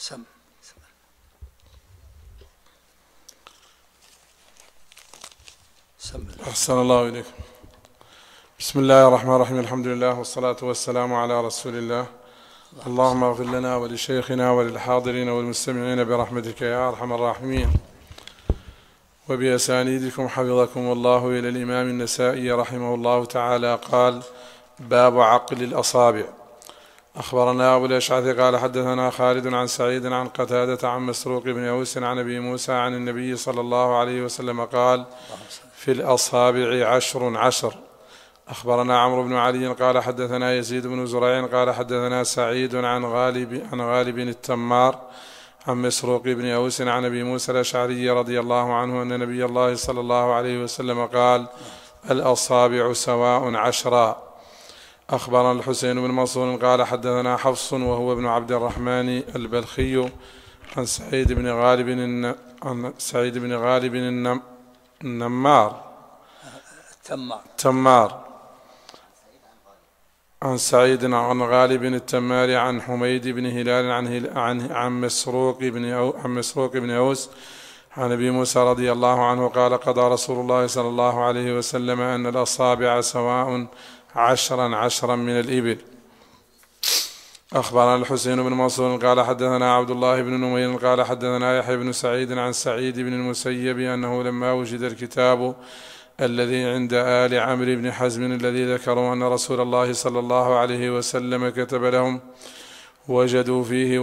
أحسن الله إليك. بسم الله الرحمن الرحيم. الحمد لله والصلاة والسلام على رسول الله. اللهم اغفر لنا ولشيخنا وللحاضرين والمستمعين برحمتك يا أرحم الراحمين. وبأسانيدكم حفظكم الله إلى الإمام النسائي رحمه الله تعالى قال: باب عقل الأصابع. أخبرنا أبو الأشعث قال حدثنا خالد عن سعيد عن قتادة عن مسروق بن أوس عن أبي موسى عن النبي صلى الله عليه وسلم قال: في الأصابع 10 أخبرنا عمرو بن علي قال حدثنا يزيد بن زريع قال حدثنا سعيد عن غالب التمار عن مسروق بن أوس عن أبي موسى الأشعري رضي الله عنه أن نبي الله صلى الله عليه وسلم قال: الأصابع سواء 10. أخبرنا الحسين بن منصور قال حدثنا حفص وهو ابن عبد الرحمن البلخي عن سعيد بن غالب النمار عن سعيد عن غالب التمار عن حميد بن هلال عن مسروق بن أوس عن أبي موسى رضي الله عنه قال: قضى رسول الله صلى الله عليه وسلم أن الأصابع سواء 10 من الإبل. أخبرنا الحسين بن منصور قال حدثنا عبد الله بن نمير قال حدثنا يحيى بن سعيد عن سعيد بن المسيب أنه لما وجد الكتاب الذي عند آل عمرو بن حزم الذي ذكروا أن رسول الله صلى الله عليه وسلم كتب لهم وجدوا فيه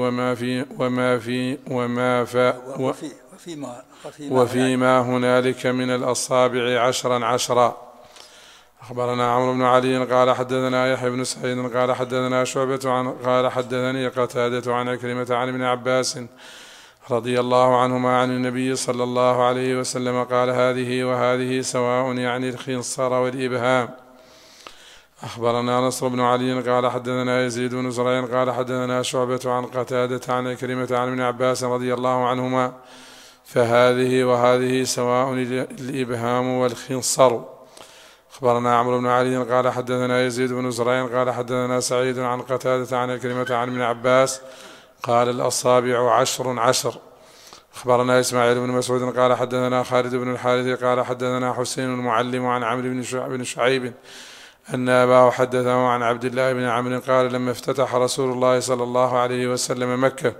وفيما هنالك من الأصابع 10. أخبرنا عمرو بن علي قال حدثنا يحيى بن سعيد قال حدثنا شعبة قال حدثني قتادة عن عكرمة عن ابن عباس رضي الله عنهما عن النبي صلى الله عليه وسلم قال: هذه وهذه سواء، يعني الخنصر والإبهام. أخبرنا نصر بن علي قال حدثنا يزيد بن زريع قال حدثنا شعبة عن قتادة عن عكرمة عن ابن عباس رضي الله عنهما: فهذه وهذه سواء، الإبهام والخنصر. أخبرنا عمرو بن علي قال حدثنا يزيد بن زريع قال حدثنا سعيد عن قتادة عن عكرمة عن ابن عباس قال: الأصابع 10. أخبرنا إسماعيل بن مسعود قال حدثنا خالد بن الحارث قال حدثنا حسين المعلم عن عمرو بن شعيب أن أباه حدثه عن عبد الله بن عمرو قال: لما افتتح رسول الله صلى الله عليه وسلم مكة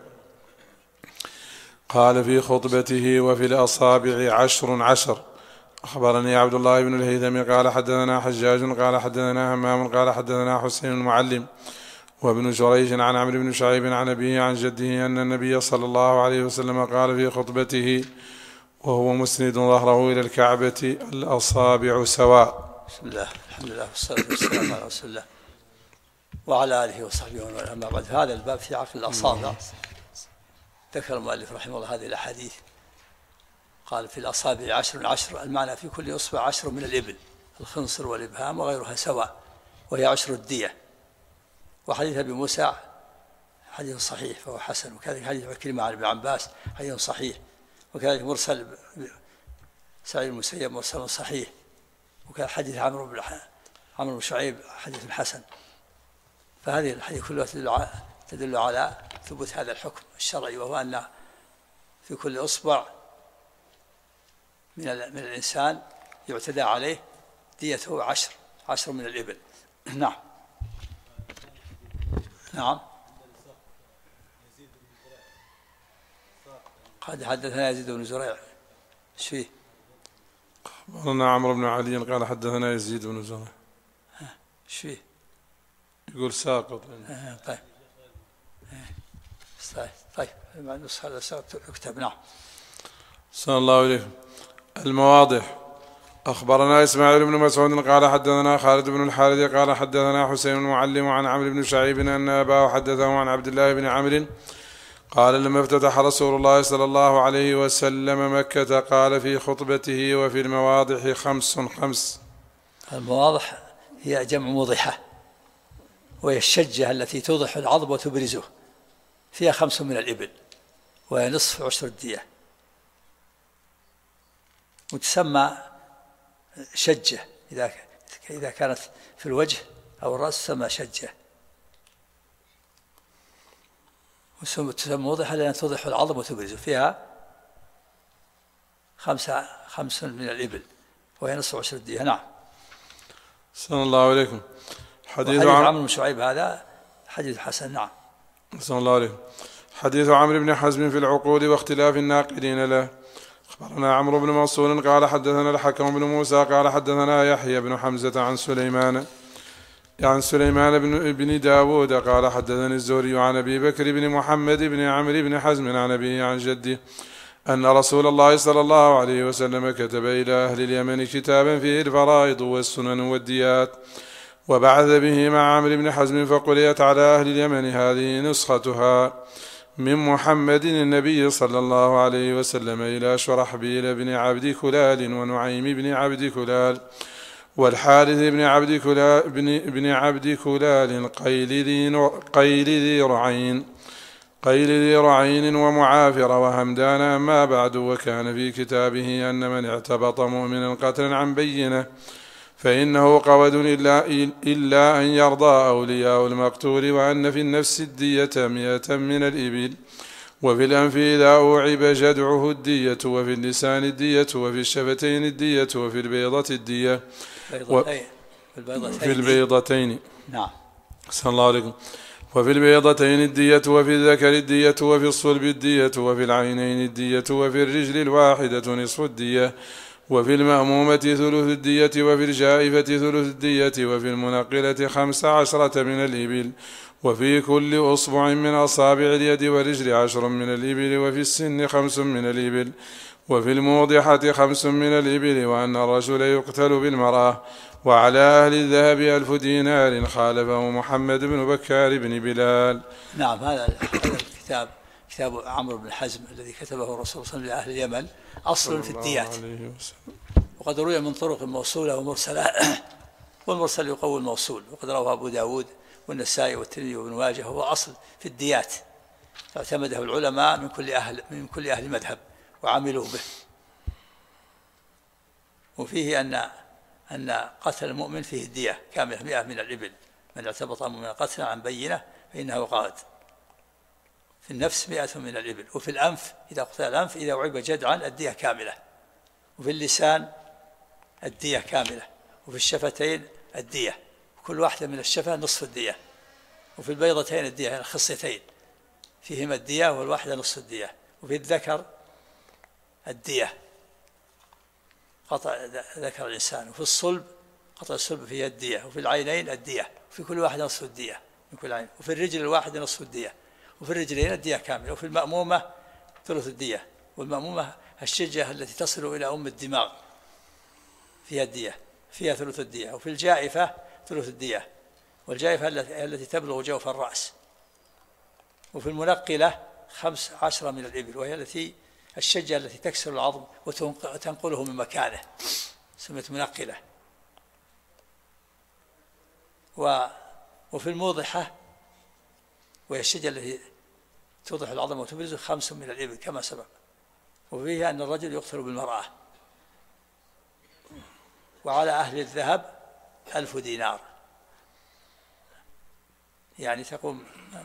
قال في خطبته: وفي الأصابع 10. أخبرني عبد الله بن الهيثم قال حدثنا حجاج قال حدثنا همام قال حدثنا حسين المعلم وابن جريج عن عمرو بن شعيب عن أبيه عن جده أن النبي صلى الله عليه وسلم قال في خطبته وهو مسند ظهره إلى الكعبة: الأصابع سواء. بسم الله، الحمد لله والصلاة والسلام على رسول الله وعلى آله وصحبه ومن والاه. أما بعد، هذا الباب في عقل الأصابع. ذكر المؤلف رحمه الله هذه الأحاديث، قال: في الأصابع 10. المعنى في كل إصبع 10 من الإبل، الخنصر والإبهام وغيرها سواء، وهي 10 الدية. وحديث أبي موسى حديث صحيح فهو حسن، وكذلك حديث عكرمة عن ابن عباس حديث صحيح، وكذلك مرسل سعيد المسيب مرسل صحيح، وكان حديث عمرو بن شعيب حديث حسن. فهذه الحديث كلها تدل على ثبوت هذا الحكم الشرعي، وهو أن في كل إصبع من الإنسان يعتدى عليه ديته 10 من الإبل. نعم. قد حدثنا يزيد بن زريع. ايش فيه؟ أخبرنا عمرو بن علي قال حدثنا يزيد بن زريع. ايش فيه؟ يقول ساقط. طيب مع النسخة اكتب. نعم. صلى الله عليه. المواضح. أخبرنا إسماعيل بن مسعود قال حدثنا خالد بن الحارث قال حدثنا حسين المعلم عن عمرو بن شعيب أن أباه حدثه عن عبد الله بن عمرو قال: لما افتتح رسول الله صلى الله عليه وسلم مكة قال في خطبته: وفي المواضح 5. المواضح هي جمع موضحة، وهي الشجة التي توضح العظم وتبرزه، فيها 5 من الإبل، وهي نصف عشر الدية، وتسمى شجة إذا كانت في الوجه أو الرأس تسمى شجة، تسمى موضحة لأن توضح العظم وتبرز فيها خمس من الإبل وهي نصف عشر الدية. نعم. صلى الله عليكم. حديث عمرو بن شعيب هذا حديث حسن. نعم. صلى الله عليكم. حديث عمرو بن حزم في العقود واختلاف الناقلين له. أخبرنا عمرو بن منصور قال حدثنا الحكم بن موسى قال حدثنا يحيى بن حمزة عن سليمان بن داود قال حدثني الزهري عن أبي بكر بن محمد بن عمرو بن حزم عن أبيه عن جده أن رسول الله صلى الله عليه وسلم كتب إلى أهل اليمن كتابا فيه الفرائض والسنن والديات وبعث به مع عمرو بن حزم فقرئت على أهل اليمن هذه نسختها من محمد النبي صلى الله عليه وسلم إلى شرحبيل بن عبد كلال ونعيم بن عبد كلال والحارث بن عبد كلال قيل ذي رعين ومعافر وهمدان. أما بعد، وكان في كتابه أن من اعتبط مؤمنا قتلا عن بينه فإنه قود إلا أن يرضى أولياء المقتول، وأن في النفس الدية 100 من الإبل، وفي الأنف إذا أوعب جدعه الدية، وفي اللسان الدية، وفي الشفتين الدية، وفي البيضة الدية في البيضتين. نعم. صلى الله عليكم. وفي البيضتين الدية، وفي الذكر الدية، وفي الصلب الدية، وفي العينين الدية، وفي الرجل الواحدة نصف الدية، وفي المأمومة ثلث الدية، وفي الجائفة ثلث الدية، وفي المنقلة 15 من الإبل، وفي كل أصبع من أصابع اليد والرجل 10 من الإبل، وفي السن 5 من الإبل، وفي الموضحة 5 من الإبل، وأن الرجل يقتل بالمرأة. وعلى أهل الذهب 1000 دينار، خالفه محمد بن بكار بن بلال. نعم. هذا الكتاب كتاب عمرو بن حزم الذي كتبه الرسول صلى الله عليه وسلم لأهل اليمن أصل في الديات، وقد روي من طرق موصولة ومرسلة، والمرسل يقوي الموصول، وقد رواه أبو داود والنسائي والترمذي وابن ماجه، وهو أصل في الديات فاعتمده العلماء من كل أهل مذهب وعملوا به. وفيه أن قتل المؤمن فيه الدية كاملة 100 من الإبل. من اعتبط مؤمنا قتلا عن بينة فإنه قاد. في النفس 100 من الإبل، وفي الأنف إذا قتل الأنف إذا وعب جدعا الدية كاملة، وفي اللسان الدية كاملة، وفي الشفتين الدية، كل واحدة من الشفة نصف الدية، وفي البيضتين الدية يعني الخصيتين فيهما الدية والواحدة نصف الدية، وفي الذكر الدية قطع ذكر الإنسان، وفي الصلب قطع الصلب فيه الدية، وفي العينين الدية، وفي كل واحدة نصف الدية من كل عين، وفي الرجل الواحدة نصف الدية، وفي الرجلين الدية كاملة، وفي المأمومة ثلث الدية. والمأمومة الشجة التي تصل إلى الدماغ فيها الدية، فيها ثلث الدية. وفي الجائفة ثلث الدية، والجائفة التي تبلغ جوف الرأس. وفي المنقلة 15 من الإبل، وهي الشجة التي تكسر العظم وتنقله من مكانه، سميت منقلة. وفي الموضحة، وهي الشجة التي توضح العظم وتبرز 5 من الإبل كما سبق. وفيها أن الرجل يقتل بالمرأة. وعلى أهل الذهب 1000 دينار، يعني تقوم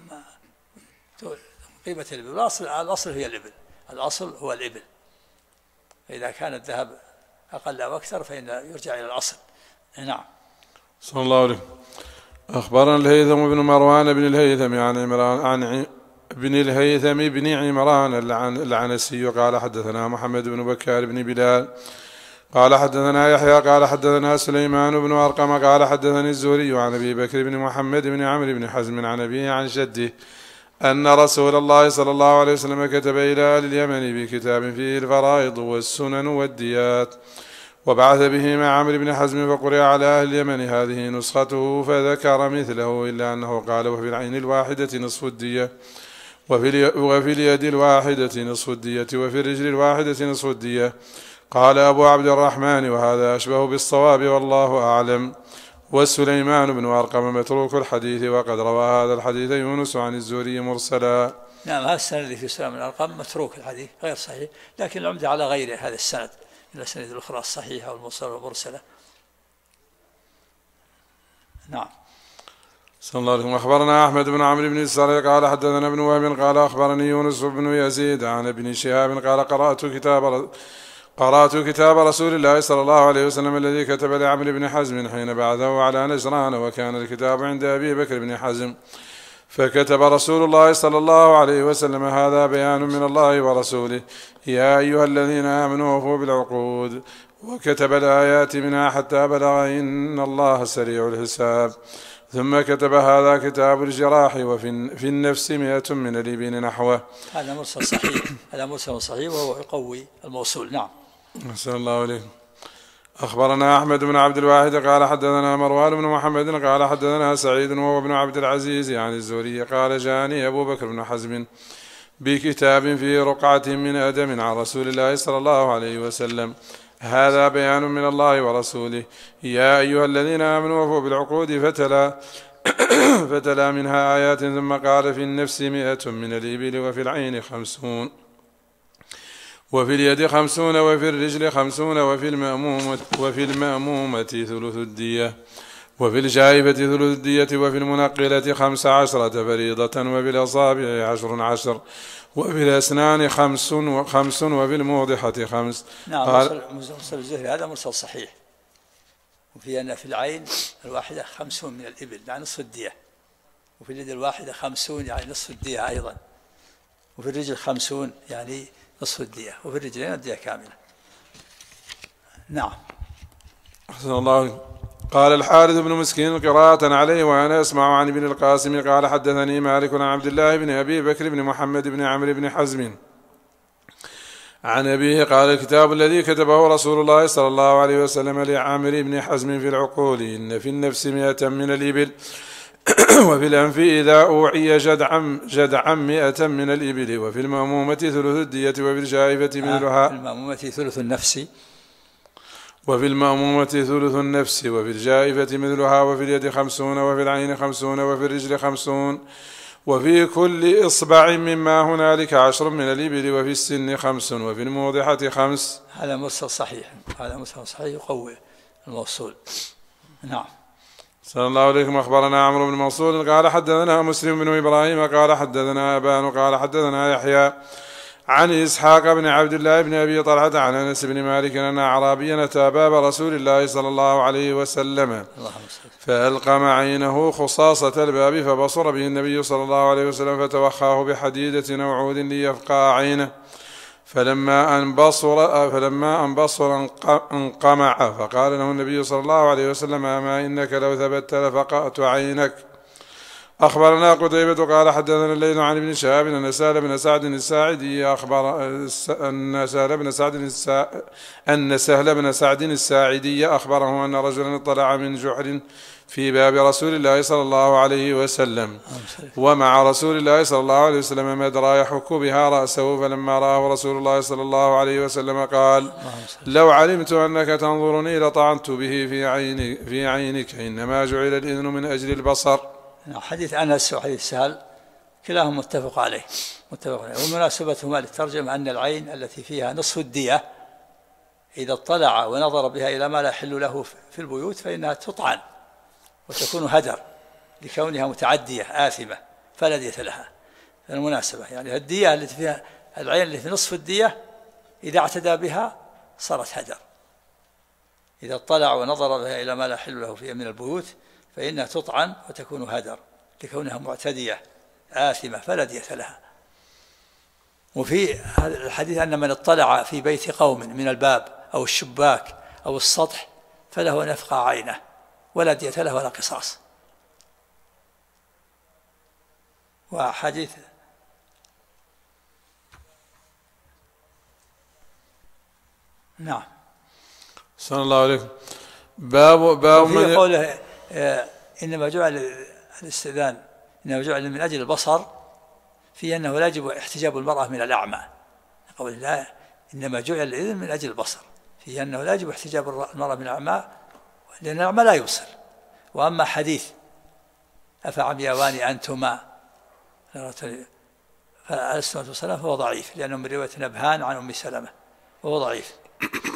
قيمة الإبل. الأصل هي الإبل، الأصل هو الإبل. فإذا كان الذهب أقل أو أكثر فإن يرجع إلى الأصل. نعم. صلى الله عليه. أخبرنا الهيثم بن مروان بن الهيثم عن ابن الهيثم بن عمران العنسي قال حدثنا محمد بن بكار بن بلال قال حدثنا يحيى قال حدثنا سليمان بن أرقم قال حدثني الزهري عن أبي بكر بن محمد بن عمرو بن حزم عن أبيه عن جده أن رسول الله صلى الله عليه وسلم كتب إلى أهل اليمن بكتاب فيه الفرائض والسنن والديات وبعث به مع عمرو بن حزم فقرئ على أهل اليمن هذه نسخته فذكر مثله، إلا أنه قال وفي العين الواحدة نصف الدية، وفي اليد الواحدة نصف الدية، وفي الرجل الواحدة نصف الدية. قال أبو عبد الرحمن وهذا أشبه بالصواب والله أعلم. وسليمان بن أرقم متروك الحديث، وقد روى هذا الحديث يونس عن الزهري مرسلا. نعم. هذا السند الذي في سليمان بن أرقم متروك الحديث غير صحيح، لكن العمدة على غير هذا السند من الأسانيد الأخرى الصحيحة والمرسلة والمرسلة. نعم. صلى الله عليه وسلم. أخبرنا أحمد بن عمرو بن السري قال حدثنا ابن وهب قال أخبرني يونس بن يزيد عن ابن شهاب قال قرأت كتاب رسول الله صلى الله عليه وسلم الذي كتب لعمرو بن حزم حين بعثه على نجران، وكان الكتاب عند أبي بكر بن حزم، فكتب رسول الله صلى الله عليه وسلم: هذا بيان من الله ورسوله، يا أيها الذين آمنوا وفوا بالعقود، وكتب الآيات منها حتى بلغ إن الله سريع الحساب. ثم كتب: هذا كتاب الجراح، وفي النفس 100 من الإبل نحوه. هذا مرسل صحيح، هذا مرسل صحيح وهو يقوي الموصول. نعم. أحسن الله عليكم. أخبرنا أحمد بن عبد الواحد قال حدثنا مروان بن محمد قال حدثنا سعيد وهو ابن عبد العزيز عن الزهري قال: جاءني أبو بكر بن حزم بكتاب فيه رقعة من أدم عن رسول الله صلى الله عليه وسلم: هذا بيان من الله ورسوله، يا أيها الذين آمنوا وفوا بالعقود، فتلا منها آيات، ثم قال: في النفس 100 من الإبل، وفي العين 50، وفي اليد 50، وفي الرجل 50، وفي المأمومة ثلث الدية، وفي الجائفة ثلث الدية، وفي المنقلة 15 فريضة، وفي الأصابع 10، وفي الأسنان 5، وفي الموضحة 5. نعم. مرسل الزهري هذا مرسل صحيح. وفي أن في العين الواحدة 50 من الإبل يعني نصف الدية، وفي اليد الواحدة 50 يعني نصف الدية أيضا، وفي الرجل 50 يعني نصف الدية، وفي الرجلين الدية كاملة. نعم. أحسن الله. قال الحارث بن مسكين قراءة عليه وأنا أسمع عن ابن القاسم قال: حدثني مالك عن عبد الله بن أبي بكر بن محمد بن عمرو بن حزم عن أبيه قال: الكتاب الذي كتبه رسول الله صلى الله عليه وسلم لعامر بن حزم في العقول: إن في النفس 100 من الإبل، وفي الأنف إذا أوعي جدعا 100 من الإبل، وفي المأمومة ثلث الدية، وفي الجائفة مثلها. في المأمومة ثلث النفس، وفي المأمومة ثلث النفس، وفي الجائفة مثلها، وفي اليد 50، وفي العين 50، وفي الرجل 50، وفي كل إصبع مما هنالك 10 من الإبل، وفي السن 5، وفي الموضحة 5. هذا مرسل صحيح، هذا مرسل صحيح يقوي الموصول. نعم. صلى الله عليكم. أخبرنا عمرو بن منصور قال حدثنا مسلم بن إبراهيم قال حدثنا أبان قال حدثنا يحيى عن إسحاق بن عبد الله بن أبي طلحة عن أنس بن مالك أن أعرابيا أتى باب رسول الله صلى الله عليه وسلم فألقم عينه خصاصة الباب، فبصر به النبي صلى الله عليه وسلم فتوخاه بحديدة أو عود ليفقع عينه، فلما أنبصر انقمع، فقال له النبي صلى الله عليه وسلم: أما إنك لو ثبت لفقأت عينك. أخبرنا قتيبة قال حدثنا الليث عن ابن شهاب أن سهل بن سعد الساعدي أخبره أن رجلا اطلع من جحر في باب رسول الله صلى الله عليه وسلم، ومع رسول الله صلى الله عليه وسلم مدرى يحك بها رأسه، فلما رآه رسول الله صلى الله عليه وسلم قال: لو علمت أنك تنظرني لطعنت به في عينك، إنما جعل الإذن من أجل البصر. حديث أنس وحديث سهل كلاهم متفق عليه، ومناسبتهما للترجمة أن العين التي فيها نصف الدية إذا اطلع ونظر بها إلى ما لا يحل له في البيوت فإنها تطعن وتكون هدر لكونها متعدية آثمة فلا دية لها. المناسبة يعني الدية التي فيها العين التي في نصف الدية إذا اعتدى بها صارت هدر، إذا اطلع ونظر بها إلى ما لا يحل له من البيوت فإنها تطعن وتكون هدر لكونها معتدية آثمة فلا دية لها. وفي الحديث أن من اطلع في بيت قوم من الباب أو الشباك أو السطح فله أن يفقع عينه ولا دية له ولا قصاص. وحديث نعم. صلى الله عليه. باب في قوله إنما جعل الاستئذان إنما جعل من أجل البصر، في أنه لا يجب احتجاب المرأة من الأعمى. قول لا إنما جعل الإذن من أجل البصر، في أنه لا يجب احتجاب المرأة من الأعمى لأن الأعمى لا يبصر. وأما حديث أفعميوان أنتما عليه الصلاة والسلام فهو ضعيف، لأنه من رواية نبهان عن أم سلمة وهو ضعيف.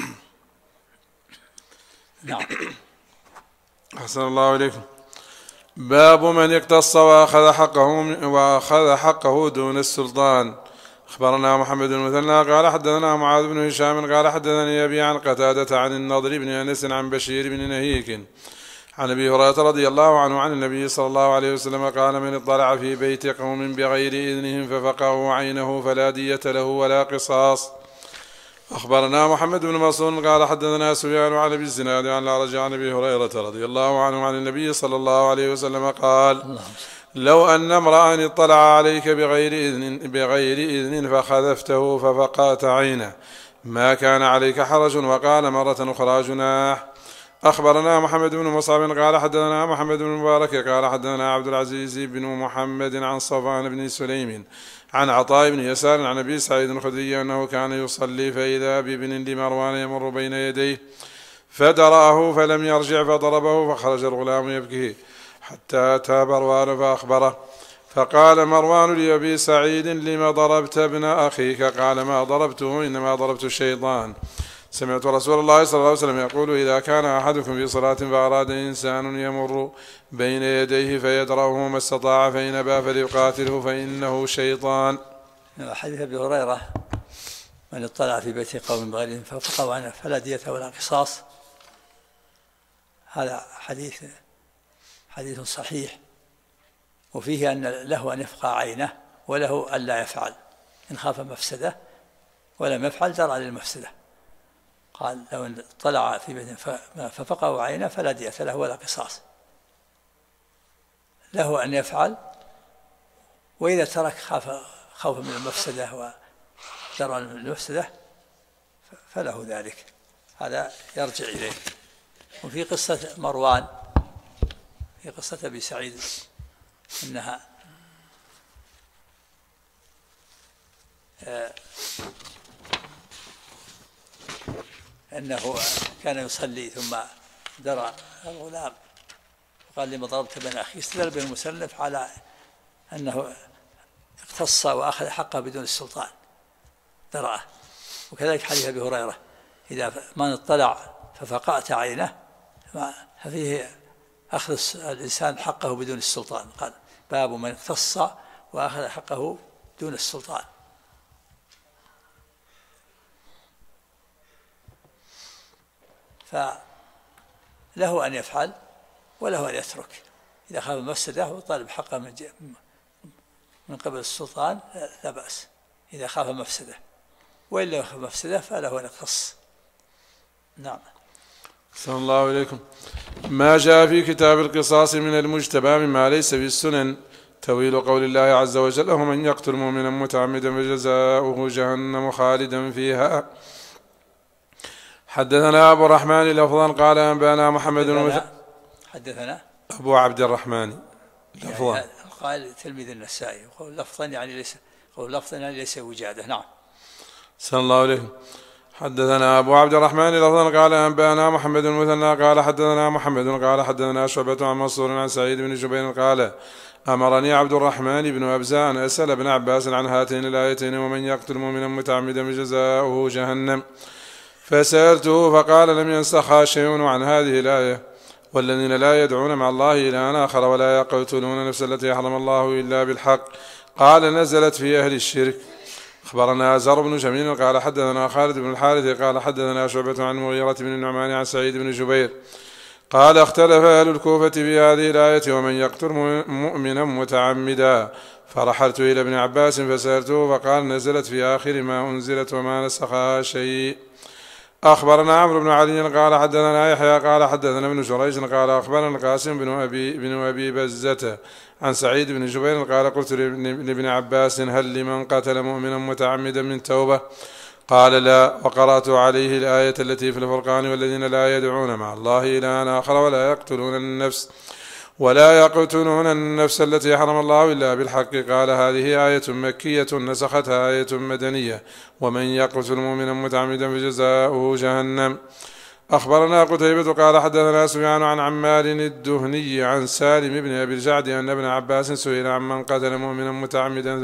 نعم. أحسن الله إليكم. باب من اقتص وأخذ حقه دون السلطان. أخبرنا محمد بن المثنى قال حدثنا معاذ بن هشام قال حدثني أبي عن قتادة عن النضر بن أنس عن بشير بن نهيك عن أبي هريرة رضي الله عنه عن النبي صلى الله عليه وسلم قال من اطلع في بيت قوم بغير إذنهم ففقعوا عينه فلا دية له ولا قصاص. أخبرنا محمد بن منصور قال حدثنا سفيان عن أبي الزناد عن الأعرج عن أبي هريرة رضي الله عنه عن النبي صلى الله عليه وسلم قال لو أن امرأ اطلع عليك بغير إذن فخذفته ففقأت عينه ما كان عليك حرج. وقال مرة أخرى جناح. أخبرنا محمد بن مصعب قال حدثنا محمد بن مبارك قال حدثنا عبد العزيز بن محمد عن صفوان بن سليم عن عطاء بن يسار عن أبي سعيد الخدري أنه كان يصلي فإذا بابن لمروان يمر بين يديه فدرأه فلم يرجع فضربه فخرج الغلام يبكي حتى أتى مروان فأخبره فقال مروان لأبي سعيد لما ضربت ابن أخيك؟ قال ما ضربته إنما ضربت الشيطان. سمعت رسول الله صلى الله عليه وسلم يقول إذا كان أحدكم في صلاة فأراد إنسان يمر بين يديه فيدرأه ما استطاع فإن أبى فليقاتله فإنه شيطان. حديث أبي هريرة من اطلع في بيت قوم بغير ففقعوا عنه فلا دية ولا قصاص، هذا حديث صحيح، وفيه أن له أن يفقع عينه وله أن لا يفعل إن خاف مفسدة، ولم يفعل درءا للمفسدة. قال لو اطلع في بيت ففقعوا عينه فلا دية له ولا قصاص، له أن يفعل، وإذا ترك خوفا من المفسدة ودرءا للمفسدة فله ذلك، هذا يرجع إليه. وفي قصة مروان في قصة أبي سعيد أنه كان يصلي ثم درى الغلام وقال لما ضربت ابن أخي، استدل به المسلف على أنه اقتص وأخذ حقه بدون السلطان درأه. وكذلك حديث أبي هريرة إذا من اطلع ففقأت عينه ففيه أخذ الإنسان حقه بدون السلطان. قال باب من اقتص وأخذ حقه دون السلطان. فله أن يفعل وله أن يترك، إذا خاف مفسده وطالب حقه من قبل السلطان لا بأس إذا خاف مفسده، وإلا خاف مفسده فله أن يقتص. نعم. صلى الله عليكم. ما جاء في كتاب القصاص من المجتبى مما ليس في السنن تأويل قول الله عز وجل ومن يقتل مؤمنا متعمدا فجزاؤه جهنم خالدا فيها. حدثنا أبو الرحمن لفظا قال أنبانا محمد حدثنا أبو عبد الرحمن لفظا يعني قال تلميذ النسائي قول لفظا يعني ليس وجاده. نعم. صلى الله عليه. حدثنا أبو عبد الرحمن لفظا قال أنبانا محمد المثنى قال حدثنا محمد قال حدثنا شعبة عن منصور عن سعيد بن جبير قال أمرني عبد الرحمن بن أبزة أن أسأل ابن عباس عن هاتين الآيتين ومن يقتل مؤمنا متعمدا فجزاؤه جهنم، فسألته فقال لم ينسخها شيء عن هذه الآية والذين لا يدعون مع الله إلها آخر ولا يقتلون النفس التي حرم الله إلا بالحق. قال نزلت في أهل الشرك. أخبرنا زر بن جميل قال حدثنا خالد بن الحارث قال حدثنا شعبة عن مغيرة بن النعمان عن سعيد بن جبير قال اختلف أهل الكوفة في هذه الآية ومن يقتل مؤمنا متعمدا، فرحلت إلى ابن عباس فسألته فقال نزلت في آخر ما أنزلت وما نسخها شيء. أخبرنا عمرو بن علي قال حدثنا يحيى قال حدثنا ابن جريج قال أخبرنا القاسم بن أبي بزة عن سعيد بن جبير قال قلت لابن عباس هل لمن قتل مؤمنا متعمدا من توبة؟ قال لا، وقرأت عليه الآية التي في الفرقان والذين لا يدعون مع الله إلها آخر ولا يقتلون النفس التي حرم الله إلا بالحق. قال هذه آية مكية نسختها آية مدنية ومن يقتل مؤمنا متعمدا فجزاؤه جهنم. أخبرنا قتيبة قال حدثنا سفيان عن عمار الدهني عن سالم بن أبي الجعد أن ابن عباس سئل عمن قتل مؤمنا متعمدا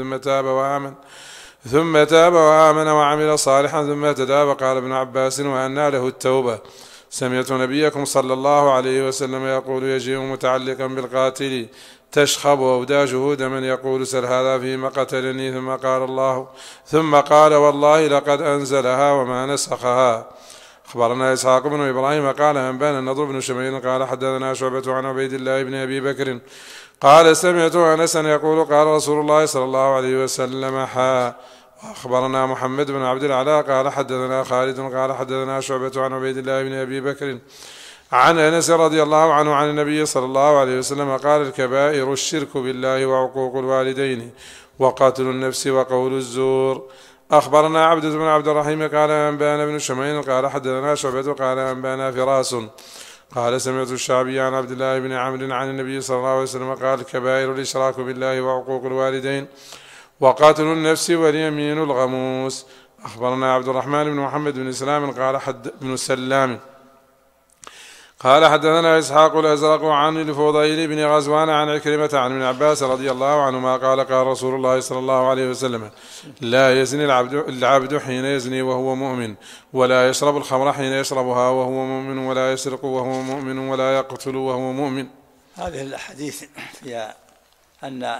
ثم تاب وآمن وعمل صالحا ثم اهتدى، فقال ابن عباس وأنى له التوبة؟ سمعت نبيكم صلى الله عليه وسلم يقول يجيء متعلقا بالقاتل تشخب أوداجه دما يقول سل هذا فيما قتلني ثم قال والله لقد أنزلها وما نسخها. أخبرنا إسحاق بن إبراهيم قال أنبانا النضر بن شميل قال حدثنا شعبة عن عبيد الله بن أبي بكر قال سمعت أنسا يقول قال رسول الله صلى الله عليه وسلم أخبرنا محمد بن عبد العلاء قال حدثنا خالد قال حدثنا شعبة عن عبيد الله بن أبي بكر عن أنس رضي الله عنه عن النبي صلى الله عليه وسلم قال الكبائر الشرك بالله وعقوق الوالدين وقتل النفس وقول الزور. أخبرنا عبد بن عبد الرحيم قال أنبانا بن شميل قال حدثنا شعبة قال أنبانا فراس قال سمعت الشعبي عن عبد الله بن عمرو عن النبي صلى الله عليه وسلم قال الكبائر الإشراك بالله وعقوق الوالدين وقاتل النفس واليمين الغموس. أخبرنا عبد الرحمن بن محمد بن سلام بن سلام قال حدثنا إسحاق الأزرق عن الفضيل بن غزوان عن عكرمة عن ابن عباس رضي الله عنهما قال قال رسول الله صلى الله عليه وسلم لا يزني العبد حين يزني وهو مؤمن ولا يشرب الخمر حين يشربها وهو مؤمن ولا يسرق وهو مؤمن ولا يقتل وهو مؤمن. هذه الأحاديث فيها أن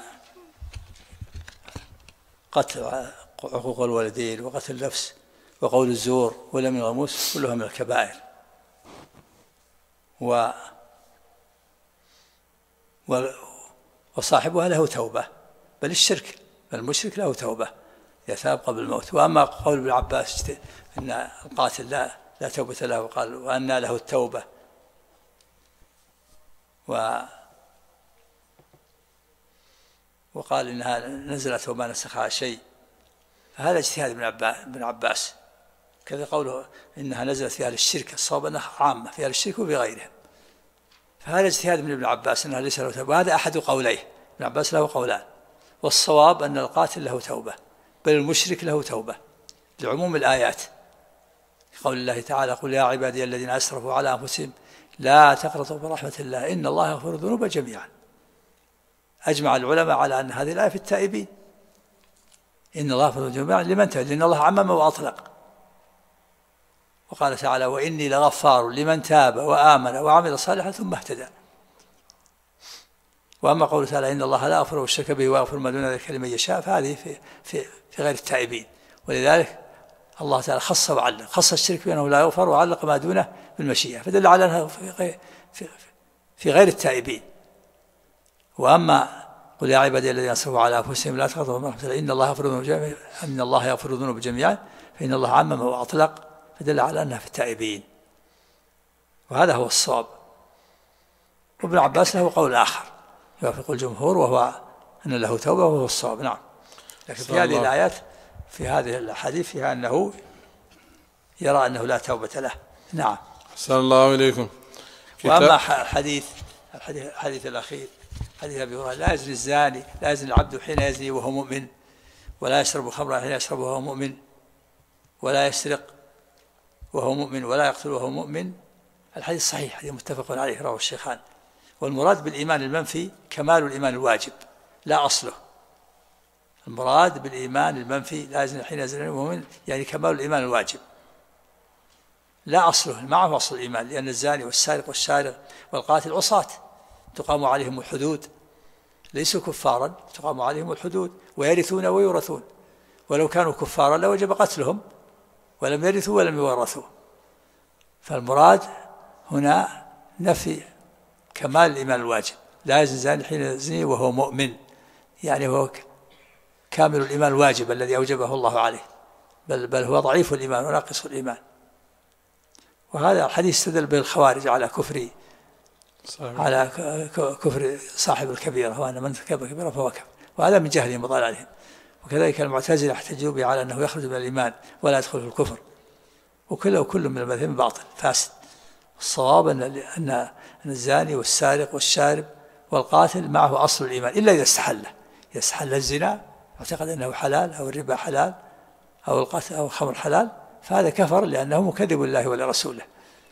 قتل عقوق الوالدين وقتل النفس وقول الزور واليمين الغموس كلها من الكبائر وصاحبها له توبة بل الشرك بل المشرك له توبة يتاب قبل الموت. وأما قول ابن عباس أن القاتل لا توبة له وقال وأن له التوبة وقال إنها نزلت وما نسخها شيء فهذا اجتهاد ابن عباس. كذا قوله إنها نزلت في أهل الشرك الصواب أنها عامة في أهل الشرك وبغيرهم فهذا اجتهاد من ابن عباس أنها ليس له توبة وهذا أحد قوليه. ابن عباس له قولان والصواب أن القاتل له توبة بل المشرك له توبة لعموم الآيات قول الله تعالى قل يا عبادي الذين أسرفوا على أنفسهم لا تقنطوا من رحمة الله إن الله يغفر الذنوب جميعا. أجمع العلماء على أن هذه الآية في التائبين إن الله يغفر الذنوب جميعا لمن تاب لأن الله عمم وأطلق. وقال تعالى وإني لغفار لمن تاب وآمن وعمل صالحا ثم اهتدى. وأما قوله تعالى إن الله لا يغفر الشرك به ويغفر ما دون ذلك لمن يشاء فهذه في غير التائبين. ولذلك الله تعالى خص وعلق خص الشرك بأنه لا يغفر وعلق ما دونه بالمشيئة فدل على أنها في غير التائبين. وأما قل يا عبادي الذين أسرفوا على أنفسهم لا تقنطوا من رحمة الله إن الله يغفر الذنوب جميعا فإن الله عمم وأطلق فدل على أنها في التائبين وهذا هو الصواب. وابن عباس له قول آخر يوافق الجمهور وهو أن له توبة وهو الصواب. نعم. لكن في هذه الآيات في هذه الحديث فيها أنه يرى أنه لا توبة له. نعم. صلى الله عليكم. وأما الحديث الأخير حديث أبي هريرة لا يزني الزاني لا يزني العبد حين يزني وهو مؤمن ولا يشرب الخمر حين يشرب وهو مؤمن ولا يسرق وهو مؤمن ولا يقتل وهو مؤمن. الحديث صحيح حديث متفق عليه رواه الشيخان. والمراد بالإيمان المنفي كمال الإيمان الواجب لا أصله. المراد بالإيمان المنفي لا يزني حين يزني وهو مؤمن يعني كمال الإيمان الواجب لا أصله معه أصل الإيمان لأن الزاني والسارق والشارق والقاتل عصاة تقام عليهم الحدود ليسوا كفارا تقام عليهم الحدود ويرثون ويورثون ولو كانوا كفارا لوجب قتلهم ولم يرثوا ولم يورثوا. فالمراد هنا نفي كمال الإيمان الواجب لا يزني الزاني حين يزني وهو مؤمن يعني هو كامل الإيمان الواجب الذي أوجبه الله عليه بل هو ضعيف الإيمان وناقص الإيمان. وهذا الحديث استدل به الخوارج على كفر صاحب الكبيرة وأن من ارتكب كبيرة فهو كفر وهذا من جهلهم وضلالهم. وكذلك المعتزلة احتجوا به على أنه يخرج من الإيمان ولا يدخل في الكفر وكل من المذهب باطل فاسد. الصواب أن الزاني والسارق والشارب والقاتل معه أصل الإيمان إلا إذا استحل الزنا اعتقد أنه حلال أو الربا حلال أو القتل أو الخمر حلال فهذا كفر لأنه مكذب لله ولرسوله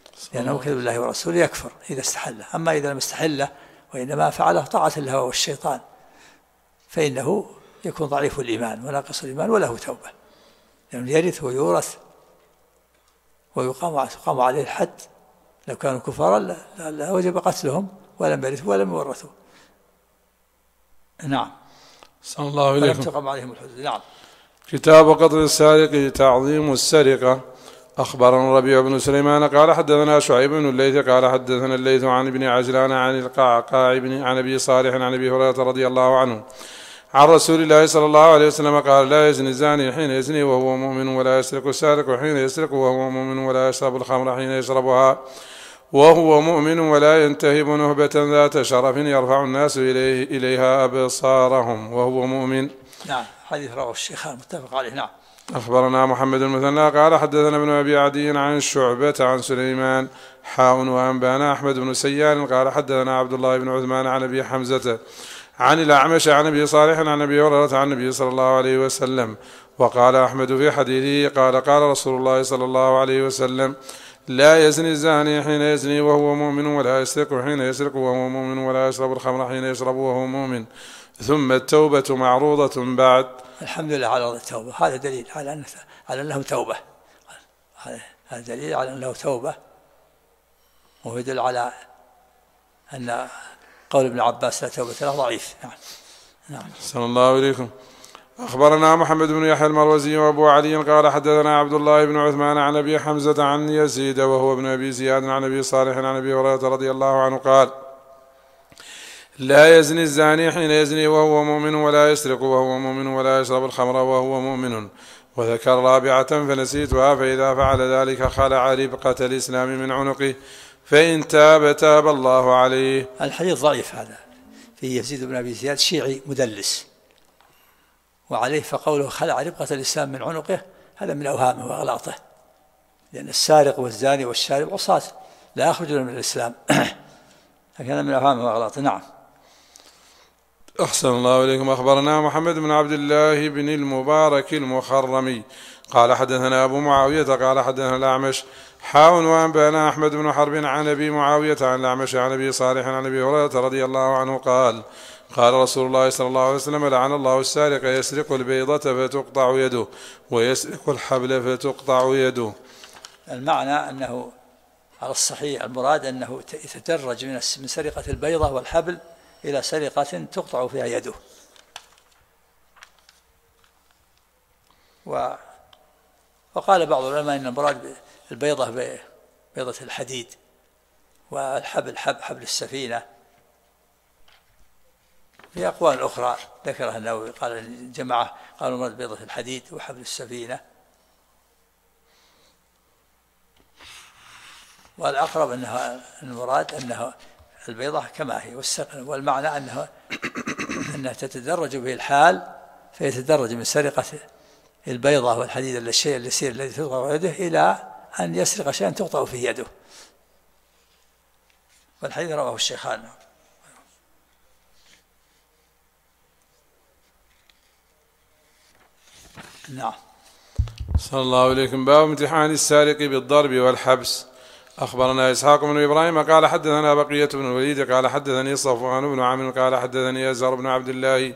يكفر إذا استحله. أما إذا لم يستحله وإنما فعله طاعة الهوى والشيطان فإنه يكون ضعيف الإيمان وناقص الإيمان وله توبة لأنه يرث ويورث ويقام عليه الحد لو كانوا كفارا لا وجب قتلهم ولم يرثوا ولم يورثوا. نعم. صلى الله ولم عليكم. تقم عليهم الحدود. نعم. كتاب قتل السارق تعظيم السرقة. أخبرنا ربيع بن سليمان قال حدثنا شعيب بن الليث قال حدثنا الليث عن ابن عجلان عن القعقاع بن عن أبي صالح عن أبي هريرة رضي الله عنه عن رسول الله صلى الله عليه وسلم قال لا يزني الزاني حين يزني وهو مؤمن ولا يسرق السارق حين يسرق وهو مؤمن ولا يشرب الخمر حين يشربها وهو مؤمن ولا ينتهب نهبة ذات شرف يرفع الناس إليها أبصارهم وهو مؤمن. نعم. حديث رواه الشيخان متفق عليه. نعم. أخبرنا محمد المثنى قال حدثنا ابن أبي عدي عن شعبة عن سليمان وأنبانا أحمد بن سيار قال حدثنا عبد الله بن عثمان عن أبي حمزة عن الأعمش عن أبي صالح عن أبي هريرة عن النبي صلى الله عليه وسلم. وقال أحمد في حديثه قال رسول الله صلى الله عليه وسلم لا يزني الزاني حين يزني وهو مؤمن ولا يسرق حين يسرق وهو مؤمن ولا يشرب الخمر حين يشرب وهو مؤمن ثم التوبة معروضة بعد. الحمد لله على التوبة. هذا دليل على أنه توبة. هذا دليل على أنه توبة، وهو يدل على أن قول ابن عباس لا توبة له ضعيف. نعم. نعم. صلى الله عليكم. أخبرنا محمد بن يحيى المروزي وأبو علي قال حدثنا عبد الله بن عثمان عن أبي حمزة عن يزيد وهو ابن أبي زياد عن أبي صالح عن أبي هريرة رضي الله عنه قال لا يزني الزاني حين يزني وهو مؤمن ولا يسرق وهو مؤمن ولا يشرب الخمر وهو مؤمن. وذكر رابعة فنسيتها فإذا فعل ذلك خلع ربقة الإسلام من عنقه فإن تاب تاب الله عليه. الحديث ضعيف هذا في يزيد بن أبي زياد شيعي مدلس، وعليه فقوله خلع ربقة الإسلام من عنقه هذا من أوهامه وأغلاطه، لأن السارق والزاني والشارب عصاة لا يخرجون من الإسلام لكن هذا من أوهامه وأغلاطه. نعم. أحسن الله إليكم. أخبرنا محمد بن عبد الله بن المبارك المخرمي قال حدثنا أبو معاوية قال حدثنا الأعمش وأنبانا أحمد بن حرب عن أبي معاوية عن الأعمش عن أبي صالح عن أبي هريرة رضي الله عنه قال رسول الله صلى الله عليه وسلم لعن الله السارق يسرق البيضة فتقطع يده ويسرق الحبل فتقطع يده. المعنى أنه على الصحيح المراد أنه يتدرج من سرقة البيضة والحبل إلى سرقة تقطع فيها يده. وقال بعض العلماء أن المراد البيضة بيضة الحديد والحبل حبل السفينة. في أقوال أخرى ذكرها النووي قال الجماعة قالوا المراد بيضة الحديد وحبل السفينة، والأقرب أنها المراد أنها البيضة كما هي، والمعنى أنها تتدرج به الحال فيتدرج من سرقة البيضة والحديد الشيء اليسير الذي تقطع يده إلى أن يسرق شيئا تقطع في يده. والحديث رواه الشيخان. نعم. صلى الله عليكم. باب امتحان السارق بالضرب والحبس. أخبرنا إسحاق بن إبراهيم قال حدثنا بقية بن الوليد قال حدثني صفوان بن عمرو قال حدثني أزهر بن عبد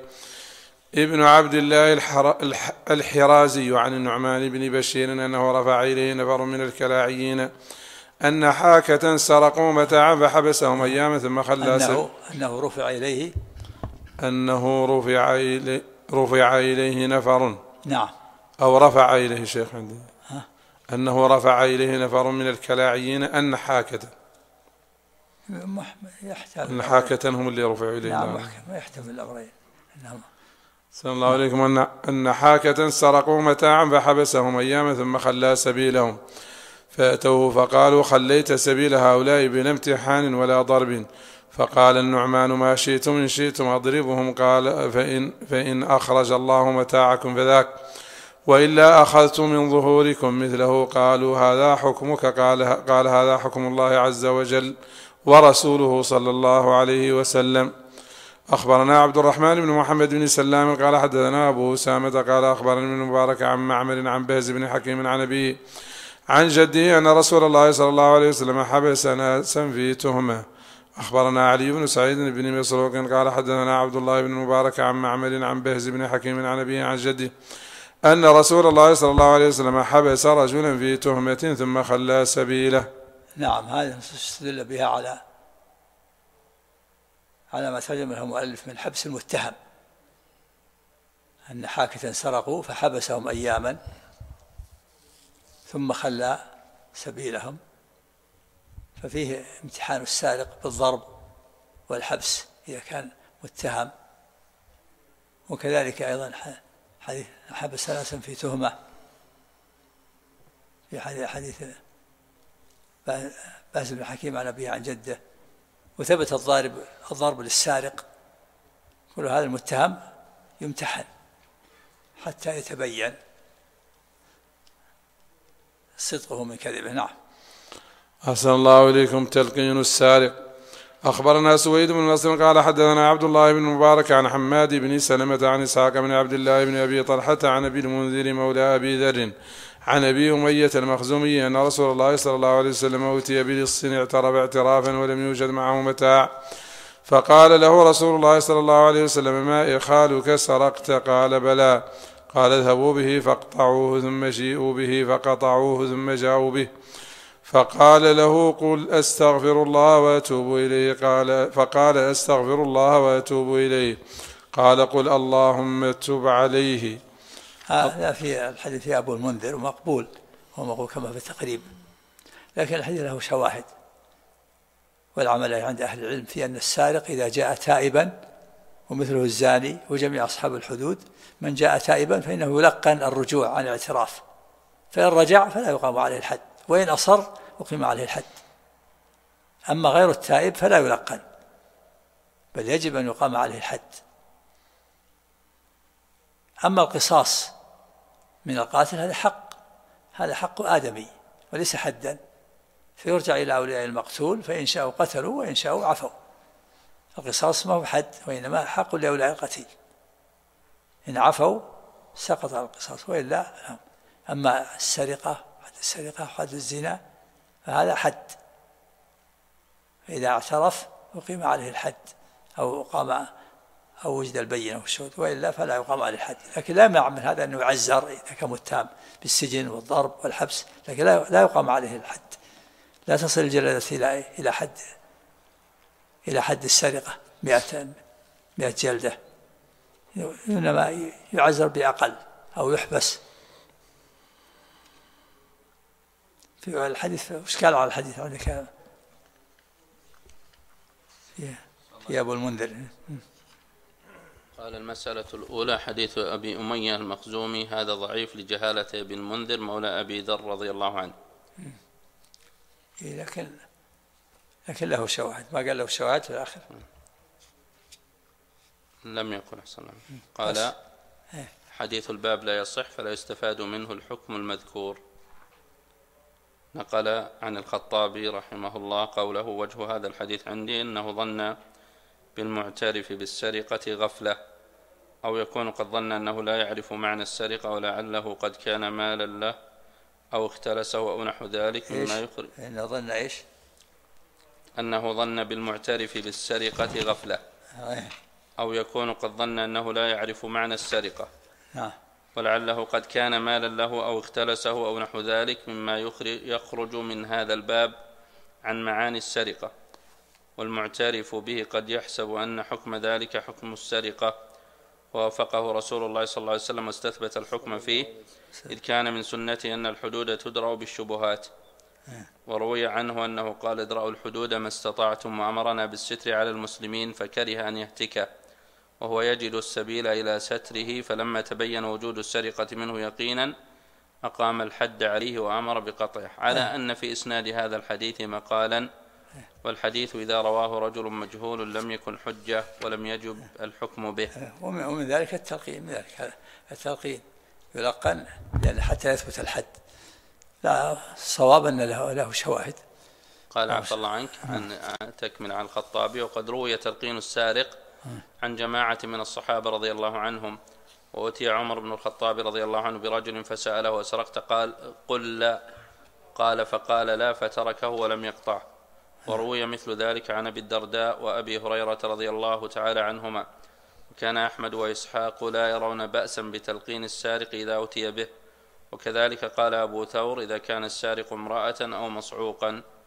الله الحرازي عن النعمان بن بشير أنه رفع إليه نفر من الكلاعيين أن حاكة سرقوا متاعا فحبسهم أياما ثم خلى أنه رفع إليه نفر. نعم. أو رفع إليه شيخ عندي أنه رفع إليه نفر من الكلاعيين أن حاكة هم اللي رفعوا إليه. نعم. ما يحتمل الأمرين. نعم. صلى الله عليكم. أن حاكة سرقوا متاعا فحبسهم أياما ثم خلى سبيلهم فأتوه فقالوا خليت سبيل هؤلاء بلا امتحان ولا ضرب. فقال النعمان ما شئتم إن شئتم أضربهم. قال فإن أخرج الله متاعكم فذاك وإلا أخذت من ظهوركم مثله. قالوا هذا حكمك؟ قال هذا حكم الله عز وجل ورسوله صلى الله عليه وسلم. أخبرنا عبد الرحمن بن محمد بن سلام قال حدثنا أبو أسامة قال أخبرني ابن المبارك عن معمر عن بهز بن حكيم عن أبيه عن جده أن رسول الله صلى الله عليه وسلم حبس ناسا في تهمة. أخبرنا علي بن سعيد بن مسروق قال حدثنا عبد الله بن المبارك عن معمر عن بهز بن حكيم عن أبيه عن جده أن رسول الله صلى الله عليه وسلم حبس رجلا في تهمة ثم خلى سبيله. نعم، هذه استدل بها على ما ترجم له المؤلف من حبس المتهم، أن حاكة سرقوا فحبسهم أياما ثم خلى سبيلهم، ففيه امتحان السارق بالضرب والحبس إذا كان متهم. وكذلك أيضا حديث حبس ناسا في تهمة، في حديث باز بن حكيم عن أبيه عن جده، وثبت الضرب للسارق. كل هذا المتهم يمتحن حتى يتبين صدقه من كذبه. نعم. أحسن الله إليكم. تلقين السارق. أخبرنا سويد بن نصر قال حدثنا عبد الله بن مبارك عن حماد بن سلمة عن إسحاق بن عبد الله بن أبي طلحة عن أبي المنذر مولى أبي ذر عن أبي أمية المخزومي أن رسول الله صلى الله عليه وسلم أوتي بلص اعترف اعترافا ولم يوجد معه متاع، فقال له رسول الله صلى الله عليه وسلم: ما إخالك سرقت؟ قال: بلى. قال: اذهبوا به فاقطعوه ثم جيئوا به فقطعوه ثم جاءوا به، فقال له: قل أستغفر الله وأتوب إليه. فقال: أستغفر الله وأتوب إليه. قال: قل اللهم تب عليه. هذا في الحديث في أبو المنذر ومقبول، هو مقبول كما في التقريب، لكن الحديث له شواهد، والعمل عند أهل العلم في أن السارق إذا جاء تائبا، ومثله الزاني وجميع أصحاب الحدود، من جاء تائبا فإنه يلقن الرجوع عن الاعتراف، فإن رجع فلا يقام عليه الحد، وإن أصر أقيم عليه الحد. أما غير التائب فلا يلقن، بل يجب أن يقام عليه الحد. أما القصاص من القاتل هذا حق آدمي وليس حدا، فيرجع إلى أولياء المقتول، فإن شاءوا قتلوا وإن شاءوا عفوا. القصاص ما هو حد، وإنما حق لأولياء القتيل، إن عفوا سقط القصاص وإلا. أما السرقة، حد الزنا، فهذا حد، فإذا اعترف أقيم عليه الحد أو وجد البينة والشهود، وإلا فلا يقام عليه الحد. لكن لا يمنع من هذا أنه يعزر إذا كان متهم بالسجن والضرب والحبس، لكن لا يقام عليه الحد، لا تصل الجلدة إلى حد السرقة 100 جلدة، إنما يعزر بأقل أو يحبس. في الحديث إشكال على الحديث عندك في أبو المنذر. قال: المسألة الأولى حديث أبي أمية المخزومي، هذا ضعيف لجهالة ابن المنذر مولى أبي ذر رضي الله عنه. لكن له شواهد، ما قال له شواهد في الآخر. لم يقل. أحسن. قال: حديث الباب لا يصح فلا يستفاد منه الحكم المذكور. نقل عن الخطابي رحمه الله قوله: وجه هذا الحديث عندي أنه ظن بالمعترف بالسرقة غفلة، أو يكون قد ظن أنه لا يعرف معنى السرقة، ولعله قد كان مالا له أو اختلسه أو نحو ذلك مما يخرج. إنه ظن إيش؟ أنه ظن بالمعترف بالسرقة غفلة، أو يكون قد ظن أنه لا يعرف معنى السرقة، ولعله قد كان مالا له أو اختلسه أو نحو ذلك مما يخرج من هذا الباب عن معاني السرقة. والمعترف به قد يحسب أن حكم ذلك حكم السرقة، ووافقه رسول الله صلى الله عليه وسلم واستثبت الحكم فيه، إذ كان من سنته أن الحدود تدرأ بالشبهات. وروي عنه أنه قال: ادرأوا الحدود ما استطعتم، وأمرنا بالستر على المسلمين فكره أن يهتك، وهو يجد السبيل إلى ستره، فلما تبين وجود السرقة منه يقينا أقام الحد عليه وأمر بقطعه، على أن في إسناد هذا الحديث مقالا، والحديث إذا رواه رجل مجهول لم يكن حجة ولم يجب الحكم به. ومن ذلك التلقين يلقن، لأن حتى يثبت الحد. لا، صواب أن له شواهد. قال: عفى الله عنك، عن تكمل عن الخطابي: وقد روي تلقين السارق عن جماعة من الصحابة رضي الله عنهم. وأتي عمر بن الخطاب رضي الله عنه برجل فسأله: أسرقت؟ قل لا. قال: فقال لا، فتركه ولم يقطعه. وروي مثل ذلك عن أبي الدرداء وأبي هريرة رضي الله تعالى عنهما. وكان أحمد وإسحاق لا يرون بأسا بتلقين السارق إذا أتي به. وكذلك قال أبو ثور: إذا كان السارق امرأة أو مصعوقا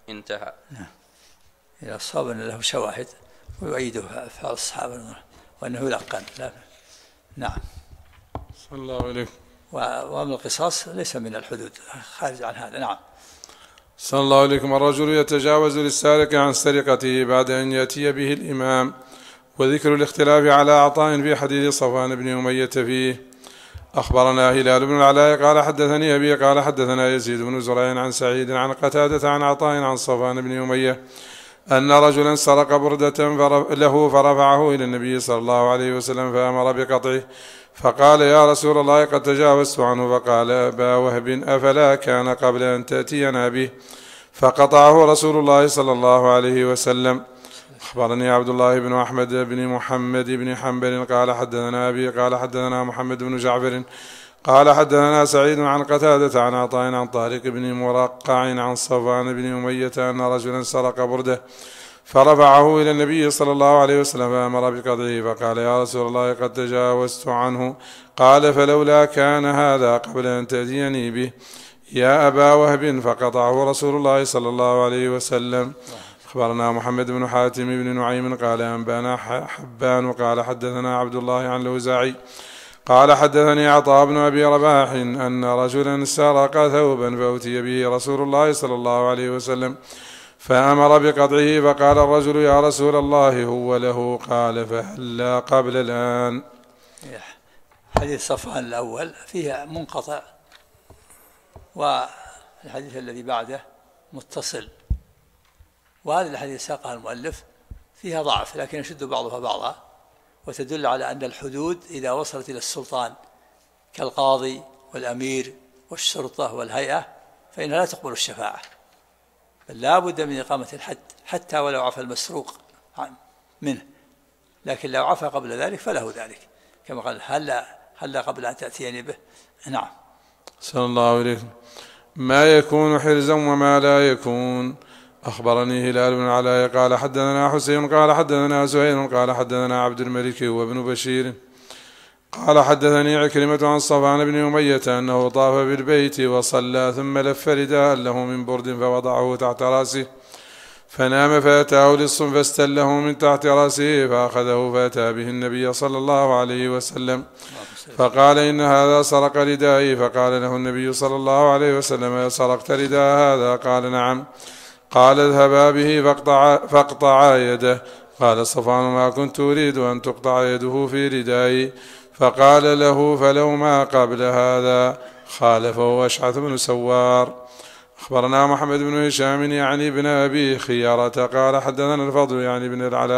انتهى. إذا أصاب أن له شواهد ويؤيده أفعال الصحابة وأنه يلقن. نعم. صلى الله عليه. وأمر القصاص ليس من الحدود، خارج عن هذا. نعم. صلى الله عليكم. الرجل يتجاوز للسارق عن سرقته بعد أن يأتي به الإمام. وذكر الاختلاف على عطاء في حديث صفوان بن أمية فيه. أخبرنا هلال بن العلاء قال حدثني أبي قال حدثنا يزيد بن زريع عن سعيد عن قتادة عن عطاء عن صفوان بن أمية أن رجلا سرق بردة له فرفعه إلى النبي صلى الله عليه وسلم فأمر بقطعه، فقال يا رسول الله قد تجاوزت عنه، فقال أبا وهب أفلا كان قبل أن تأتينا به؟ فقطعه رسول الله صلى الله عليه وسلم. أخبرني عبد الله بن أحمد بن محمد بن حنبل قال حدثنا أبي قال حدثنا محمد بن جعفر قال حدثنا سعيد عن قتادة عن عطاء عن طارق بن مرقع عن صفوان بن أمية أن رجلا سرق برده فرفعه إلى النبي صلى الله عليه وسلم فأمر بقطعه، فقال يا رسول الله قد تجاوزت عنه. قال فلولا كان هذا قبل أن تأتيني به يا أبا وهب؟ فقطعه رسول الله صلى الله عليه وسلم. أخبرنا محمد بن حاتم بن نعيم قال أنبانا حبان قال حدثنا عبد الله عن الأوزاعي قال حدثني عطاء بن أبي رباح أن رجلا سرق ثوبا فأتي به رسول الله صلى الله عليه وسلم فأمر بقطعه، فقال الرجل يا رسول الله هو له، قال فهلا قبل الآن. حديث صفوان الأول فيه منقطع، والحديث الذي بعده متصل، وهذه الحديث ساقها المؤلف فيها ضعف لكن يشد بعضها بعضا، وتدل على أن الحدود إذا وصلت إلى السلطان كالقاضي والأمير والشرطة والهيئة فإنها لا تقبل الشفاعة، بل لا بد من إقامة الحد حتى ولو عفى المسروق منه، لكن لو عفى قبل ذلك فله ذلك، كما قال هلا قبل أن تأتيني به. نعم. صلى الله عليه. ما يكون حرزا وما لا يكون. أخبرني هلال بن علاء قال حدثنا حسين قال حدثنا زهير قال حدثنا عبد الملك وابن بشير قال حدثني عكرمة عن صفوان بن أمية أنه طاف بالبيت وصلى ثم لف رداء له من برد فوضعه تحت رأسه فنام فأتاه لص فاستله من تحت رأسه فأخذه فأتى به النبي صلى الله عليه وسلم فقال إن هذا سرق ردائي، فقال له النبي صلى الله عليه وسلم سرقت رداء هذا؟ قال نعم. قال اذهبا به فاقطعا يده. قال صفوان ما كنت أريد أن تقطع يده في ردائي، فقال له فلو ما قبل هذا. خالفه أشعث بن سوار. أخبرنا محمد بن هشام يعني بن أبي خيارة قال حدثنا الفضل يعني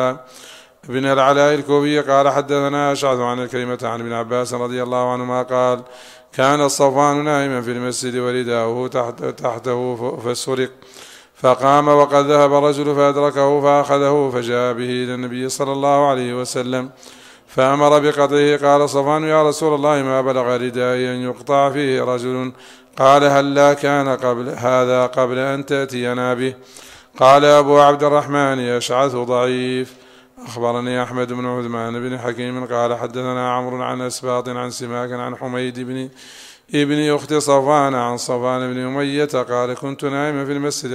بن العلاء الكوفي قال حدثنا أشعث عن الكلمة عن ابن عباس رضي الله عنهما قال كان صفوان نائما في المسجد ورداؤه تحته فسرق، فقام وقد ذهب رجل فأدركه فأخذه فجاء به إلى النبي صلى الله عليه وسلم فأمر بقطعه. قال صفوان يا رسول الله ما بلغ ردائي أن يقطع فيه رجل؟ قال هلا كان قبل أن تأتينا به؟ قال أبو عبد الرحمن أشعث ضعيف. أخبرني أحمد بن عثمان بن حكيم قال حدثنا عمرو عن أسباط عن سماك عن حميد بن ابن أخت صفوان عن صفوان بن أمية قال كنت نائما في المسجد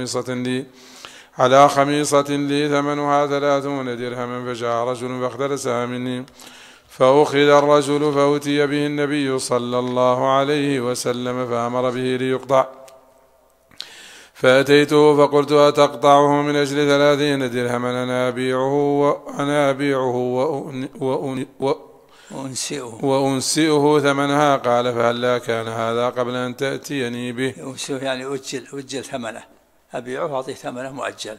على خميصة لي ثمنها 30 درهما، فجاء رجل فاختلسها مني فأخذ الرجل فأتي به النبي صلى الله عليه وسلم فأمر به ليقطع، فأتيته فقلت أتقطعه من أجل 30 درهما أنا أبيعه وأنسئه ثمنها؟ قال فهلا كان هذا قبل أن تأتيني به؟ أنسئه يعني أجل ثمنه، أبيعه أعطيه ثمنه مؤجل.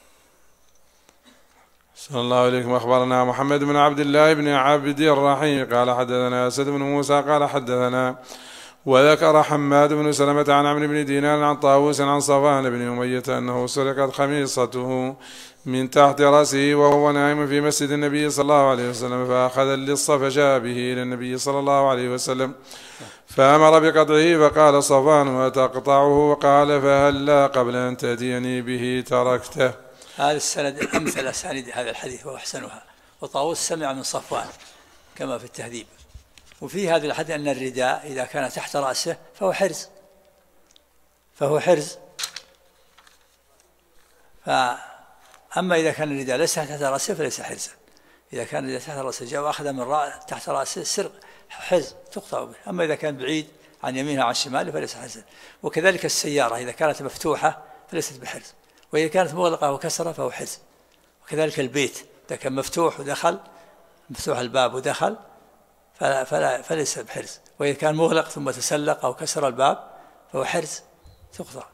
صلى الله عليه. أخبرنا محمد بن عبد الله بن عبد الرحيم قال حدثنا أسد بن موسى قال حدثنا وذكر حماد بن سلمة عن عمرو بن دينار عن طاووس عن صفوان بن أمية أنه سرقت خميصته من تحت رأسه وهو نائم في مسجد النبي صلى الله عليه وسلم، فأخذ اللص فجاء به إلى النبي صلى الله عليه وسلم فأمر بقطعه، فقال صفوان أتقطعه؟ قال فهلا قبل أن تأتيني به تركته. هذا السند أمثل أسانيد هذا الحديث وأحسنها، وطاووس سمع من صفوان كما في التهذيب. وفي هذا الحديث أن الرداء إذا كان تحت رأسه فهو حرز أما إذا كان الرداء ليس تحت رأسه فليس حرزا. إذا كان الرداء تحت رأسه جاء وأخذ من تحت رأسه سرق حرز تقطع به. أما إذا كان بعيد عن يمينه عن شماله فليس حرزا. وكذلك السيارة إذا كانت مفتوحة فليست بحرز، وإذا كانت مغلقة وكسرة فهو حرز. وكذلك البيت إذا كان مفتوح ودخل، مفتوح الباب ودخل فليس بحرز، وإذا كان مغلق ثم تسلق أو كسر الباب فهو حرز تقطع.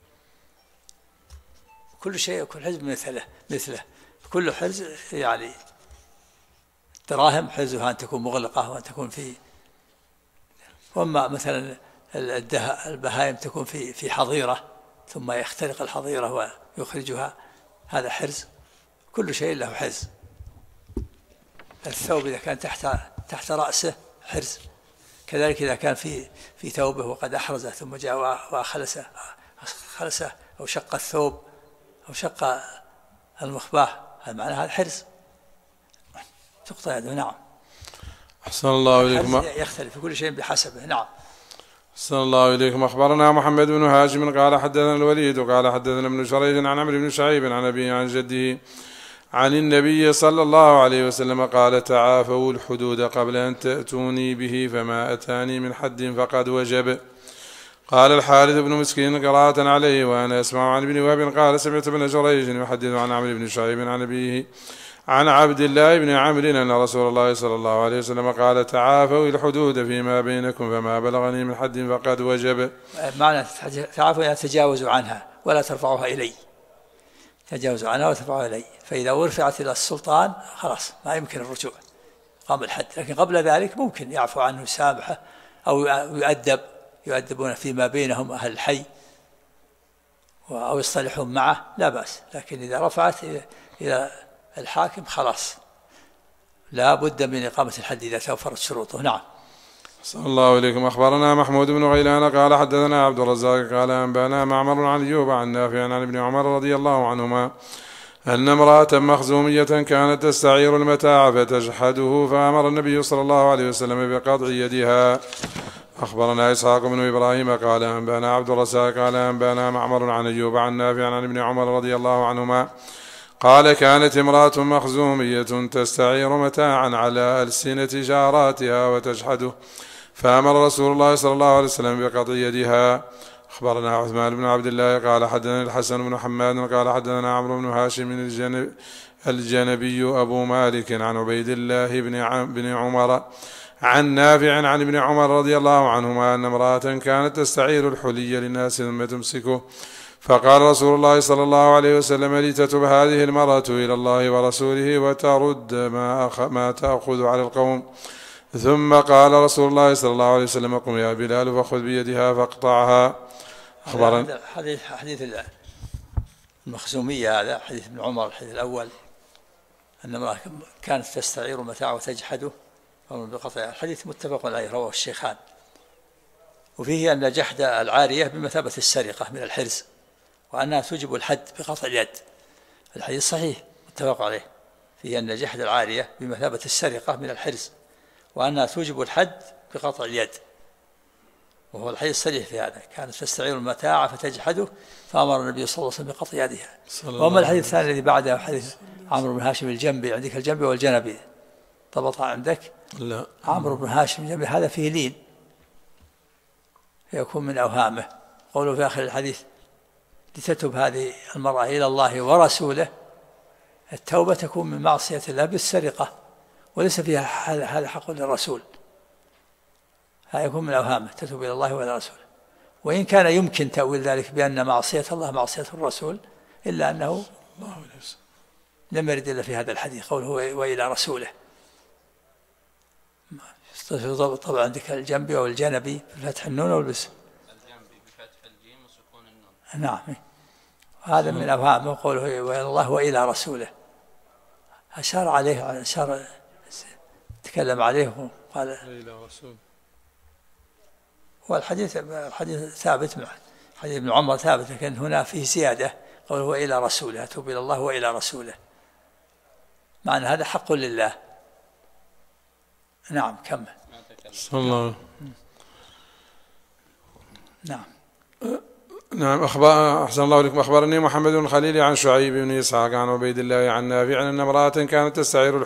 كل شيء يكون حرز مثله كل حرز يعني دراهم حرزها أن تكون مغلقة وأن تكون في. وأما مثلا البهائم تكون في حظيرة ثم يخترق الحظيرة ويخرجها، هذا حرز. كل شيء له حرز. الثوب إذا كان تحت رأسه حرز، كذلك إذا كان في ثوبه وقد أحرزه ثم جاء وخلسه أو شق الثوب أو شق المخباه، هذا معنى هذا حرز تقطع يده. نعم. أحسن الله إليكم. يختلف في كل شيء بحسبه. نعم. أحسن الله إليكم. أخبرنا محمد بن هاشم قال حدثنا الوليد قال حدثنا ابن شريح عن عمرو بن شعيب عن أبيه عن جده عن النبي صلى الله عليه وسلم قال تعافوا الحدود قبل أن تأتوني به، فما أتاني من حد فقد وجب. قال الحارث بن مسكين قراءة عليه وأنا أسمع عن ابن وهب قال سمعت ابن جريج يحدث عن عمرو بن شعيب عن أبيه عن عبد الله بن عمرو أن رسول الله صلى الله عليه وسلم قال تعافوا الحدود فيما بينكم، فما بلغني من حد فقد وجب. معنى تعافوا يعني تجاوزوا عنها ولا ترفعوها إلي، تجاوزوا عنها ولا ترفعوها إلي. فإذا ورفعت إلى السلطان خلاص ما يمكن الرجوع، قام الحد. لكن قبل ذلك ممكن يعفو عنه يسامحه أو يؤدبون فيما بينهم أهل الحي أو يصطلحون معه لا بأس. لكن إذا رفعت إلى الحاكم خلاص لا بد من إقامة الحد إذا توفرت شروطه. نعم. صلى الله عليكم. أخبرنا محمود بن غيلان قال حدثنا عبد الرزاق قال أنبانا معمر عن أيوب عن نافع عن ابن عمر رضي الله عنهما أن امرأة مخزومية كانت تستعير المتاع فتجحده، فأمر النبي صلى الله عليه وسلم بقطع يدها. أخبرنا إسحاق بن إبراهيم قال أنبانا عبد الرزاق قال أنبانا معمر عن أيوب عن نافع عن ابن عمر رضي الله عنهما قال كانت امرأة مخزومية تستعير متاعا على ألسنة جاراتها وتجحده، فأمر رسول الله صلى الله عليه وسلم بقطع يدها. أخبرنا عثمان بن عبد الله قال حدثنا الحسن بن حماد قال حدثنا عمرو بن هاشم الجنبي أبو مالك عن عبيد الله بن عمر عن نافع عن ابن عمر رضي الله عنهما أن امرأة كانت تستعير الحلي للناس ثم تمسكه، فقال رسول الله صلى الله عليه وسلم لتتب هذه المرأة إلى الله ورسوله وترد ما تأخذ على القوم. ثم قال رسول الله صلى الله عليه وسلم قم يا بلال فخذ بيدها فاقطعها. أخبرنا حديث المخزومية، هذا حديث ابن عمر الحديث الأول أن امرأة كانت تستعير متاع وتجحده فأمر بقطع. الحديث متفق عليه رواه الشيخان، وفيه أن جحد العارية بمثابة السرقة من الحرز، وأنها توجب الحد بقطع اليد. الحديث صحيح متفق عليه، فيه أن جحد العارية بمثابة السرقة من الحرز، وأنها توجب الحد بقطع اليد، وهو الحديث صريح في هذا. كانت تستعير المتاع فتجحده فأمر النبي صلى الله عليه وسلم بقطع يدها. وأما الحديث الثاني الذي بعده حديث عمرو بن هاشم الجنبي، عندك الجنبي والجنبي ضبطها عندك؟ لا. عمرو بن هاشم الجنبي هذا فيه لين يكون من أوهامه. قوله في آخر الحديث لتتب هذه المرأة إلى الله ورسوله، التوبة تكون من معصية الله بالسرقة وليس فيها هذا حق للرسول، هذا يكون من أوهامه تتوب إلى الله وإلى رسوله. وإن كان يمكن تأويل ذلك بأن معصية الله معصية الرسول، إلا أنه لم يرد إلا في هذا الحديث قوله وإلى رسوله. طبعا عندك الجنبي أو الجنبي بفتح النون أو البس؟ الجنبي بفتح الجيم وسكون النون. نعم. هذا من أوهامه قوله وإلى الله وإلى رسوله، أشار عليه، تكلم عليه وقال إلى رسول. والحديث ثابت مع حديث ابن عمر ثابت، لكن هنا فيه زيادة قوله وإلى رسوله، أتوب إلى الله وإلى رسوله، معنى هذا حق لله. نعم كمل. صلى الله. نعم. نعم. أحسن الله إليكم. أخبرني محمد بن خليل عن شعيب بن إسحاق عن عبيد الله عن نافع أن امرأة كانت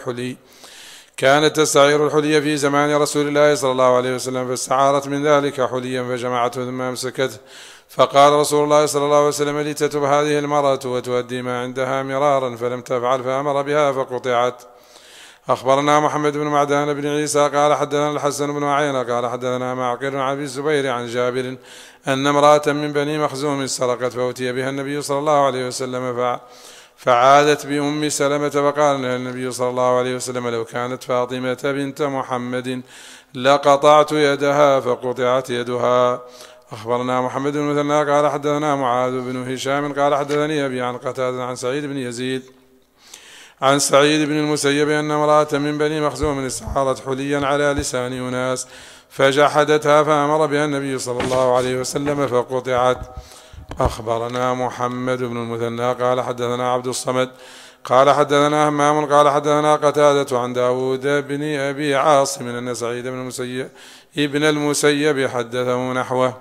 تستعير الحلي في زمان رسول الله صلى الله عليه وسلم، فاستعارت من ذلك حليا فجمعته ثم أمسكته، فقال رسول الله صلى الله عليه وسلم: لتتب هذه المرأة وتؤدي ما عندها مرارا، فلم تفعل فأمر بها فقطعت. أخبرنا محمد بن معدان بن عيسى قال حدثنا الحسن بن عيينة قال حدثنا معقل عن أبي الزبير عن جابر أن امرأة من بني مخزوم سرقت فأتي بها النبي صلى الله عليه وسلم فعادت بأم سلمة، فقال لها النبي صلى الله عليه وسلم: لو كانت فاطمة بنت محمد لقطعت يدها، فقطعت يدها. أخبرنا محمد بن مثنى قال حدثنا معاذ بن هشام قال حدثني أبي عن قتادة عن سعيد بن يزيد عن سعيد بن المسيب أن امرأة من بني مخزوم استعارت حليا على لسان أناس فجحدتها، فأمر بها النبي صلى الله عليه وسلم فقطعت. أخبرنا محمد بن المثنى قال حدثنا عبد الصمد قال حدثنا همام قال حدثنا قتادة عن داود بن أبي عاصم أن سعيد بن المسيب حدثه نحوه.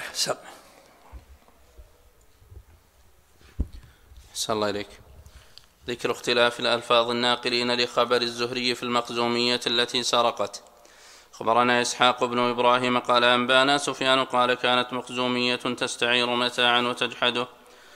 أحسن الله إليك. ذكر اختلاف الألفاظ الناقلين لخبر الزهري في المخزومية التي سرقت. أخبرنا إسحاق بن إبراهيم قال أنبانا سفيان قال كانت مخزومية تستعير متاعا وتجحده،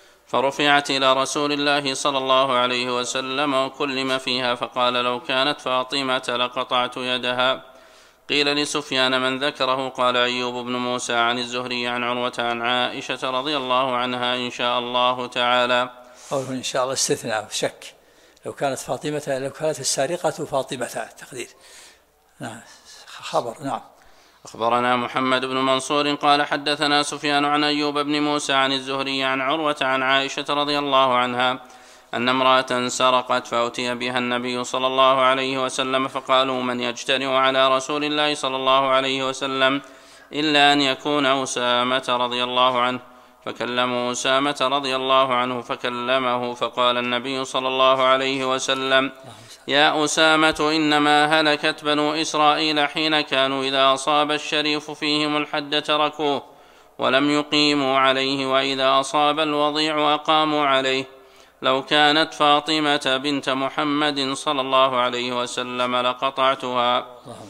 فرفعت إلى رسول الله صلى الله عليه وسلم وكلم فيها، فقال: لو كانت فاطمة لقطعت يدها. قيل لسفيان: من ذكره؟ قال: أيوب بن موسى عن الزهري عن عروة عن عائشة رضي الله عنها إن شاء الله تعالى. قوله إن شاء الله استثناء شك، لو كانت السارقة فاطمة التقدير. نعم خبر. نعم. أخبرنا محمد بن منصور قال حدثنا سفيان عن أيوب بن موسى عن الزهري عن عروة عن عائشة رضي الله عنها أن امرأة سرقت فأتي بها النبي صلى الله عليه وسلم، فقالوا: من يجترئ على رسول الله صلى الله عليه وسلم إلا أن يكون أسامة رضي الله عنه، فكلموا أسامة رضي الله عنه فكلمه، فقال النبي صلى الله عليه وسلم: يا أسامة إنما هلكت بنو إسرائيل حين كانوا إذا أصاب الشريف فيهم الحد تركوه ولم يقيموا عليه، وإذا أصاب الوضيع أقاموا عليه. لو كانت فاطمة بنت محمد صلى الله عليه وسلم لقطعتها.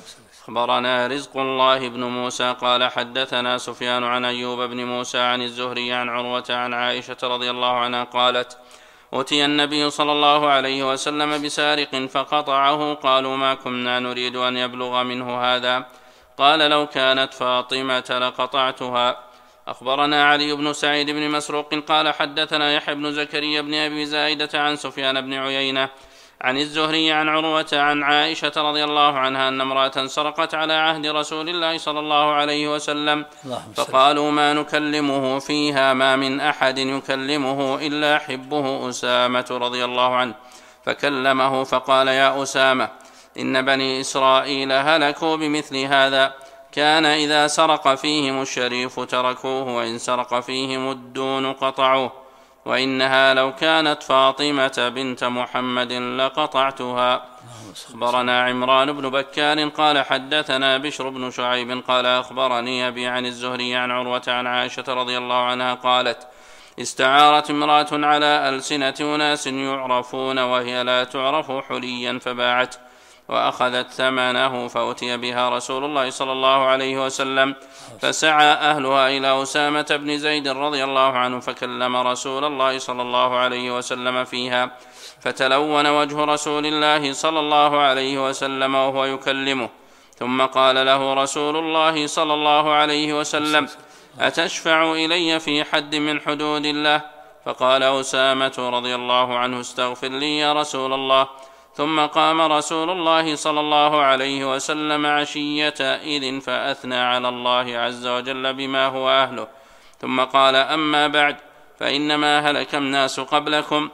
أخبرنا رزق الله بن موسى قال حدثنا سفيان عن أيوب بن موسى عن الزهري عن عروة عن عائشة رضي الله عنها قالت: أتي النبي صلى الله عليه وسلم بسارق فقطعه، قالوا: ما كنا نريد أن يبلغ منه هذا. قال: لو كانت فاطمة لقطعتها. أخبرنا علي بن سعيد بن مسروق قال حدثنا يحيى بن زكريا بن أبي زائدة عن سفيان بن عيينة عن الزهري عن عروة عن عائشة رضي الله عنها أن امرأة سرقت على عهد رسول الله صلى الله عليه وسلم، فقالوا: ما نكلمه فيها، ما من أحد يكلمه إلا حبه أسامة رضي الله عنه. فكلمه فقال: يا أسامة إن بني إسرائيل هلكوا بمثل هذا، كان إذا سرق فيهم الشريف تركوه، وإن سرق فيهم الدون قطعوه، وإنها لو كانت فاطمة بنت محمد لقطعتها. أخبرنا عمران بن بكار قال حدثنا بشر بن شعيب قال أخبرني أبي عن الزهري عن عروة عن عائشة رضي الله عنها قالت: استعارت امرأة على ألسنة أناس يعرفون وهي لا تعرف حليا، فباعت وأخذت ثمنه، فأتي بها رسول الله صلى الله عليه وسلم، فسعى أهلها إلى أسامة بن زيد رضي الله عنه، فكلم رسول الله صلى الله عليه وسلم فيها، فتلون وجه رسول الله صلى الله عليه وسلم وهو يكلمه، ثم قال له رسول الله صلى الله عليه وسلم: أتشفع إلي في حد من حدود الله؟ فقال أسامة رضي الله عنه: استغفر لي يا رسول الله. ثم قام رسول الله صلى الله عليه وسلم عشية إذ فأثنى على الله عز وجل بما هو أهله، ثم قال: أما بعد، فإنما هلك الناس قبلكم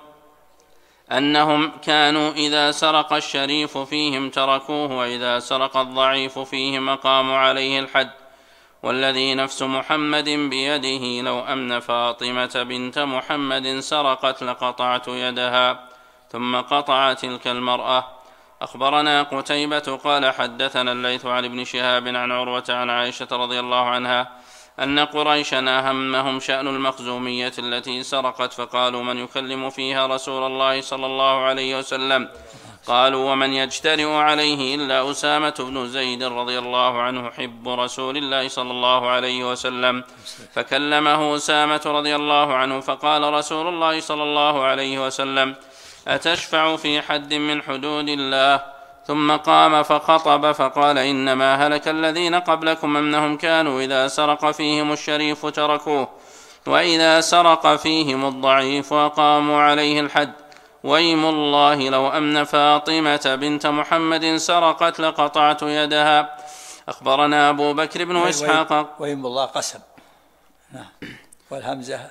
أنهم كانوا إذا سرق الشريف فيهم تركوه، وإذا سرق الضعيف فيهم أقاموا عليه الحد، والذي نفس محمد بيده لو أن فاطمة بنت محمد سرقت لقطعت يدها. ثم قطع تلك المرأة. أخبرنا قتيبة قال حدثنا الليث عن ابن شهاب عن عروة عن عائشة رضي الله عنها أن قريشا أهمهم شأن المخزومية التي سرقت، فقالوا: من يكلم فيها رسول الله صلى الله عليه وسلم؟ قالوا: ومن يجترئ عليه إلا أسامة بن زيد رضي الله عنه حب رسول الله صلى الله عليه وسلم. فكلمه أسامة رضي الله عنه، فقال رسول الله صلى الله عليه وسلم: أتشفع في حد من حدود الله؟ ثم قام فخطب فقال: إنما هلك الذين قبلكم أنهم كانوا إذا سرق فيهم الشريف تركوه، وإذا سرق فيهم الضعيف أقاموا عليه الحد، ويم الله لو أن فاطمة بنت محمد سرقت لقطعت يدها. أخبرنا أبو بكر بن إسحاق. ويم الله قسم، نعم، والهمزة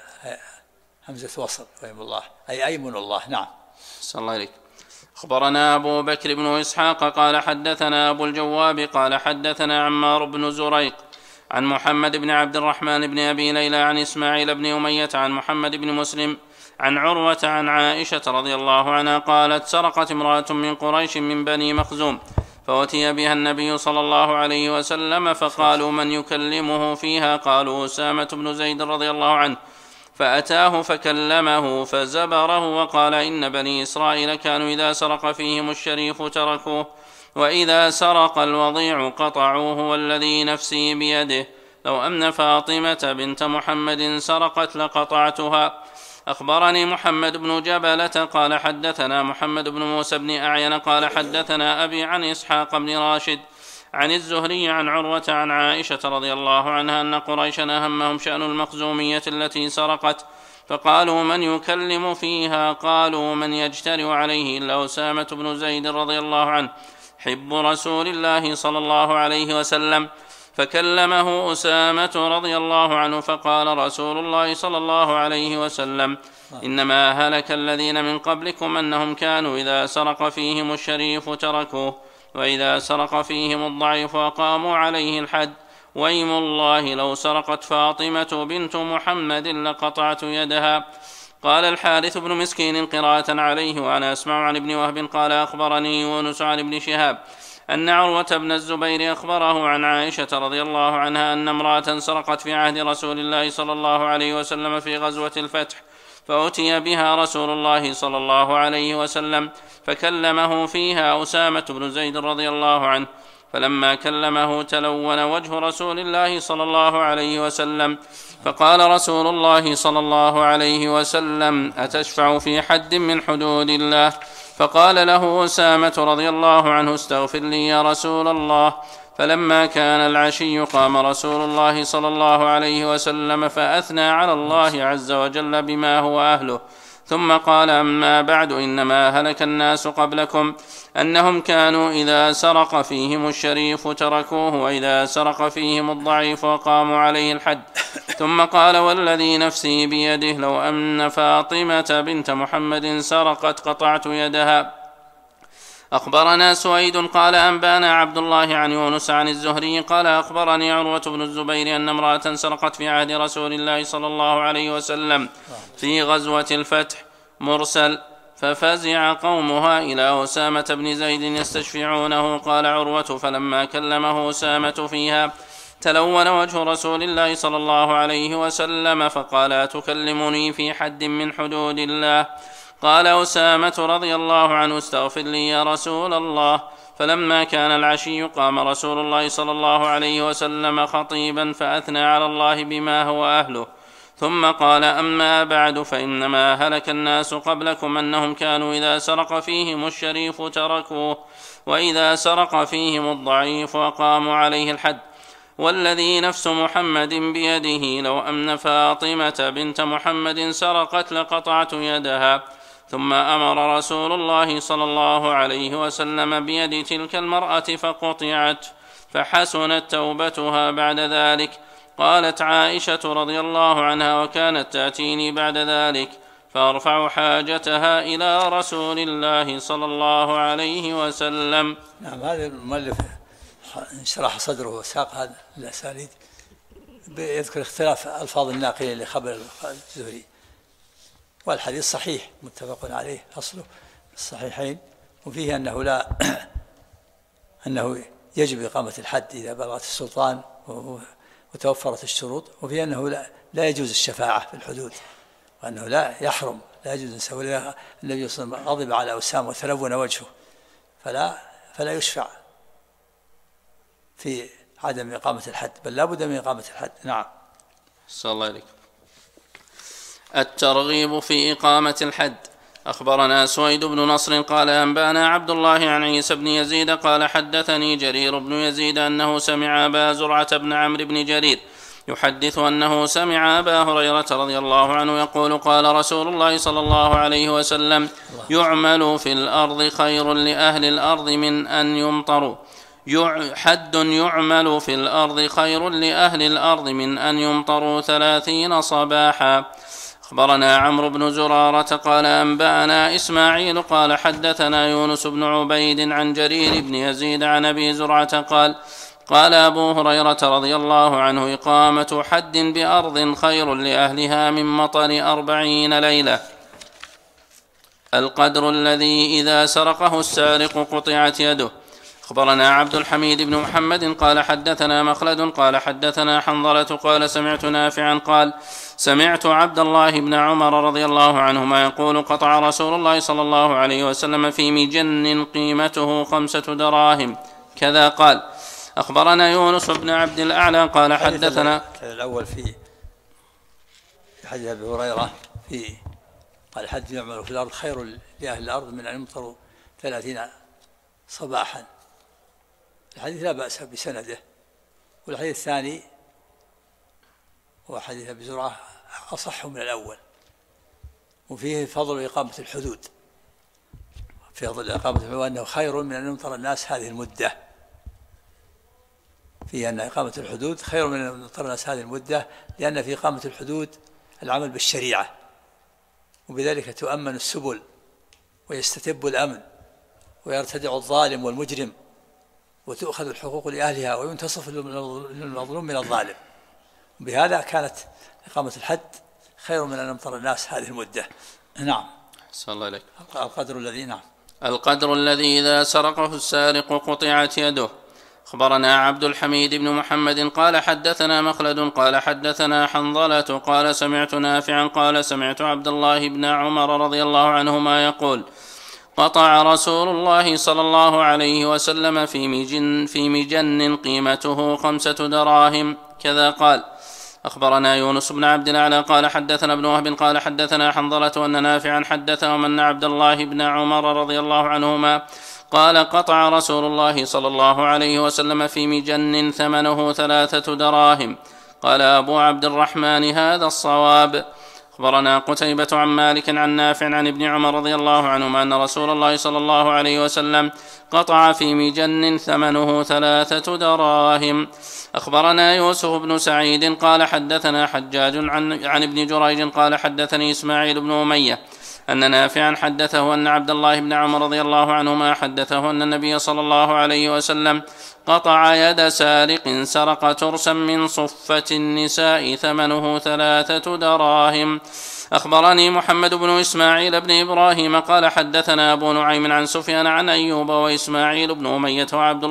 همزة وصل، ويم الله أي أيمن الله. نعم. صلى الله عليك. أخبرنا أبو بكر بن إسحاق قال حدثنا أبو الجواب قال حدثنا عمار بن زريق عن محمد بن عبد الرحمن بن أبي ليلى عن إسماعيل بن أمية عن محمد بن مسلم عن عروة عن عائشة رضي الله عنها قالت: سرقت امرأة من قريش من بني مخزوم، فأتي بها النبي صلى الله عليه وسلم، فقالوا: من يكلمه فيها؟ قالوا: أسامة بن زيد رضي الله عنه. فأتاه فكلمه فزبره وقال: إن بني إسرائيل كانوا إذا سرق فيهم الشريف تركوه، وإذا سرق الوضيع قطعوه، والذي نفسي بيده لو أن فاطمة بنت محمد سرقت لقطعتها. أخبرني محمد بن جبلة قال حدثنا محمد بن موسى بن أعين قال حدثنا أبي عن إسحاق بن راشد عن الزهري عن عروة عن عائشة رضي الله عنها أن قريشا أهمهم شأن المخزومية التي سرقت، فقالوا: من يكلم فيها؟ قالوا: من يجترئ عليه إلا أسامة بن زيد رضي الله عنه حب رسول الله صلى الله عليه وسلم. فكلمه أسامة رضي الله عنه، فقال رسول الله صلى الله عليه وسلم: إنما هلك الذين من قبلكم أنهم كانوا إذا سرق فيهم الشريف تركوه، وإذا سرق فيهم الضعيف أقاموا عليه الحد، ويم الله لو سرقت فاطمة بنت محمد لقطعت يدها. قال الحارث بن مسكين قراءة عليه وأنا أسمع عن ابن وهب قال أخبرني يونس عن ابن شهاب أن عروة بن الزبير أخبره عن عائشة رضي الله عنها أن امرأة سرقت في عهد رسول الله صلى الله عليه وسلم في غزوة الفتح، فأتي بها رسول الله صلى الله عليه وسلم فكلمه فيها أسامة بن زيد رضي الله عنه، فلما كلمه تلون وجه رسول الله صلى الله عليه وسلم، فقال رسول الله صلى الله عليه وسلم: أتشفع في حد من حدود الله؟ فقال له أسامة رضي الله عنه: استغفر لي يا رسول الله. فلما كان العشي قام رسول الله صلى الله عليه وسلم فأثنى على الله عز وجل بما هو أهله، ثم قال: أما بعد، إنما هلك الناس قبلكم أنهم كانوا إذا سرق فيهم الشريف تركوه، وإذا سرق فيهم الضعيف وقاموا عليه الحد. ثم قال: والذي نفسي بيده لو أن فاطمة بنت محمد سرقت قطعت يدها. أخبرنا سويد قال أنبانا عبد الله عن يونس عن الزهري قال أخبرني عروة بن الزبير أن امرأة سرقت في عهد رسول الله صلى الله عليه وسلم في غزوة الفتح مرسل، ففزع قومها إلى أسامة بن زيد يستشفعونه. قال عروة: فلما كلمه أسامة فيها تلون وجه رسول الله صلى الله عليه وسلم فقال: أتكلمني في حد من حدود الله؟ قال أسامة رضي الله عنه: استغفر لي يا رسول الله. فلما كان العشي قام رسول الله صلى الله عليه وسلم خطيبا فأثنى على الله بما هو أهله، ثم قال: أما بعد، فإنما هلك الناس قبلكم أنهم كانوا إذا سرق فيهم الشريف تركوه، وإذا سرق فيهم الضعيف أقاموا عليه الحد، والذي نفس محمد بيده لو أن فاطمة بنت محمد سرقت لقطعت يدها. ثم أمر رسول الله صلى الله عليه وسلم بيد تلك المرأة فقطعت، فحسنت توبتها بعد ذلك. قالت عائشة رضي الله عنها: وكانت تأتيني بعد ذلك فأرفع حاجتها إلى رسول الله صلى الله عليه وسلم. نعم، هذا المؤلف انشرح صدره وساق هذا الأسانيد يذكر اختلاف ألفاظ الناقلين لخبر الزهري، والحديث صحيح متفق عليه أصله الصحيحين، وفيه أنه يجب إقامة الحد إذا بلغت السلطان، وتوفرت الشروط، وفي أنه لا يجوز الشفاعة في الحدود، وأنه لا يحرم، لا يجوز أن يسوي. النبي صلى الله عليه وسلم غضب على أسامة وتلون وجهه، فلا يشفع في عدم إقامة الحد، بل لا بد من إقامة الحد. نعم. صلى الله عليك. الترغيب في إقامة الحد. أخبرنا سويد بن نصر قال أنبأنا عبد الله عن عيسى بن يزيد قال حدثني جرير بن يزيد أنه سمع أبا زرعة بن عمرو بن جرير يحدث أنه سمع أبا هريرة رضي الله عنه يقول قال رسول الله صلى الله عليه وسلم يعمل في الأرض خير لأهل الأرض من أن يمطروا. حد يعمل في الأرض خير لأهل الأرض من أن يمطروا 30 صباحا. أخبرنا عمرو بن زرارة قال أنبأنا إسماعيل قال حدثنا يونس بن عبيد عن جرير بن يزيد عن أبي زرعة قال أبو هريرة رضي الله عنه إقامة حد بأرض خير لأهلها من مطر 40 ليلة. القدر الذي إذا سرقه السارق قطعت يده. أخبرنا عبد الحميد بن محمد قال حدثنا مخلد قال حدثنا حنظلة قال سمعت نافعا قال سمعت عبد الله بن عمر رضي الله عنهما يقول قطع رسول الله صلى الله عليه وسلم في مجن قيمته 5 دراهم كذا قال. أخبرنا يونس بن عبد الأعلى قال حدثنا الأول في حديث أبي هريرة قال حد يعمل في الأرض خير لأهل الأرض من أن يمطروا 30 صباحا. الحديث لا بأس بسنده. والحديث الثاني هو حديث أبي زرعة أصح من الأول، وفيه فضل إقامة الحدود، في فضل إقامة الحدود وأنه خير من أن يمطر الناس هذه المدة، فيه أن إقامة الحدود خير من أن يمطر الناس هذه المدة، لأن في إقامة الحدود العمل بالشريعة، وبذلك تؤمن السبل ويستتب الأمن ويرتدع الظالم والمجرم وتؤخذ الحقوق لأهلها وينتصف للمظلوم من الظالم. بهذا كانت إقامة الحد خير من أن يمطر الناس هذه المدة. نعم. صلى الله عليك. القدر الذي نعم. القدر الذي إذا سرقه السارق قطعت يده. أخبرنا عبد الحميد بن محمد قال حدثنا مخلد قال حدثنا حنظلة قال سمعت نافعا قال سمعت عبد الله بن عمر رضي الله عنهما يقول قطع رسول الله صلى الله عليه وسلم في مجن قيمته 5 دراهم كذا قال. أخبرنا يونس بن عبد الأعلى قال حدثنا ابن وهب قال حدثنا حنظلة أن نافعا حدثهم أن عبد الله بن عمر رضي الله عنهما قال قطع رسول الله صلى الله عليه وسلم في مجن ثمنه 3 دراهم. قال أبو عبد الرحمن هذا الصواب. أخبرنا قتيبة عن مالك عن نافع عن ابن عمر رضي الله عنهما أن رسول الله صلى الله عليه وسلم قطع في مجن ثمنه 3 دراهم. أخبرنا يوسف بن سعيد قال حدثنا حجاج عن ابن جريج قال حدثني إسماعيل بن أمية أن نافعا حدثه أن عبد الله بن عمر رضي الله عنهما حدثه أن النبي صلى الله عليه وسلم قطع يد سارق سرق ترسا من صفة النساء ثمنه 3 دراهم. أخبرني محمد بن إسماعيل بن إبراهيم قال حدثنا أبو نعيم عن سفيان عن أيوب وإسماعيل بن أمية وعبد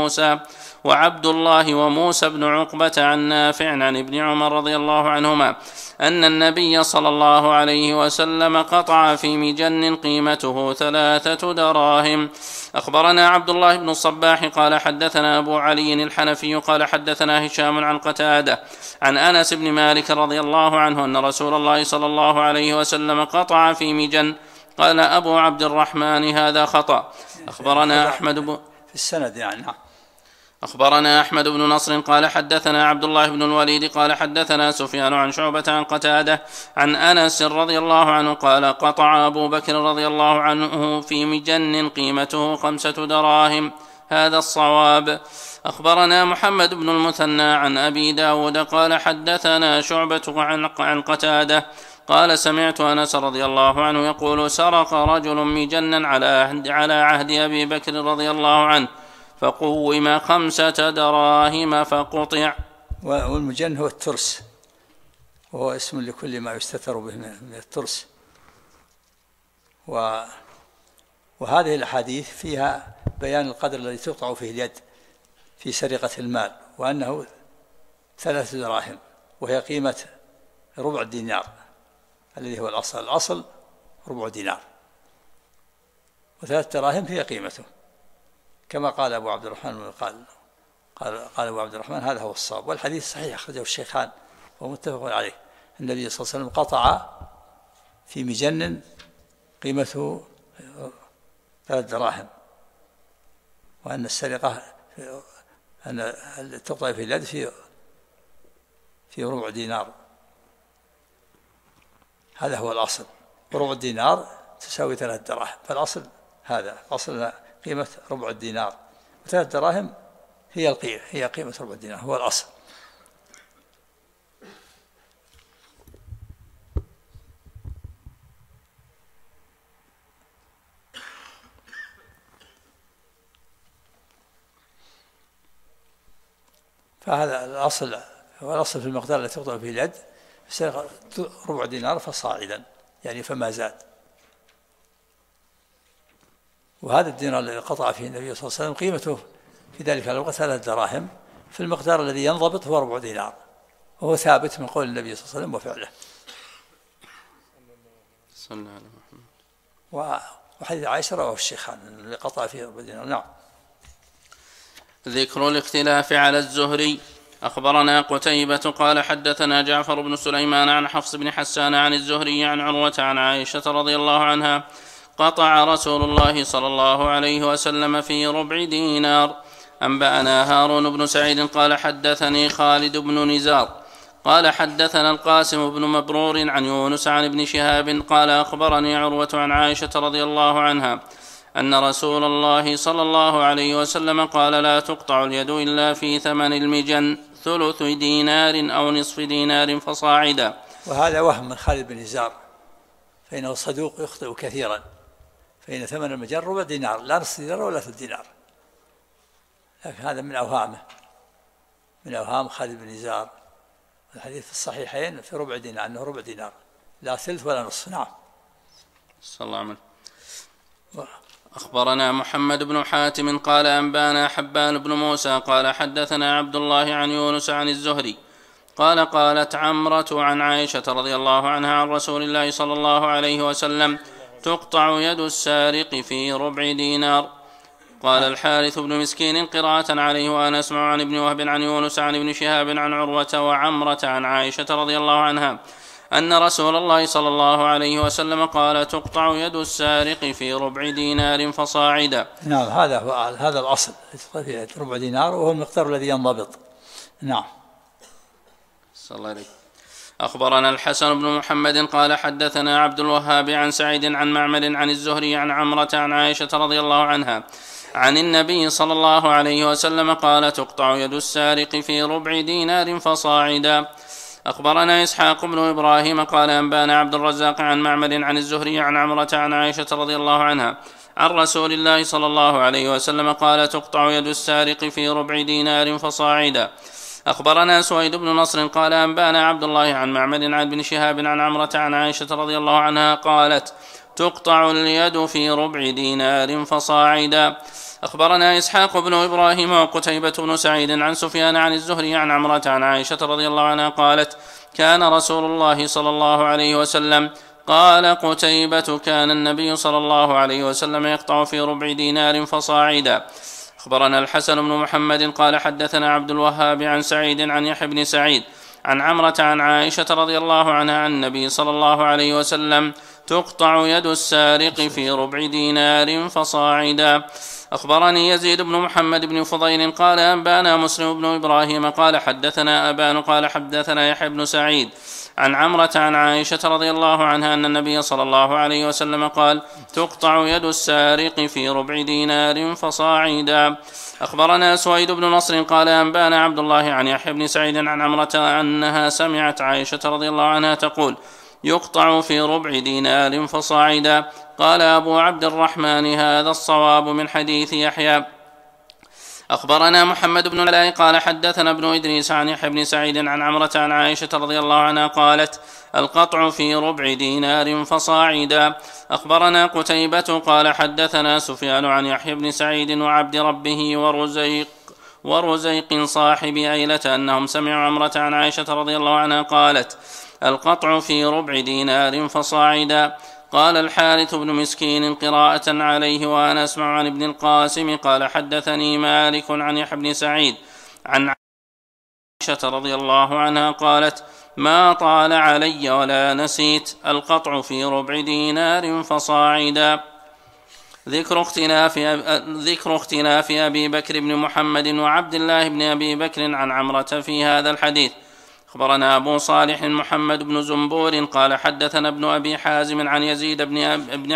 الله وموسى بن عقبة عن نافع عن ابن عمر رضي الله عنهما أن النبي صلى الله عليه وسلم قطع في مجن قيمته 3 دراهم. أخبرنا عبد الله بن الصباح قال حدثنا أبو علي الحنفي قال حدثنا هشام عن قتادة عن أنس بن مالك رضي الله عنه أن رسول الله صلى الله عليه وسلم قطع في مجن. قال أبو عبد الرحمن هذا خطأ. أخبرنا أحمد في السند يعني. أخبرنا أحمد بن نصر قال حدثنا عبد الله بن الوليد قال حدثنا سفيان عن شعبة عن قتادة عن أنس رضي الله عنه قال قطع أبو بكر رضي الله عنه في مجن قيمته 5 دراهم هذا الصواب. أخبرنا محمد بن المثنى عن أبي داود قال حدثنا شعبة عن قتادة قال سمعت أنس رضي الله عنه يقول سرق رجل مجنا على عهد أبي بكر رضي الله عنه فقوم 5 دراهم فقطع. والمجن هو الترس، وهو اسم لكل ما يستتر به من الترس. وهذه الأحاديث فيها بيان القدر الذي تقطع فيه اليد في سرقة المال، وأنه 3 دراهم، وهي قيمة ربع الدينار الذي هو الأصل ربع دينار، و3 دراهم هي قيمته، كما قال أبو عبد الرحمن. قال أبو عبد الرحمن هذا هو الصواب، والحديث صحيح أخرجه الشيخان ومتفق عليه. النبي صلى الله عليه وسلم قطع في مجن قيمته 3 دراهم، وأن السرقة أن تقطع في اليد في ربع دينار، هذا هو الأصل. ربع الدينار تساوي 3 دراهم، فالأصل هذا أصل قيمة ربع الدينار، و3 دراهم هي قيمة ربع الدينار، هو الأصل. فهذا الأصل هو الأصل في المقدار الذي تقطع به اليد، ربع دينار فصاعدا، يعني فما زاد. وهذا الدينار الذي قطع فيه النبي صلى الله عليه وسلم قيمته في ذلك الوقت 3 دراهم، في المقدار الذي ينضبط هو ربع دينار، وهو ثابت من قول النبي صلى الله عليه وسلم وفعله. صلى الله عليه وسلم. وحديث عائشة رواه الشيخان الذي قطع فيه ربع دينار. نعم. ذكر الاختلاف على الزهري. أخبرنا قتيبة قال حدثنا جعفر بن سليمان عن حفص بن حسان عن الزهري عن عروة عن عائشة رضي الله عنها قطع رسول الله صلى الله عليه وسلم في ربع دينار. أنبأنا هارون بن سعيد قال حدثني خالد بن نزار قال حدثنا القاسم بن مبرور عن يونس عن ابن شهاب قال أخبرني عروة عن عائشة رضي الله عنها أن رسول الله صلى الله عليه وسلم قال لا تقطع اليد إلا في ثمن المجن 1/3 دينار أو نصف دينار فصاعدا. وهذا وهم من خالد بن نزار، فإنه صدوق يخطئ كثيرا، فإن ثمن المجن ربع دينار، لا نصف دينار ولا 3 دينار، لكن هذا من أوهام خالد بن نزار. الحديث في الصحيحين في ربع دينار، أنه ربع دينار لا ثلث ولا نصف. نعم. صلى الله عليه وسلم. أخبرنا محمد بن حاتم قال أنبانا حبان بن موسى قال حدثنا عبد الله عن يونس عن الزهري قال قالت عمرة عن عائشة رضي الله عنها عن رسول الله صلى الله عليه وسلم تقطع يد السارق في ربع دينار. قال الحارث بن مسكين قراءة عليه وأنا أسمع عن ابن وهب عن يونس عن ابن شهاب عن عروة وعمرة عن عائشة رضي الله عنها أن رسول الله صلى الله عليه وسلم قال تقطع يد السارق في ربع دينار فصاعدا. نعم. هذا الأصل في ربع دينار، وهو المقدار الذي ينضبط. نعم. صلى الله عليه. أخبرنا الحسن بن محمد قال حدثنا عبد الوهاب عن سعيد عن معمر عن الزهري عن عمرة عن عائشة رضي الله عنها عن النبي صلى الله عليه وسلم قال تقطع يد السارق في ربع دينار فصاعدا. أخبرنا إسحاق بن إبراهيم قال أنبانا عبد الرزاق عن معمر عن الزهري عن عمرة عن عائشة رضي الله عنها عن رسول الله صلى الله عليه وسلم قال تقطع يد السارق في ربع دينار فصاعدا. أخبرنا سويد بن نصر قال أنبانا عبد الله عن معمر عن ابن شهاب عن عمرة عن عائشة رضي الله عنها قالت تقطع اليد في ربع دينار فصاعدا. أخبرنا إسحاق بن إبراهيم وقتيبة بن سعيد عن سفيان عن الزهري عن عمرة عن عائشة رضي الله عنها قالت كان رسول الله صلى الله عليه وسلم قال قتيبة كان النبي صلى الله عليه وسلم يقطع في ربع دينار فصاعدا. أخبرنا الحسن بن محمد قال حدثنا عبد الوهاب عن سعيد عن يحيى بن سعيد عن عمرة عن عائشة رضي الله عنها عن النبي صلى الله عليه وسلم تقطع يد السارق في ربع دينار فصاعدا. أخبرني يزيد بن محمد بن فضيل قال أنبانا مسلم بن إبراهيم قال حدثنا أبان قال حدثنا يحيى بن سعيد عن عمرة عن عائشة رضي الله عنها أن النبي صلى الله عليه وسلم قال تقطع يد السارق في ربع دينار فصاعدا. أخبرنا سويد بن نصر قال أنبانا عبد الله عن يحيى بن سعيد عن عمرة أنها سمعت عائشة رضي الله عنها تقول يقطع في ربع دينار فصاعدا. قال أبو عبد الرحمن هذا الصواب من حديث يحيى. أخبرنا محمد بن العلاء قال حدثنا ابن إدريس عن يحيى بن سعيد عن عمرة عن عائشة رضي الله عنها قالت القطع في ربع دينار فصاعدا. أخبرنا قتيبة قال حدثنا سفيان عن يحيى بن سعيد وعبد ربه ورزيق صاحب أيلة أنهم سمعوا عمرة عن عائشة رضي الله عنها قالت: القطع في ربع دينار فصاعدا. قال الحارث بن مسكين قراءة عليه وأنا أسمع عن ابن القاسم قال: حدثني مالك عن يحيى بن سعيد عن عائشة رضي الله عنها قالت: ما طال علي ولا نسيت، القطع في ربع دينار فصاعدا. ذكر اختلاف أبي بكر بن محمد وعبد الله بن أبي بكر عن عمرة في هذا الحديث. أخبرنا أبو صالح محمد بن زنبور قال حدثنا ابن أبي حازم عن يزيد بن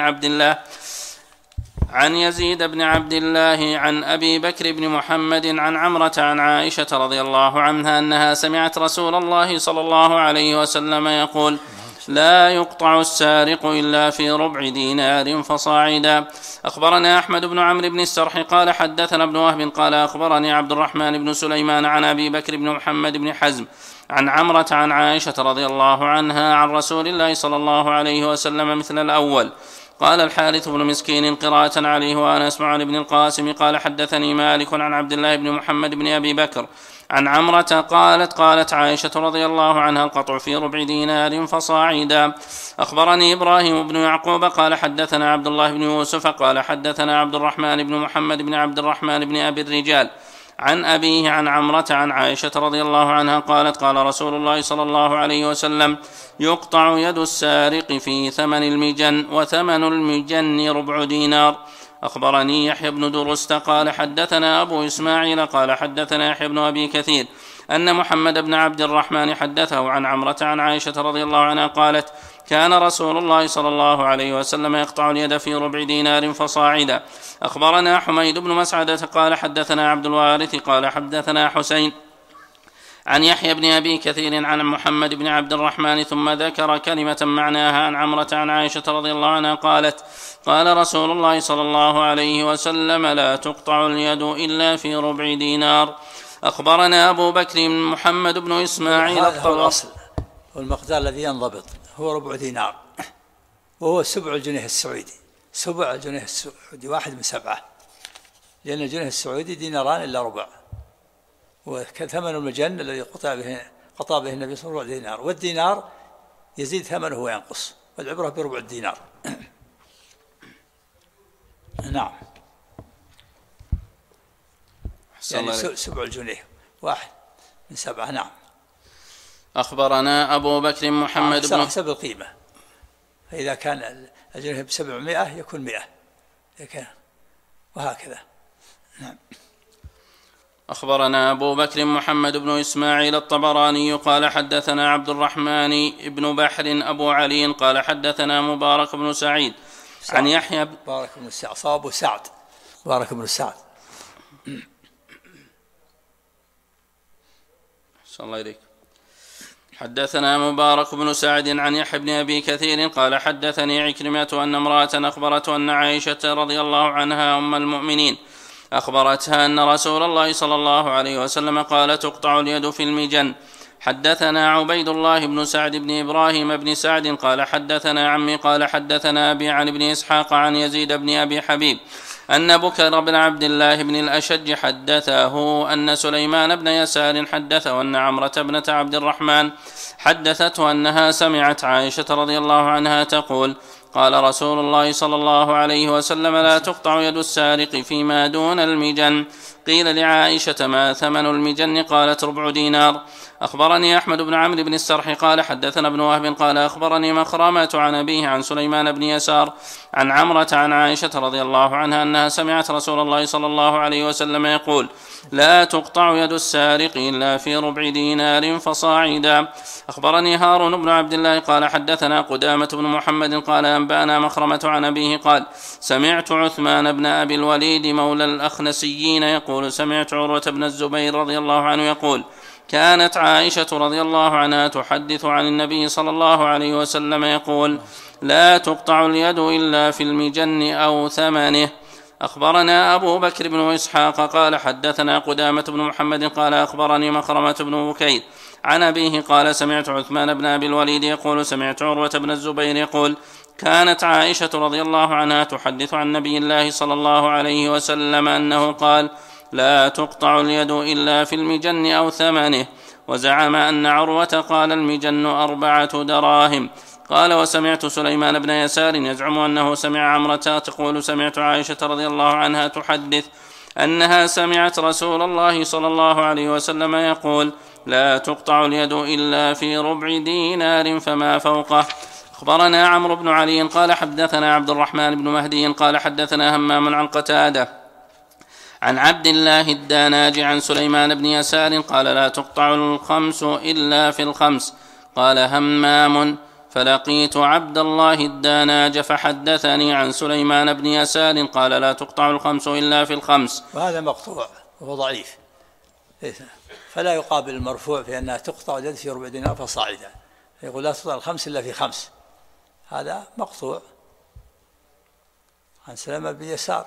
عبد الله عن أبي بكر بن محمد عن عمرة عن عائشة رضي الله عنها أنها سمعت رسول الله صلى الله عليه وسلم يقول: لا يقطع السارق إلا في ربع دينار فصاعدا. أخبرنا أحمد بن عمرو بن السرح قال حدثنا ابن وهب قال أخبرني عبد الرحمن بن سليمان عن أبي بكر بن محمد بن حزم عن عمرة عن عائشة رضي الله عنها عن رسول الله صلى الله عليه وسلم مثل الأول. قال الحارث بن مسكين قراءة عليه وأنا أسمع عن ابن القاسم قال حدثني مالك عن عبد الله بن محمد بن أبي بكر عن عمرة قالت عائشة رضي الله عنها: القطع في ربع دينار فصاعدا. أخبرني إبراهيم بن يعقوب قال حدثنا عبد الله بن يوسف قال حدثنا عبد الرحمن بن محمد بن عبد الرحمن بن أبي الرجال عن أبيه عن عمرة عن عائشة رضي الله عنها قالت: قال رسول الله صلى الله عليه وسلم: يقطع يد السارق في ثمن المجن، وثمن المجن ربع دينار. أخبرني يحيى بن درست قال حدثنا أبو إسماعيل قال حدثنا يحيى بن أبي كثير أن محمد بن عبد الرحمن حدثه عن عمرة عن عائشة رضي الله عنها قالت: كان رسول الله صلى الله عليه وسلم يقطع اليد في ربع دينار فصاعدا. أخبرنا حميد بن مسعدة قال حدثنا عبد الوارث قال حدثنا حسين عن يحيى بن أبي كثير عن محمد بن عبد الرحمن ثم ذكر كلمة معناها عن عمرة عن عائشة رضي الله عنها قالت: قال رسول الله صلى الله عليه وسلم: لا تقطع اليد إلا في ربع دينار. أخبرنا أبو بكر محمد بن إسماعيل. هذا هو الأصل والمقدار الذي ينضبط هو ربع دينار، وهو سبع الجنيه السعودي. سبع الجنيه السعودي 1 من 7، لأن الجنيه السعودي ديناران إلا ربع، وثمن المجن الذي قطع به النبي صلى الله عليه وسلم دينار، والدينار يزيد ثمنه وينقص، والعبرة بربع الدينار. نعم، يعني سبع الجنيه 1 من 7. نعم. أخبرنا أبو بكر محمد بن حسب القيمة، فإذا كان الجنيه ب700 يكون 100 وهكذا. نعم. أخبرنا أبو بكر محمد بن إسماعيل الطبراني قال حدثنا عبد الرحمن بن بحر أبو علي قال حدثنا مبارك بن سعيد عن يحيى مبارك بن سعد صاب سعد مبارك بن سعد. صلى الله عليك. حدثنا مبارك بن سعد عن يحيى بن أبي كثير قال حدثني عكرمة أن امرأة أخبرته أن عائشة رضي الله عنها أم المؤمنين أخبرتها أن رسول الله صلى الله عليه وسلم قال: تقطع اليد في المجن. حدثنا عبيد الله بن سعد بن إبراهيم بن سعد قال حدثنا عمي قال حدثنا أبي عن ابن إسحاق عن يزيد بن أبي حبيب أن بكر بن عبد الله بن الأشج حدثه أن سليمان بن يسار حدثه أن عمرة بنت عبد الرحمن حدثته أنها سمعت عائشة رضي الله عنها تقول: قال رسول الله صلى الله عليه وسلم: لا تقطع يد السارق فيما دون المجن. قيل لعائشة: ما ثمن المجن؟ قالت: ربع دينار. أخبرني أحمد بن عمرو بن السرح قال حدثنا ابن وهب قال أخبرني مخرمة عن أبيه عن سليمان بن يسار عن عمرة عن عائشة رضي الله عنها أنها سمعت رسول الله صلى الله عليه وسلم يقول: لا تقطع يد السارق إلا في ربع دينار فصاعدا. أخبرني هارون بن عبد الله قال حدثنا قدامة بن محمد قال أنبأنا مخرمة عن أبيه قال: سمعت عثمان بن أبي الوليد مولى الأخنسيين يقول: سمعت عروة بن الزبير رضي الله عنه يقول: كانت عائشة رضي الله عنها تحدث عن النبي صلى الله عليه وسلم يقول: لا تقطع اليد إلا في المجن أو ثمنه. أخبرنا أبو بكر بن إسحاق قال حدثنا قدامة بن محمد قال أخبرني مخرمة بن بكير عن أبيه قال: سمعت عثمان بن أبي الوليد يقول: سمعت عروة بن الزبير يقول: كانت عائشة رضي الله عنها تحدث عن نبي الله صلى الله عليه وسلم أنه قال: لا تقطع اليد إلا في المجن أو ثمنه. وزعم أن عروة قال المجن 4 دراهم. قال وسمعت سليمان بن يسار يزعم أنه سمع عمرة تقول سمعت عائشة رضي الله عنها تحدث أنها سمعت رسول الله صلى الله عليه وسلم يقول لا تقطع اليد إلا في ربع دينار فما فوقه. أخبرنا عمرو بن علي قال حدثنا عبد الرحمن بن مهدي قال حدثنا همام عن قتادة عن عبد الله الداناج عن سليمان بن يسار قال لا تقطع الخمس إلا في الخمس. قال همام فلقيت عبد الله الداناج فحدثني عن سليمان بن يسار قال لا تقطع الخمس إلا في الخمس. وهذا مقطوع وهو ضعيف، فلا يقابل المرفوع في أنها تقطع اليد في ربع دينار فصاعدا، يقول لا تقطع الخمس إلا في 5. هذا مقطوع عن سليمان بن يسار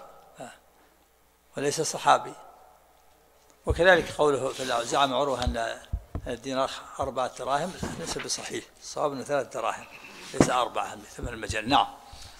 وليس صحابي. وكذلك قوله زعم عروة أن الدينار 4 دراهم ليس بصحيح، الصواب أنه 3 دراهم ليس 4 ثمن المجن. نعم.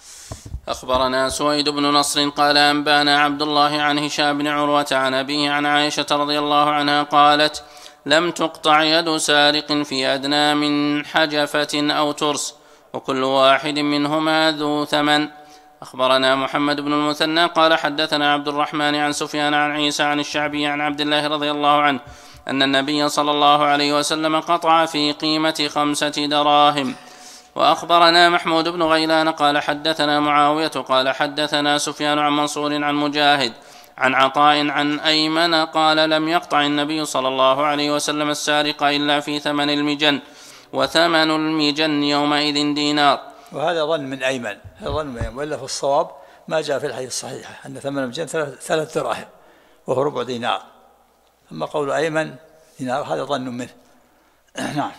أخبرنا سويد بن نصر قال أنبانا عبد الله عن هشام بن عروة عن أبيه عن عائشة رضي الله عنها قالت لم تقطع يد سارق في أدنى من حجفة أو ترس وكل واحد منهما ذو ثمن. أخبرنا محمد بن المثنى قال حدثنا عبد الرحمن عن سفيان عن عيسى عن الشعبي عن عبد الله رضي الله عنه أن النبي صلى الله عليه وسلم قطع في قيمة 5 دراهم. وأخبرنا محمود بن غيلان قال حدثنا معاوية قال حدثنا سفيان عن منصور عن مجاهد عن عطاء عن أيمن قال لم يقطع النبي صلى الله عليه وسلم السارق إلا في ثمن المجن وثمن المجن يومئذ دينار. وهذا ظن من أيمن، وإلا في الصواب ما جاء في الحديث الصحيح أن ثمن المجن 3 دراهم وهو ربع دينار. أما قول أيمن دينار هذا ظن منه. نعم.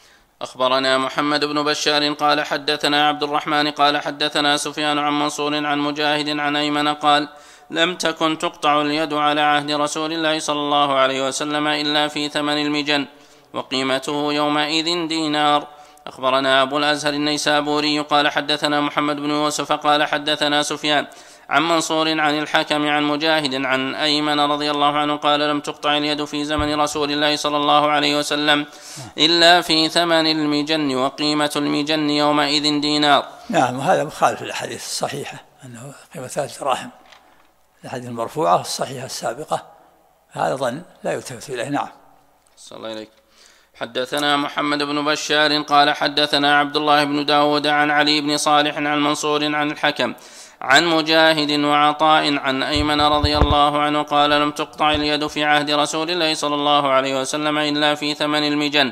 أخبرنا محمد بن بشار قال حدثنا عبد الرحمن قال حدثنا سفيان عن منصور عن مجاهد عن أيمن قال لم تكن تقطع اليد على عهد رسول الله صلى الله عليه وسلم إلا في ثمن المجن وقيمته يومئذ دينار. أخبرنا أبو الأزهر النيسابوري قال حدثنا محمد بن يوسف قال حدثنا سفيان عن منصور عن الحكم عن مجاهد عن أيمن رضي الله عنه قال لم تقطع اليد في زمن رسول الله صلى الله عليه وسلم إلا في ثمن المجن وقيمة المجن يومئذ دينار. نعم. وهذا مخالف الحديث الصحيحة أنه قيمة 3 دراهم، الحديث المرفوعة الصحيحة السابقة، هذا ظن لا يلتفت إليه. نعم. صلى الله عليك. حدثنا محمد بن بشار قال حدثنا عبد الله بن داود عن علي بن صالح عن منصور عن الحكم عن مجاهد وعطاء عن أيمن رضي الله عنه قال لم تقطع اليد في عهد رسول الله صلى الله عليه وسلم إلا في ثمن المجن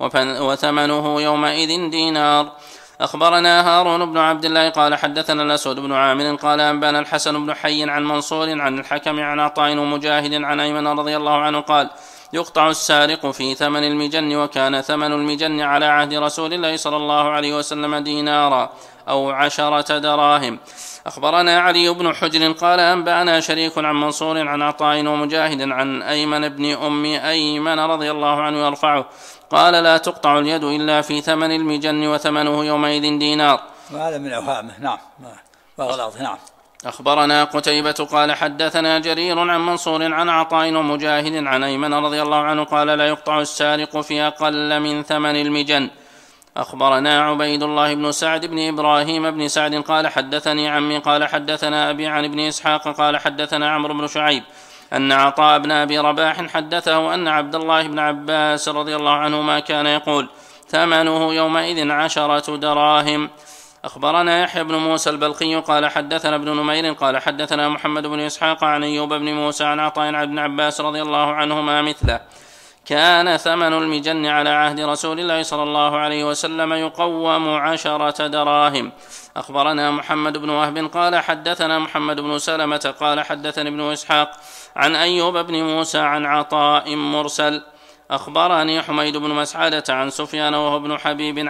وثمنه يومئذ دينار. أخبرنا هارون بن عبد الله قال حدثنا الأسود بن عامر قال أنبانا الحسن بن حي عن منصور عن الحكم عن عطاء ومجاهد عن أيمن رضي الله عنه قال يقطع السارق في ثمن المجن وكان ثمن المجن على عهد رسول الله صلى الله عليه وسلم دينارا أو 10 دراهم. أخبرنا علي بن حجر قال أنبأنا شريك عن منصور عن عطاء ومجاهد عن أيمن بن أم أيمن رضي الله عنه يرفعه قال لا تقطع اليد إلا في ثمن المجن وثمنه يومئذ دينار. وهذا من أوهامه. نعم. وغلط. نعم. أخبرنا قتيبة قال حدثنا جرير عن منصور عن عطاء ومجاهد عن أيمن رضي الله عنه قال لا يقطع السارق في أقل من ثمن المجن. أخبرنا عبيد الله بن سعد بن إبراهيم بن سعد قال حدثني عمي قال حدثنا أبي عن ابن إسحاق قال حدثنا عمرو بن شعيب أن عطاء بن أبي رباح حدثه أن عبد الله بن عباس رضي الله عنهما كان يقول ثمنه يومئذ 10 دراهم. أخبرنا يحيى بن موسى البلخي قال حدثنا ابن نمير قال حدثنا محمد بن إسحاق عن أيوب بن موسى عن عطاء عن ابن عباس رضي الله عنهما مثله كان ثمن المجن على عهد رسول الله صلى الله عليه وسلم يقوم 10 دراهم. أخبرنا محمد بن وهب قال حدثنا محمد بن سلمة قال حدثني ابن إسحاق عن أيوب بن موسى عن عطاء مرسل. أخبرني حميد بن مسعدة عن سفيان وهو ابن حبيب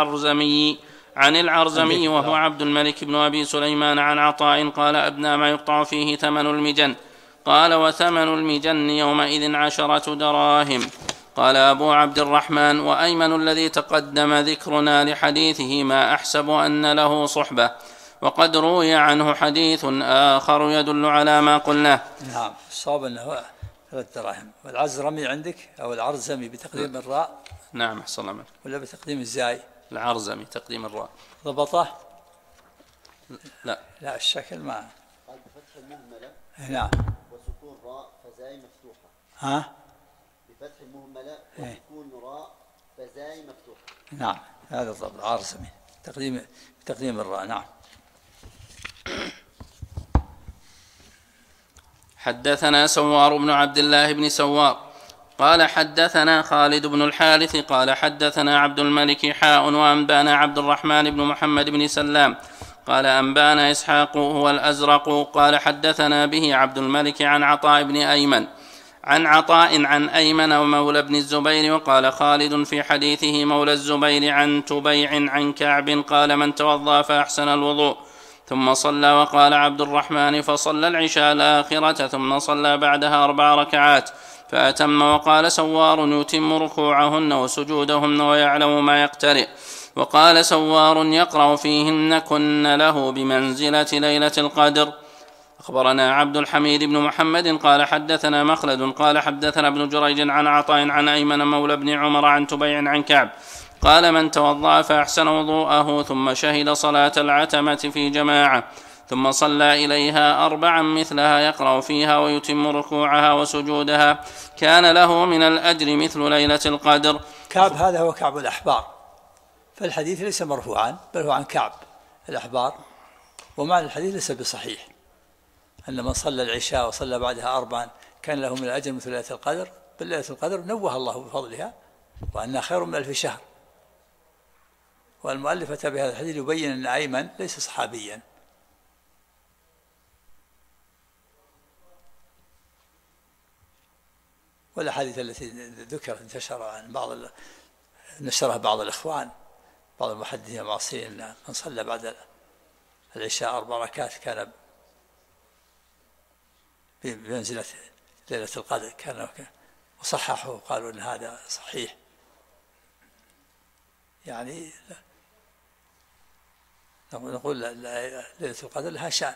عن العرزمي وهو عبد الملك بن أبي سليمان عن عطاء قال أدنى ما يقطع فيه ثمن المجن قال وثمن المجن يومئذ 10 دراهم. قال أبو عبد الرحمن وأيمن الذي تقدم ذكرنا لحديثه ما أحسب أن له صحبة وقد روي عنه حديث آخر يدل على ما قلناه. نعم، الصواب أنه 3 دراهم. والعزرمي عندك أو العرزمي بتقديم الراء؟ نعم، أحسن الله منك. ولا بتقديم الزاي؟ العرزمي تقديم الراء. ضبطه؟ لا الشكل ما قال بفتح المهملة. نعم. وسكون راء فزاي مفتوحة. ها؟ بفتح المهملة وسكون راء فزاي مفتوحة. نعم، هذا الضبط. العرزمي تقديم الراء. نعم. حدثنا سوار بن عبد الله بن سوار قال حدثنا خالد بن الحارث قال حدثنا عبد الملك حاء وأنبانا عبد الرحمن بن محمد بن سلام قال أنبانا إسحاق هو الأزرق قال حدثنا به عبد الملك عن عطاء بن أيمن عن عطاء عن أيمن ومولى بن الزبير. وقال خالد في حديثه مولى الزبير عن تبيع عن كعب قال من توضأ فأحسن الوضوء ثم صلى. وقال عبد الرحمن فصلى العشاء الآخرة ثم صلى بعدها 4 ركعات فأتم. وقال سوار يتم ركوعهن وسجودهن ويعلم ما يقترئ. وقال سوار يقرأ فيهن كن له بمنزلة ليلة القدر. أخبرنا عبد الحميد بن محمد قال حدثنا مخلد قال حدثنا ابن جريج عن عطاء عن أيمن مولى بن عمر عن تبيع عن كعب قال من توضأ فأحسن وضوءه ثم شهد صلاة العتمة في جماعة ثم صلى إليها 4 مثلها يقرأ فيها ويتم ركوعها وسجودها كان له من الأجر مثل ليلة القدر. كعب هذا هو كعب الأحبار، فالحديث ليس مرفوعا بل هو عن كعب الأحبار، ومعنى الحديث ليس بصحيح أن من صلى العشاء وصلى بعدها 4 كان له من الأجر مثل ليلة القدر. بل ليلة القدر نوه الله بفضلها وأنها خير من 1000 شهر. والمؤلف أتى بهذا الحديث يبين أن أيمن ليس صحابيا. والأحاديث التي ذكرت انتشر عن نشرها بعض الإخوان بعض المحدثين المعاصرين أن من صلى بعد العشاء 4 ركعات كان بمنزلة ليلة القدر كان، وصححوا وقالوا أن هذا صحيح. يعني نقول ليلة القدر لها شأن،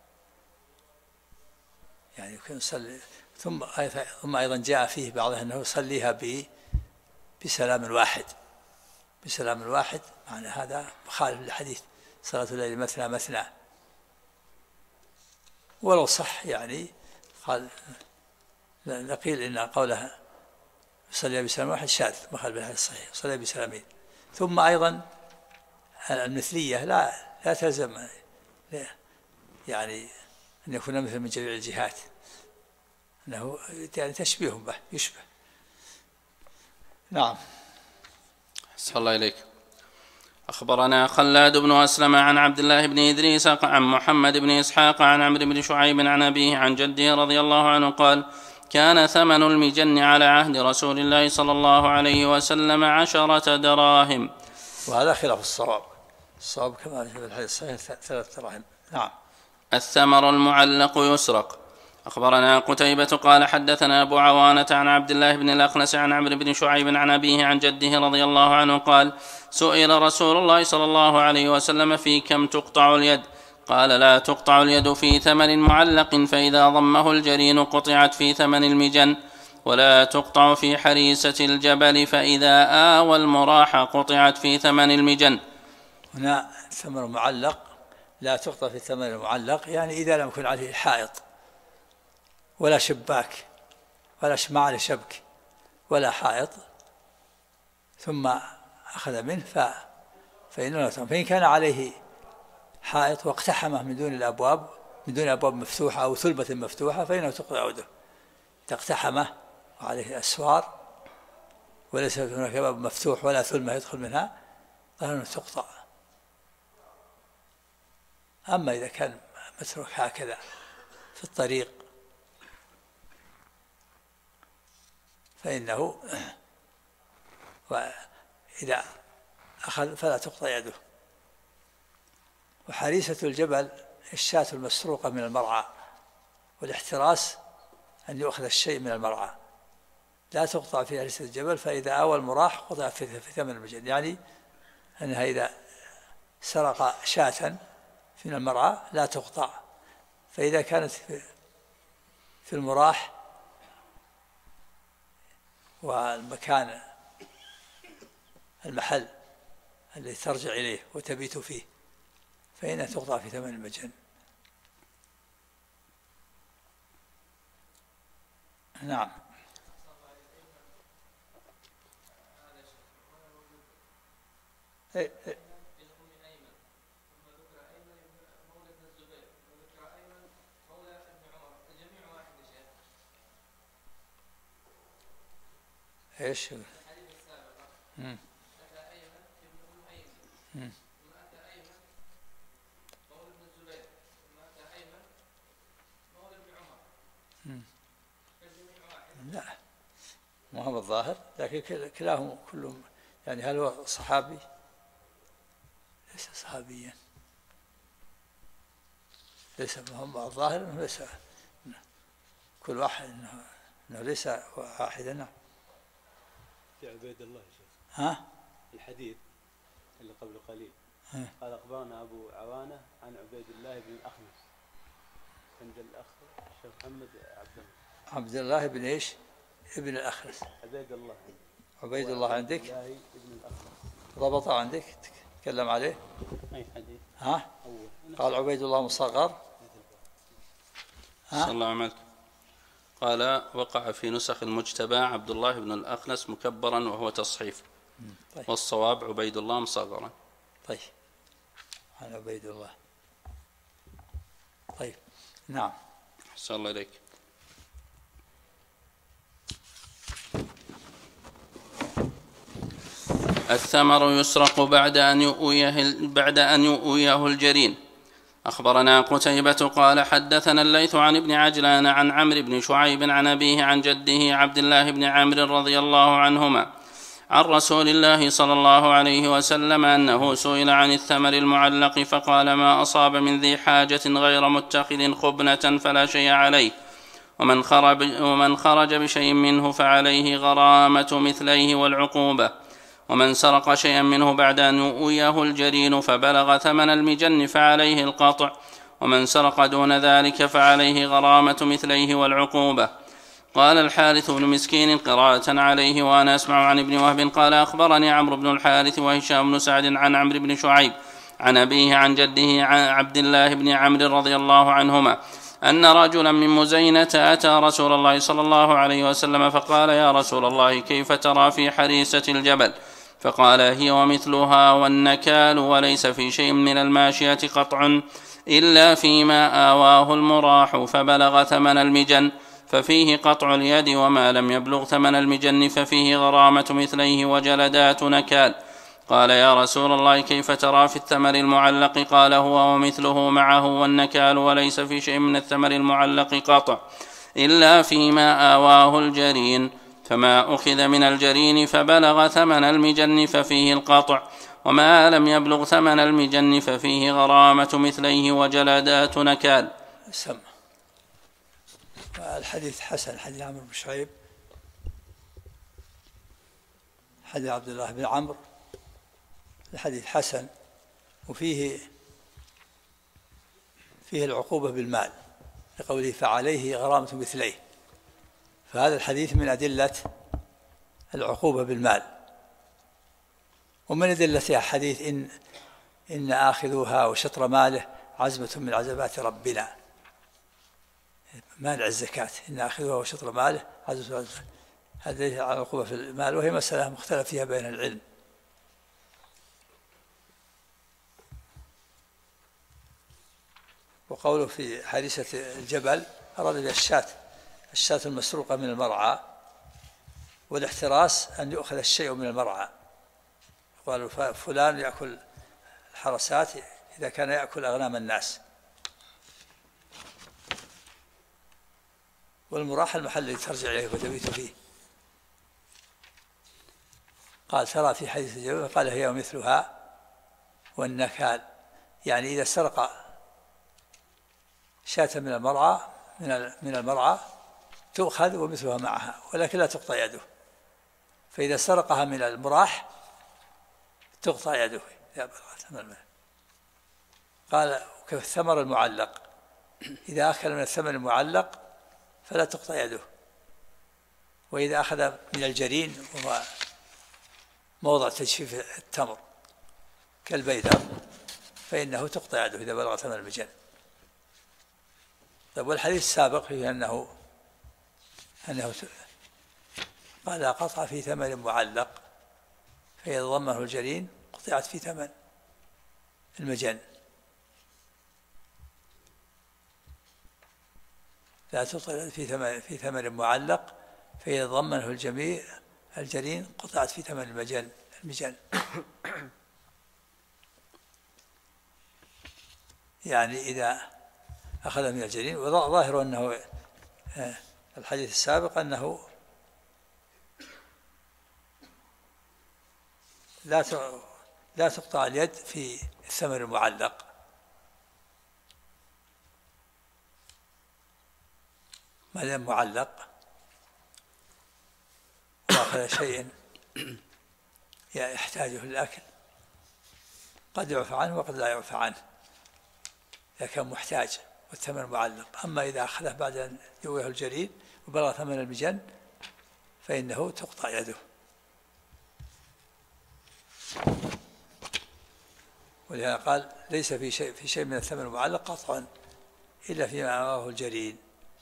يعني يمكن يصلي ثم أيضا جاء فيه بعضها أنه يصليها بسلام واحد. معنى هذا مخالف للحديث صلاة الليل مثنى مثنى، ولو صح يعني قال نقيل إن قولها يصلي بسلام واحد شاذ مخالف للحديث الصحيح، يصلي بسلامين. ثم أيضا المثلية لا تلزم يعني أن يكون مثل من جميع الجهات، أنه يعني تشبيه به يشبه. نعم. صلى الله إليك. أخبرنا خلاد بن أسلم عن عبد الله بن إدريس عن محمد بن إسحاق عن عمرو بن شعيب عن أبيه عن جده رضي الله عنه قال كان ثمن المجن على عهد رسول الله صلى الله عليه وسلم 10 دراهم. وهذا خلاف الصواب كما في الحديث الصحيح 3 دراهم. نعم. الثمر المعلق يسرق. أخبرنا قتيبة قال حدثنا أبو عوانة عن عبد الله بن الأخنس عن عمرو بن شعيب عن أبيه عن جده رضي الله عنه قال سئل رسول الله صلى الله عليه وسلم في كم تقطع اليد؟ قال لا تقطع اليد في ثمن معلق فإذا ضمه الجرين قطعت في ثمن المجن، ولا تقطع في حريسة الجبل فإذا آوى المراح قطعت في ثمن المجن. هنا الثمر المعلق لا تقطع في الثمن المعلق، يعني إذا لم يكن عليه حائط ولا شباك ولا شماع لشبك ولا حائط ثم أخذ منه فإنه لا تقطع. فإن كان عليه حائط واقتحمه من دون أبواب مفتوحة أو ثلبة مفتوحة فإنه تقطع يده. إذا اقتحمه وعليه أسوار وليس هناك باب مفتوح ولا ثلمة يدخل منها فإنه تقطع. أما إذا كان متروك هكذا في الطريق فإنه وإذا أخذ فلا تقطع يده. وحريسة الجبل الشاة المسروقة من المرعى، والاحتراس أن يؤخذ الشيء من المرعى. لا تقطع في حريسة الجبل فإذا آوى المراح قطع في ثمن المجن، يعني أنها إذا سرق شاة من المرعى لا تقطع. فإذا كانت في المراح والمكان المحل الذي ترجع إليه وتبيت فيه فإنها تقطع في ثمن المجن. نعم. ايش؟ لا ما هو الظاهر، لكن كلاهم كلهم يعني. هل هو صحابي؟ ليس صحابيا، ليس هم الظاهر انه ليس كل واحد انه ليس واحدا. في عبيد الله يا شيخ. ها؟ الحديث اللي قبل قليل قال أخبرنا أبو عوانة عن عبيد الله بن الأخنس عند الأخ الشيخ محمد عبد الله بن إيش؟ ابن الأخنس. عبيد الله. عبيد الله عندك؟ الله ابن الأخنس. ضبط عندك؟ تكلم عليه؟ أي حديث؟ ها؟ قال عبيد الله مصغر. صلى الله عملك. قال وقع في نسخ المجتبى عبد الله بن الأخنس مكبرا وهو تصحيف. طيب. والصواب عبيد الله مصغرا. طيب عن عبيد الله. طيب نعم. أحسن الله إليك. الثمر يسرق بعد أن يؤويه الجرين. أخبرنا قتيبة قال حدثنا الليث عن ابن عجلان عن عمرو بن شعيب عن أبيه عن جده عبد الله بن عمرو رضي الله عنهما عن رسول الله صلى الله عليه وسلم أنه سئل عن الثمر المعلق فقال ما أصاب من ذي حاجة غير متخذ خبنة فلا شيء عليه، ومن خرج بشيء منه فعليه غرامة مثليه والعقوبة، ومن سرق شيئا منه بعد أن يؤويه الجرين فبلغ ثمن المجن فعليه القطع، ومن سرق دون ذلك فعليه غرامة مثليه والعقوبة. قال الحارث بن مسكين قراءة عليه وأنا أسمع عن ابن وهب قال أخبرني عمرو بن الحارث وهشام بن سعد عن عمرو بن شعيب عن أبيه عن جده عن عبد الله بن عمرو رضي الله عنهما أن رجلا من مزينة أتى رسول الله صلى الله عليه وسلم فقال يا رسول الله كيف ترى في حريسة الجبل؟ فقال هي ومثلها والنكال، وليس في شيء من الماشية قطع إلا فيما آواه المراح فبلغ ثمن المجن ففيه قطع اليد، وما لم يبلغ ثمن المجن ففيه غرامة مثليه وجلدات نكال. قال يا رسول الله كيف ترى في الثمر المعلق؟ قال هو ومثله معه والنكال، وليس في شيء من الثمر المعلق قطع إلا فيما آواه الجرين، فما أخذ من الجرين فبلغ ثمن المجن ففيه القطع، وما لم يبلغ ثمن المجن ففيه غرامة مثليه وجلدات نكال. سمع. الحديث حسن، حديث عمرو بن شعيب، حديث عبد الله بن عمرو، الحديث حسن، وفيه العقوبة بالمال لقوله فعليه غرامة مثليه، فهذا الحديث من أدلة العقوبة بالمال. ومن أدلتها حديث إن آخذوها وشطر ماله عزمة من عزمات ربنا، مانع الزكاة، إن آخذوها وشطر ماله عزمة من عزمات. هذه على العقوبة في المال، وهي مسألة مختلف فيها بين العلم. وقوله في حادثة الجبل أراد بها الشاة المسروقة من المرعى، والاحتراس أن يؤخذ الشيء من المرعى. قالوا فلان يأكل الحرسات إذا كان يأكل أغنام الناس. والمراح المحل الذي ترجع إليه وتبيت فيه. قال ترى في حديث الجبل قال هي ومثلها والنكال، يعني إذا سرق شاة من المرعى تؤخذ ومثلها معها، ولكن لا تقطع يده. فإذا سرقها من المراح تقطع يده. قال كالثمر المعلق، إذا أكل من الثمر المعلق فلا تقطع يده، وإذا أخذ من الجرين وهو موضع تجفيف التمر كالبيدر فإنه تقطع يده إذا بلغ ثمن المجن. طيب والحديث السابق فيه أنه قال لا قطع في ثمن معلق فإذا ضمه الجرين قطعت في ثمن المجن. لا تقطع في ثمن معلق فإذا ضمنه الجرين قطعت في ثمن المجن. يعني إذا أخذ من الجرين، وظاهر أنه الحديث السابق أنه لا تقطع اليد في الثمر المعلق، ما دام معلق وأخذ شيء يحتاجه للأكل قد يعفى عنه وقد لا يعفى عنه إذا كان محتاج والثمن معلق. أما إذا أخذه بعد أن يويه الجرين وبلغ ثمن المجن فإنه تقطع يده. ولهذا قال ليس في شيء من الثمن المعلق قطع إلا فيما أمامه الجرين.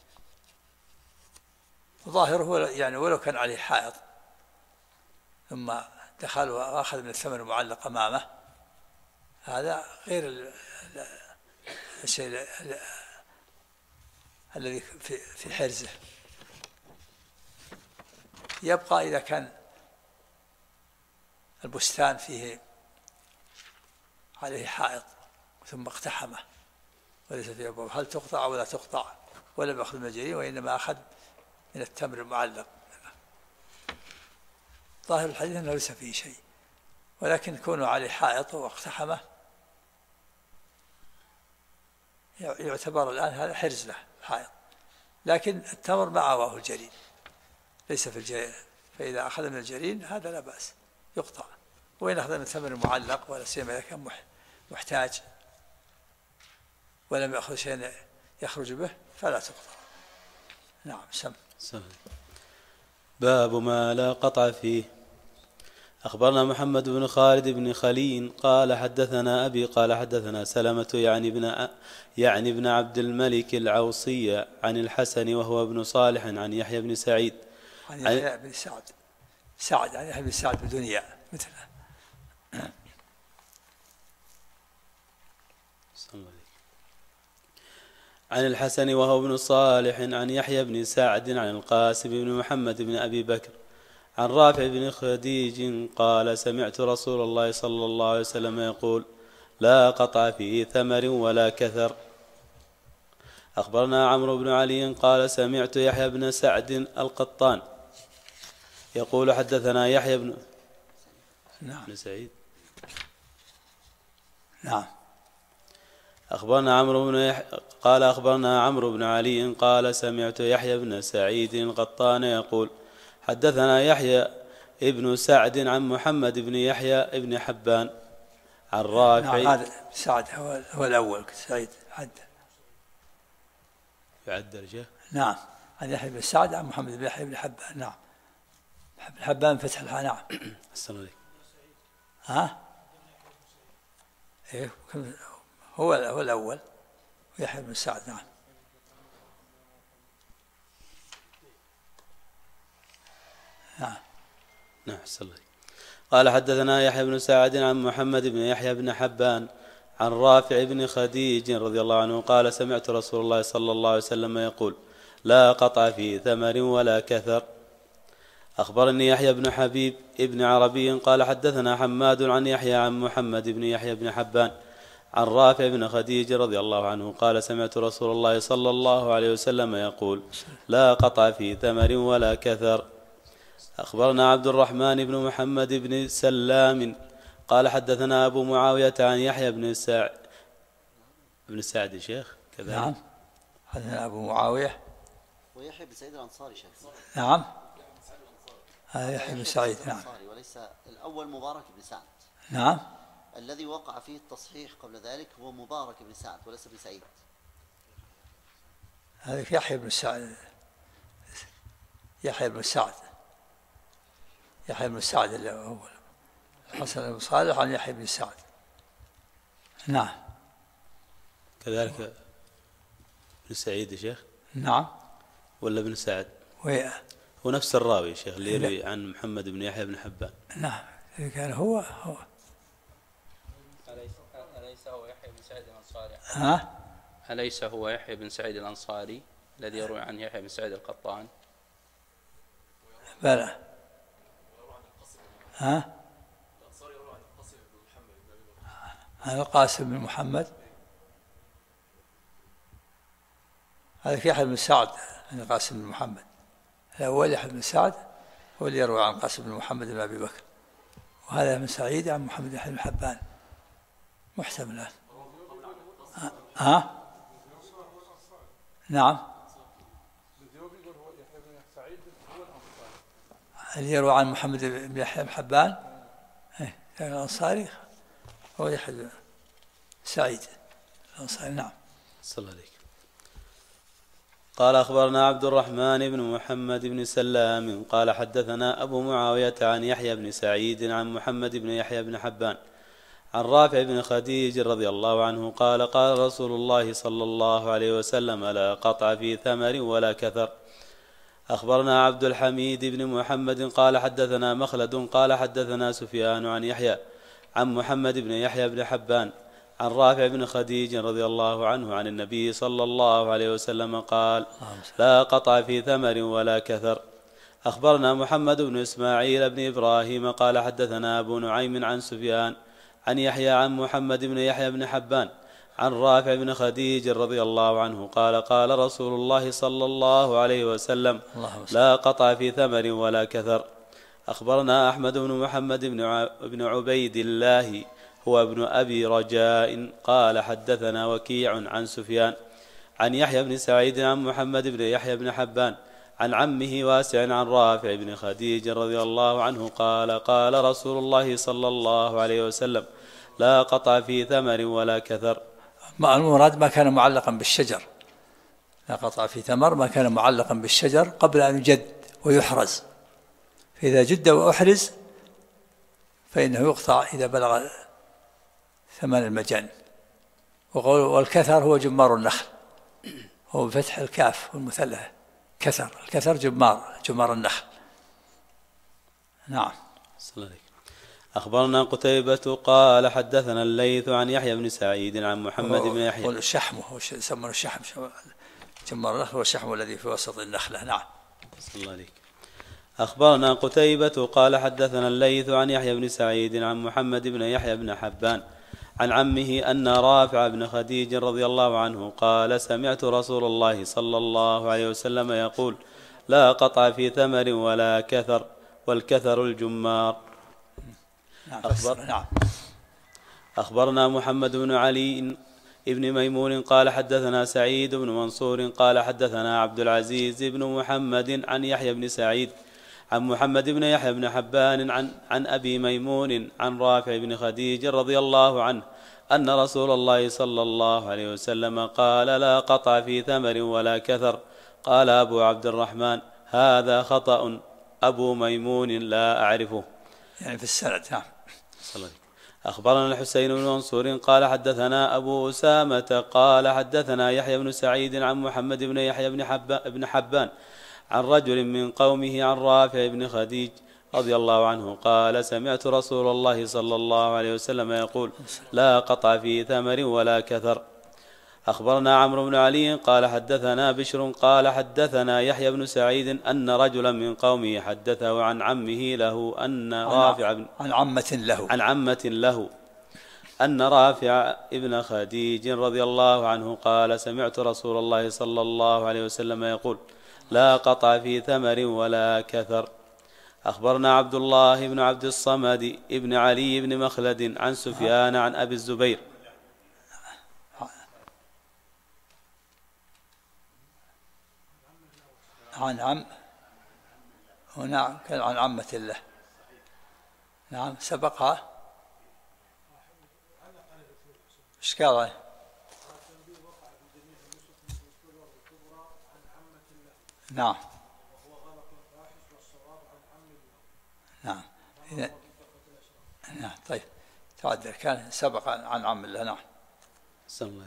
وظاهره يعني ولو كان عليه حائط ثم دخل وأخذ من الثمن المعلق أمامه، هذا غير الشيء الذي في حرزه. يبقى إذا كان البستان فيه عليه حائط ثم اقتحمه وليس فيه أبواب، هل تقطع ولا تقطع؟ ولم يأخذ من الجرين وإنما أخذ من التمر المعلق. ظاهر الحديث أنه ليس فيه شيء، ولكن كونه عليه حائط واقتحمه يعتبر الآن هذا حرز له حائط، لكن التمر ما عواه الجرين ليس في الجرين، فإذا أخذ من الجرين هذا لا بأس يقطع. وإن أخذ من الثمر المعلق ولا سيما إذا كان محتاج ولم يأخذ شيء يخرج به فلا تقطع. نعم. باب ما لا قطع فيه. أخبرنا محمد بن خالد بن خليل قال حدثنا أبي قال حدثنا سلمة يعني ابن عبد الملك العوصي عن الحسن وهو ابن صالح عن يحيى بن سعيد عن يحيى بن سعد عن يحيى بن سعد بدون ياء مثله. عن الحسن وهو ابن صالح عن يحيى بن سعد عن القاسم بن محمد بن أبي بكر عن رافع بن خديج قال سمعت رسول الله صلى الله عليه وسلم يقول لا قطع في ثمر ولا كثر. أخبرنا عمرو بن علي قال سمعت يحيى بن سعد القطان يقول حدثنا يحيى بن سعيد. نعم. قال أخبرنا عمرو بن علي قال سمعت يحيى بن سعيد القطان يقول حدثنا يحيى ابن سعد عن محمد بن يحيى ابن حبان عن رافع. نعم هذا سعد هو الأول، سعيد يعد درجة. نعم عن يحيى بن سعد عن محمد بن يحيى بن حبان. نعم بن حبان فتح الحاء. نعم. السلام ها إيه هو الأول يحيى بن سعد. نعم. نعم. قال حدثنا يحيى بن سعد عن محمد بن يحيى بن حبان عن رافع بن خديج رضي الله عنه قال سمعت رسول الله صلى الله عليه وسلم يقول لا قطع في ثمر ولا كثر. أخبرني يحيى بن حبيب ابن عربي قال حدثنا حماد عن يحيى عن محمد بن يحيى بن حبان عن رافع بن خديج رضي الله عنه قال سمعت رسول الله صلى الله عليه وسلم يقول لا قطع في ثمر ولا كثر. أخبرنا عبد الرحمن بن محمد بن سلام قال حدثنا أبو معاوية عن يحيى بن سعد شيخ كذلك. نعم حدثنا أبو معاوية ويحيى بن سعيد الأنصاري شيخ. نعم هذا يحيى بن سعيد. نعم وليس الأول مبارك بن سعد. نعم الذي وقع فيه التصحيح قبل ذلك هو مبارك بن سعد وليس بن سعيد. هذا يحيى بن سعد، يحيى بن سعد، يحيى بن سعد اللي هو الحسن بن صالح عن يحيى بن سعد. نعم. كذلك بن سعيد يا شيخ؟ نعم. ولا بن سعد؟ هو نفس الراوي يا شيخ اللي يروي عن محمد بن يحيى بن حبان. نعم. كان هو أليس هو يحيى بن سعيد الأنصاري؟ ها؟ أليس هو يحيى بن سعيد الأنصاري الذي يروي عن يحيى بن سعيد القطان؟ بلى. ها؟ عن القاسم بن محمد. هذا يحيى بن سعد عن القاسم بن محمد. الأول يحيى بن سعد هو اللي يروي عن القاسم بن محمد بن أبي بكر، وهذا بن سعيد عن محمد بن يحيى بن حبان. محتمل. ها؟ نعم. اللي يروي عن محمد بن يحيى بن حبان الأنصاري هو يحيى بن سعيد الأنصاري. نعم. صلى الله عليك. قال أخبرنا عبد الرحمن بن محمد بن سلام قال حدثنا أبو معاوية عن يحيى بن سعيد عن محمد بن يحيى بن حبان عن رافع بن خديج رضي الله عنه قال قال رسول الله صلى الله عليه وسلم لا قطع في ثمر ولا كثر. أخبرنا عبد الحميد بن محمد قال حدثنا مخلد قال حدثنا سفيان عن يحيى عن محمد بن يحيى بن حبان عن رافع بن خديج رضي الله عنه عن النبي صلى الله عليه وسلم قال لا قطع في ثمر ولا كثر. أخبرنا محمد بن إسماعيل بن إبراهيم قال حدثنا أبو نعيم عن سفيان عن يحيى عن محمد بن يحيى بن حبان عن رافع بن خديج رضي الله عنه قال قال رسول الله صلى الله عليه وسلم لا قطع في ثمر ولا كثر. أخبرنا أحمد بن محمد بن عبيد الله هو ابن أبي رجاء قال حدثنا وكيع عن سفيان عن يحيى بن سعيد عن محمد بن يحيى بن حبان عن عمه واسع عن رافع بن خديج رضي الله عنه قال قال رسول الله صلى الله عليه وسلم لا قطع في ثمر ولا كثر. المراد ما كان معلقا بالشجر، لا قطع في ثمر ما كان معلقا بالشجر قبل أن يجد ويحرز، فإذا جد وأحرز فإنه يقطع إذا بلغ ثمن المجن. والكثر هو جمار النخل، هو بفتح الكاف والمثلثة كثر، الكثر جمار النخل. نعم. أخبرنا قتيبة قال حدثنا الليث عن يحيى بن سعيد عن محمد بن يحيى. والشحم هو يسمونه الشحم، جمار النخل والشحم الذي في وسط النخلة. نعم. صلى الله عليك. أخبرنا قتيبة قال حدثنا الليث عن يحيى بن سعيد عن محمد بن يحيى بن حبان عن عمه أن رافع بن خديج رضي الله عنه قال سمعت رسول الله صلى الله عليه وسلم يقول لا قطع في ثمر ولا كثر والكثر الجمار. أخبرنا محمد بن علي ابن ميمون قال حدثنا سعيد بن منصور قال حدثنا عبد العزيز بن محمد عن يحيى بن سعيد عن محمد بن يحيى بن حبان عن أبي ميمون عن رافع بن خديج رضي الله عنه أن رسول الله صلى الله عليه وسلم قال لا قطع في ثمر ولا كثر. قال أبو عبد الرحمن هذا خطأ أبو ميمون لا أعرفه. يعني في السند. نعم. أخبرنا الحسين بن منصور قال حدثنا أبو أسامة قال حدثنا يحيى بن سعيد عن محمد بن يحيى بن حبان عن رجل من قومه عن رافع بن خديج رضي الله عنه قال سمعت رسول الله صلى الله عليه وسلم يقول لا قطع في ثمر ولا كثر. أخبرنا عمرو بن علي قال حدثنا بشر قال حدثنا يحيى بن سعيد أن رجلا من قومه حدثه عن عمه له أن رافع عن عمة له أن رافع ابن خديج رضي الله عنه قال سمعت رسول الله صلى الله عليه وسلم يقول لا قطع في ثمر ولا كثر. أخبرنا عبد الله بن عبد الصمد ابن علي بن مخلد عن سفيان عن أبي الزبير عن عمة له. نعم سبقها ايش قال؟ نعم نعم نعم. طيب تعدل كان سبق عن عم الله. نعم سبق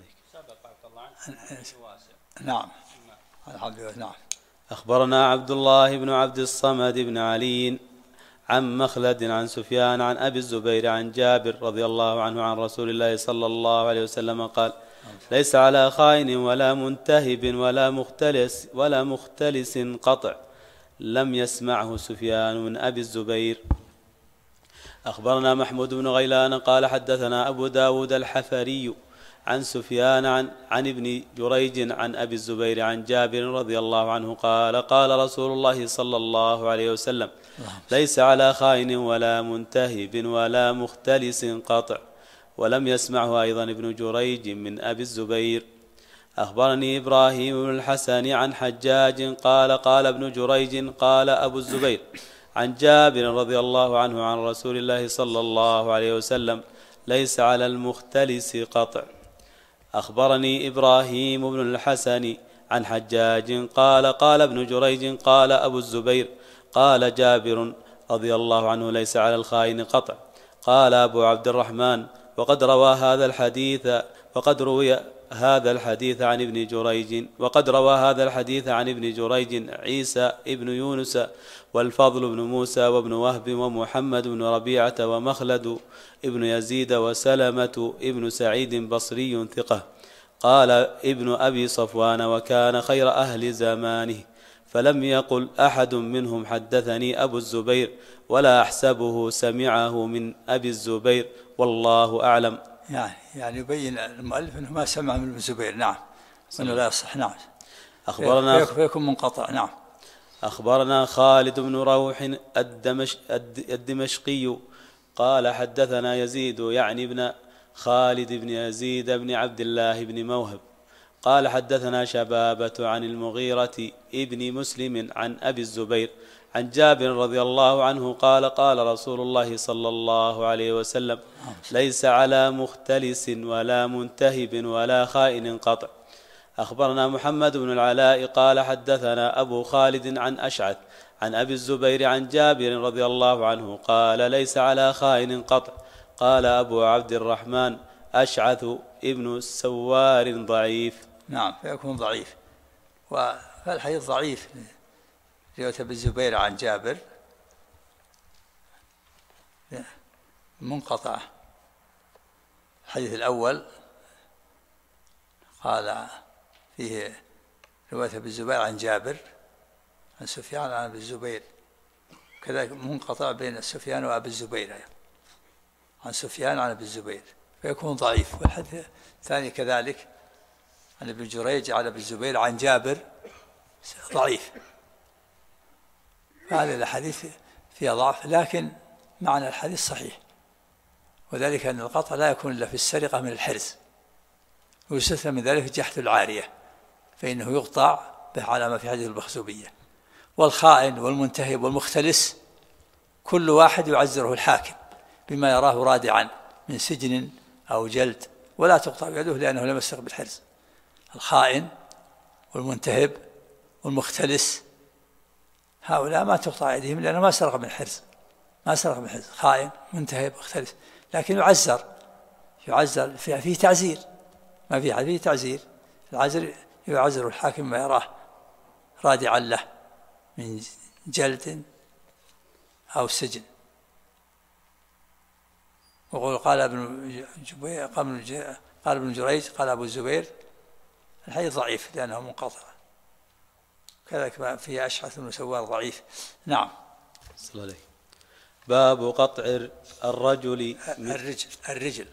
نعم الحمد لله. نعم. أخبرنا عبد الله بن عبد الصمد بن علي عن مخلد عن سفيان عن أبي الزبير عن جابر رضي الله عنه عن رسول الله صلى الله عليه وسلم قال: ليس على خائن ولا منتهب ولا مختلس قطع. لم يسمعه سفيان من أبي الزبير. أخبرنا محمود بن غيلان قال حدثنا أبو داود الحفري عن سفيان عن ابن جريج عن أبي الزبير عن جابر رضي الله عنه قال: قال رسول الله صلى الله عليه وسلم: ليس على خائن ولا منتهب ولا مختلس قطع. ولم يسمعه أيضا ابن جريج من أبي الزبير. أخبرني إبراهيم بن الحسن عن حجاج قال: قال ابن جريج قال أبو الزبير عن جابر رضي الله عنه عن رسول الله صلى الله عليه وسلم: ليس على المختلس قطع. أخبرني إبراهيم بن الحسن عن حجاج قال: قال ابن جريج قال أبو الزبير قال جابر رضي الله عنه: ليس على الخائن قطع. قال أبو عبد الرحمن: وقد روى هذا الحديث عن ابن جريج عيسى ابن يونس والفضل بن موسى وابن وهب ومحمد بن ربيعة ومخلد ابن يزيد وسلمة ابن سعيد بصري ثقة. قال ابن أبي صفوان: وكان خير أهل زمانه، فلم يقل أحد منهم حدثني أبو الزبير، ولا أحسبه سمعه من أبي الزبير، والله أعلم. يعني يبين المؤلف أنه ما سمع من ابن الزبير. نعم وأنه لا يصح. نعم. أخبرنا فيكون منقطع. نعم. أخبرنا خالد بن روح الدمشقي قال حدثنا يزيد يعني ابن خالد بن يزيد بن عبد الله بن موهب قال حدثنا شبابة عن المغيرة ابن مسلم عن أبي الزبير عن جابر رضي الله عنه قال: قال رسول الله صلى الله عليه وسلم: ليس على مختلس ولا منتهب ولا خائن قطع. أخبرنا محمد بن العلاء قال حدثنا أبو خالد عن أشعث عن أبي الزبير عن جابر رضي الله عنه قال: ليس على خائن قطع. قال أبو عبد الرحمن: أشعث ابن سوار ضعيف. نعم فيكون ضعيف. والحديث ضعيف رواية أبي الزبير عن جابر منقطع. الحديث الأول قال فيه رواية أبي الزبير عن جابر عن سفيان عن أبي الزبير، كذلك منقطع بين سفيان وأبي الزبير عن سفيان عن أبي الزبير فيكون ضعيف. والحديث الثاني كذلك عن ابن جريج عن أبي الزبير عن جابر ضعيف. هذه الحديث فيها ضعف، لكن معنى الحديث صحيح، وذلك أن القطع لا يكون إلا في السرقة من الحرز، ويستثنى من ذلك جحد العارية فإنه يقطع به على ما في حديث المخزومية. والخائن والمنتهب والمختلس كل واحد يعزره الحاكم بما يراه رادعا من سجن أو جلد، ولا تقطع يده لأنه لم يسرق بالحرز. الخائن والمنتهب والمختلس هؤلاء ما تقطع يدهم لأنه ما سرق من حرز، خائن منتهب مختلس، لكن يعزر فيه تعزير، ما فيه تعزير. العزر يعزر الحاكم ما يراه رادعا له من جلد أو سجن. وقال قال ابن جريج قال أبو الزبير الحديث ضعيف لأنه منقطع، كذلك فيه أشعث بن سوار ضعيف. نعم. صلى الله عليه. باب قطع الرجل الرجل.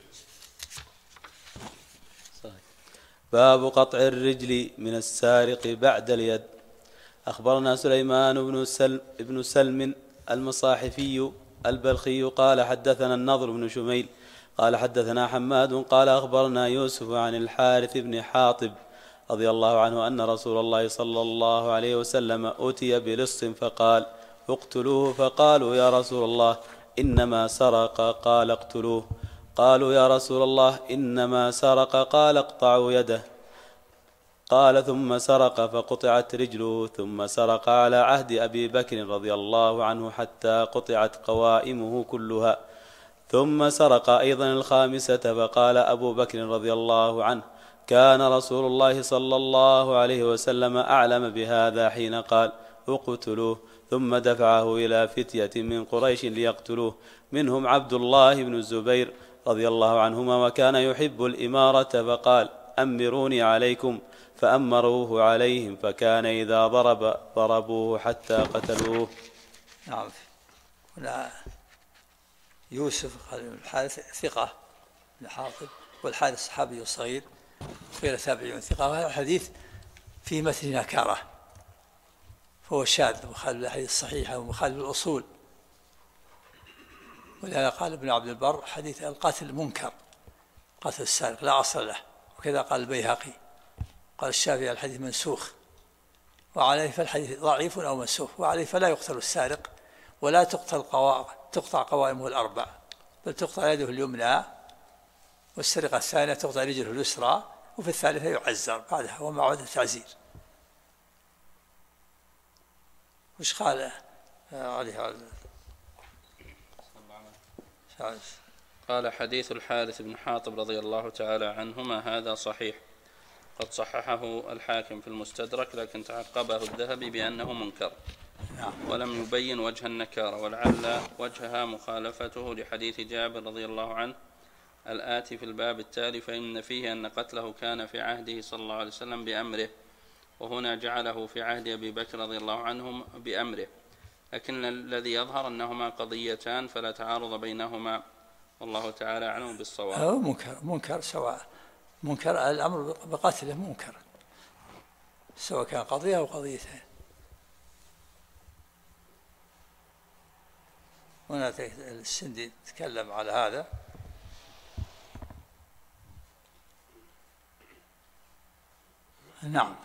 باب قطع الرجل من السارق بعد اليد. أخبرنا سليمان بن سلم المصاحفي البلخي قال حدثنا النضر بن شميل قال حدثنا حماد قال أخبرنا يوسف عن الحارث بن حاطب رضي الله عنه أن رسول الله صلى الله عليه وسلم أتي بلص فقال: اقتلوه. فقالوا: يا رسول الله إنما سرق. قال: اقتلوه. قالوا يا رسول الله إنما سرق، قال اقطعوا يده. قال ثم سرق فقطعت رجله، ثم سرق على عهد أبي بكر رضي الله عنه حتى قطعت قوائمه كلها، ثم سرق أيضا الخامسة، فقال أبو بكر رضي الله عنه كان رسول الله صلى الله عليه وسلم أعلم بهذا حين قال اقتلوه، ثم دفعه إلى فتية من قريش ليقتلوه، منهم عبد الله بن الزبير رضي الله عنهما، وكان يحب الإمارة، فقال أمروني عليكم، فأمروه عليهم، فكان إذا ضربوه حتى قتلوه. نعم. هنا يوسف قال الحارث ثقة بن حاطب، والحارث صحابي صغير، غير تابعي ثقة، وهذا الحديث في مثل نكارة، فهو شاذ ومخالف للحديث الصحيحة ومخالف الأصول. ولهذا قال ابن عبد البر حديث القتل منكر، قتل السارق لا أصل له، وكذا قال البيهقي. قال الشافعي الحديث منسوخ، وعليه فالحديث ضعيف أو منسوخ، وعليه فلا يقتل السارق ولا تقطع قوائمه الأربع، بل تقطع يده اليمنى، والسرقة الثانية تقطع رجله اليسرى، وفي الثالثة يعزر بعدها ومع عودة التعزير. وش قال عليه؟ قال حديث الحارث بن حاطب رضي الله تعالى عنهما هذا صحيح، قد صححه الحاكم في المستدرك، لكن تعقبه الذهبي بأنه منكر، ولم يبين وجه النكارة، ولعل وجهها مخالفته لحديث جابر رضي الله عنه الآتي في الباب التالي، فإن فيه أن قتله كان في عهده صلى الله عليه وسلم بأمره، وهنا جعله في عهد أبي بكر رضي الله عنهم بأمره، لكن الذي يظهر أنهما قضيتان فلا تعارض بينهما، والله تعالى أعلم بالصواب. منكر سواء، منكر الأمر بقتله منكر سواء كان قضية أو قضيتين. هنا السندي تكلم على هذا. نعم.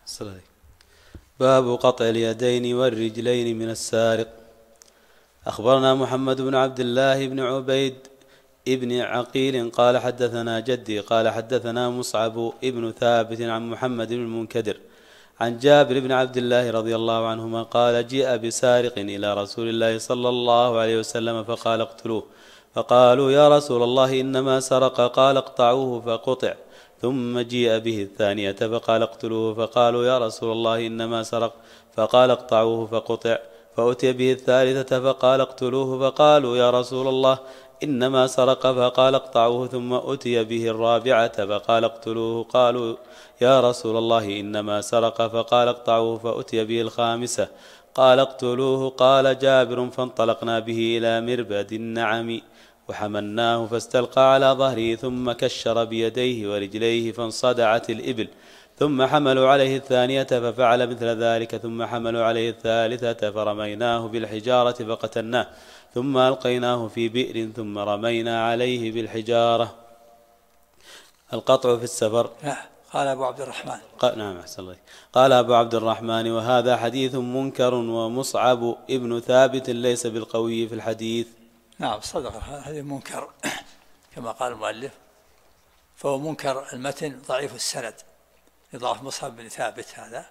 باب قطع اليدين والرجلين من السارق. أخبرنا محمد بن عبد الله بن عبيد ابن عقيل قال حدثنا جدي قال حدثنا مصعب ابن ثابت عن محمد بن المنكدر عن جابر بن عبد الله رضي الله عنهما قال جيء بسارق إلى رسول الله صلى الله عليه وسلم فقال اقتلوه، فقالوا يا رسول الله إنما سرق، قال اقطعوه، فقطع. ثم جيء به الثانية فقال اقتلوه، فقالوا يا رسول الله إنما سرق، فقال اقطعوه، فقطع. فأتي به الثالثة فقال اقتلوه، فقالوا يا رسول الله إنما سرق، فقال اقطعوه. ثم أتي به الرابعة فقال اقتلوه، قالوا يا رسول الله إنما سرق، فقال اقطعوه. فأتي به الخامسة قال اقتلوه. قال جابر فانطلقنا به إلى مربد النعم وحملناه فاستلقى على ظهره، ثم كشر بيديه ورجليه فانصدعت الإبل، ثم حملوا عليه الثانية ففعل مثل ذلك، ثم حملوا عليه الثالثة فرميناه بالحجارة فقتلناه، ثم ألقيناه في بئر، ثم رمينا عليه بالحجارة. القطع في السفر. قال أبو عبد الرحمن. نعم أحسن الله. قال أبو عبد الرحمن وهذا حديث منكر، ومصعب ابن ثابت ليس بالقوي في الحديث. نعم صدق، هذا منكر كما قال المؤلف، فهو منكر المتن ضعيف السند، يضاف مصعب بن ثابت هذا،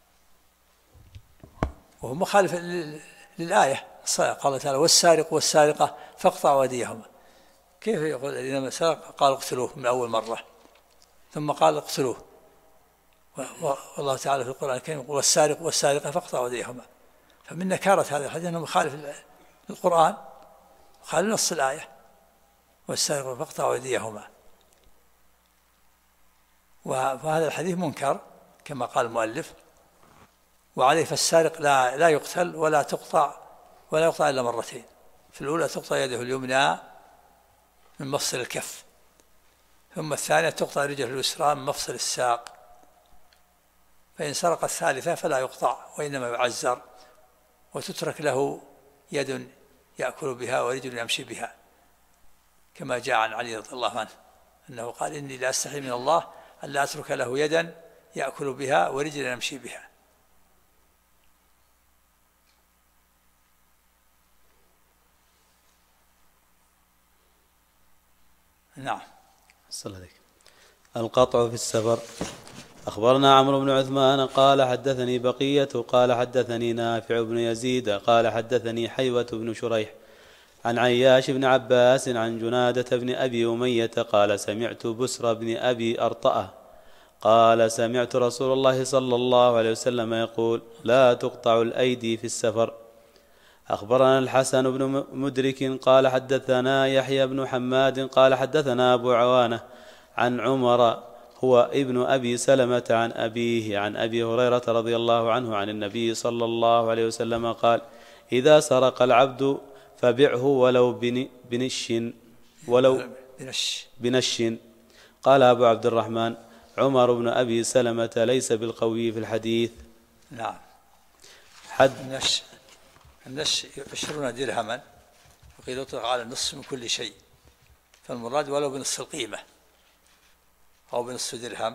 وهو مخالف للآية. قال تعالى والسارق والسارقة فاقطعوا أيديهما، كيف يقول إنما سرق قال اقتلوه من أول مرة، ثم قال اقتلوه، والله تعالى في القرآن الكريم يقول والسارق والسارقة فاقطعوا أيديهما، فمن نكارة هذا الحديث أنه مخالف للقرآن، مخالف نص الآية والسارق فاقطعوا أيديهما. وهذا الحديث منكر كما قال المؤلف، وعليه فالسارق لا يقتل ولا يقطع إلا مرتين، في الأولى تقطع يده اليمنى من مفصل الكف، ثم الثانية تقطع رجله اليسرى من مفصل الساق، فإن سرق الثالثة فلا يقطع وإنما يعزر، وتترك له يد يأكل بها ورجل يمشي بها، كما جاء عن علي رضي الله عنه أنه قال إني لا أستحي من الله أن لا أترك له يدا يأكل بها ورجل يمشي بها. نعم. صلى عليك. القطع في السفر. أخبرنا عمرو بن عثمان قال حدثني بقية قال حدثني نافع بن يزيد قال حدثني حيوة بن شريح عن عياش بن عباس عن جنادة بن أبي أمية قال سمعت بسر بن أبي أرطأة قال سمعت رسول الله صلى الله عليه وسلم يقول لا تقطع الأيدي في السفر. أخبرنا الحسن بن مدرك قال حدثنا يحيى بن حماد قال حدثنا أبو عوانة عن عمر هو ابن أبي سلمة عن أبيه عن أبي هريرة رضي الله عنه عن النبي صلى الله عليه وسلم قال إذا سرق العبد فبعه ولو بنش. قال أبو عبد الرحمن عمر بن أبي سلمة ليس بالقوي في الحديث. نعم. النش 20 درهما وقيل يطلق على النصف من كل شيء، فالمراد ولو بنصف القيمة أو بنصف درهم.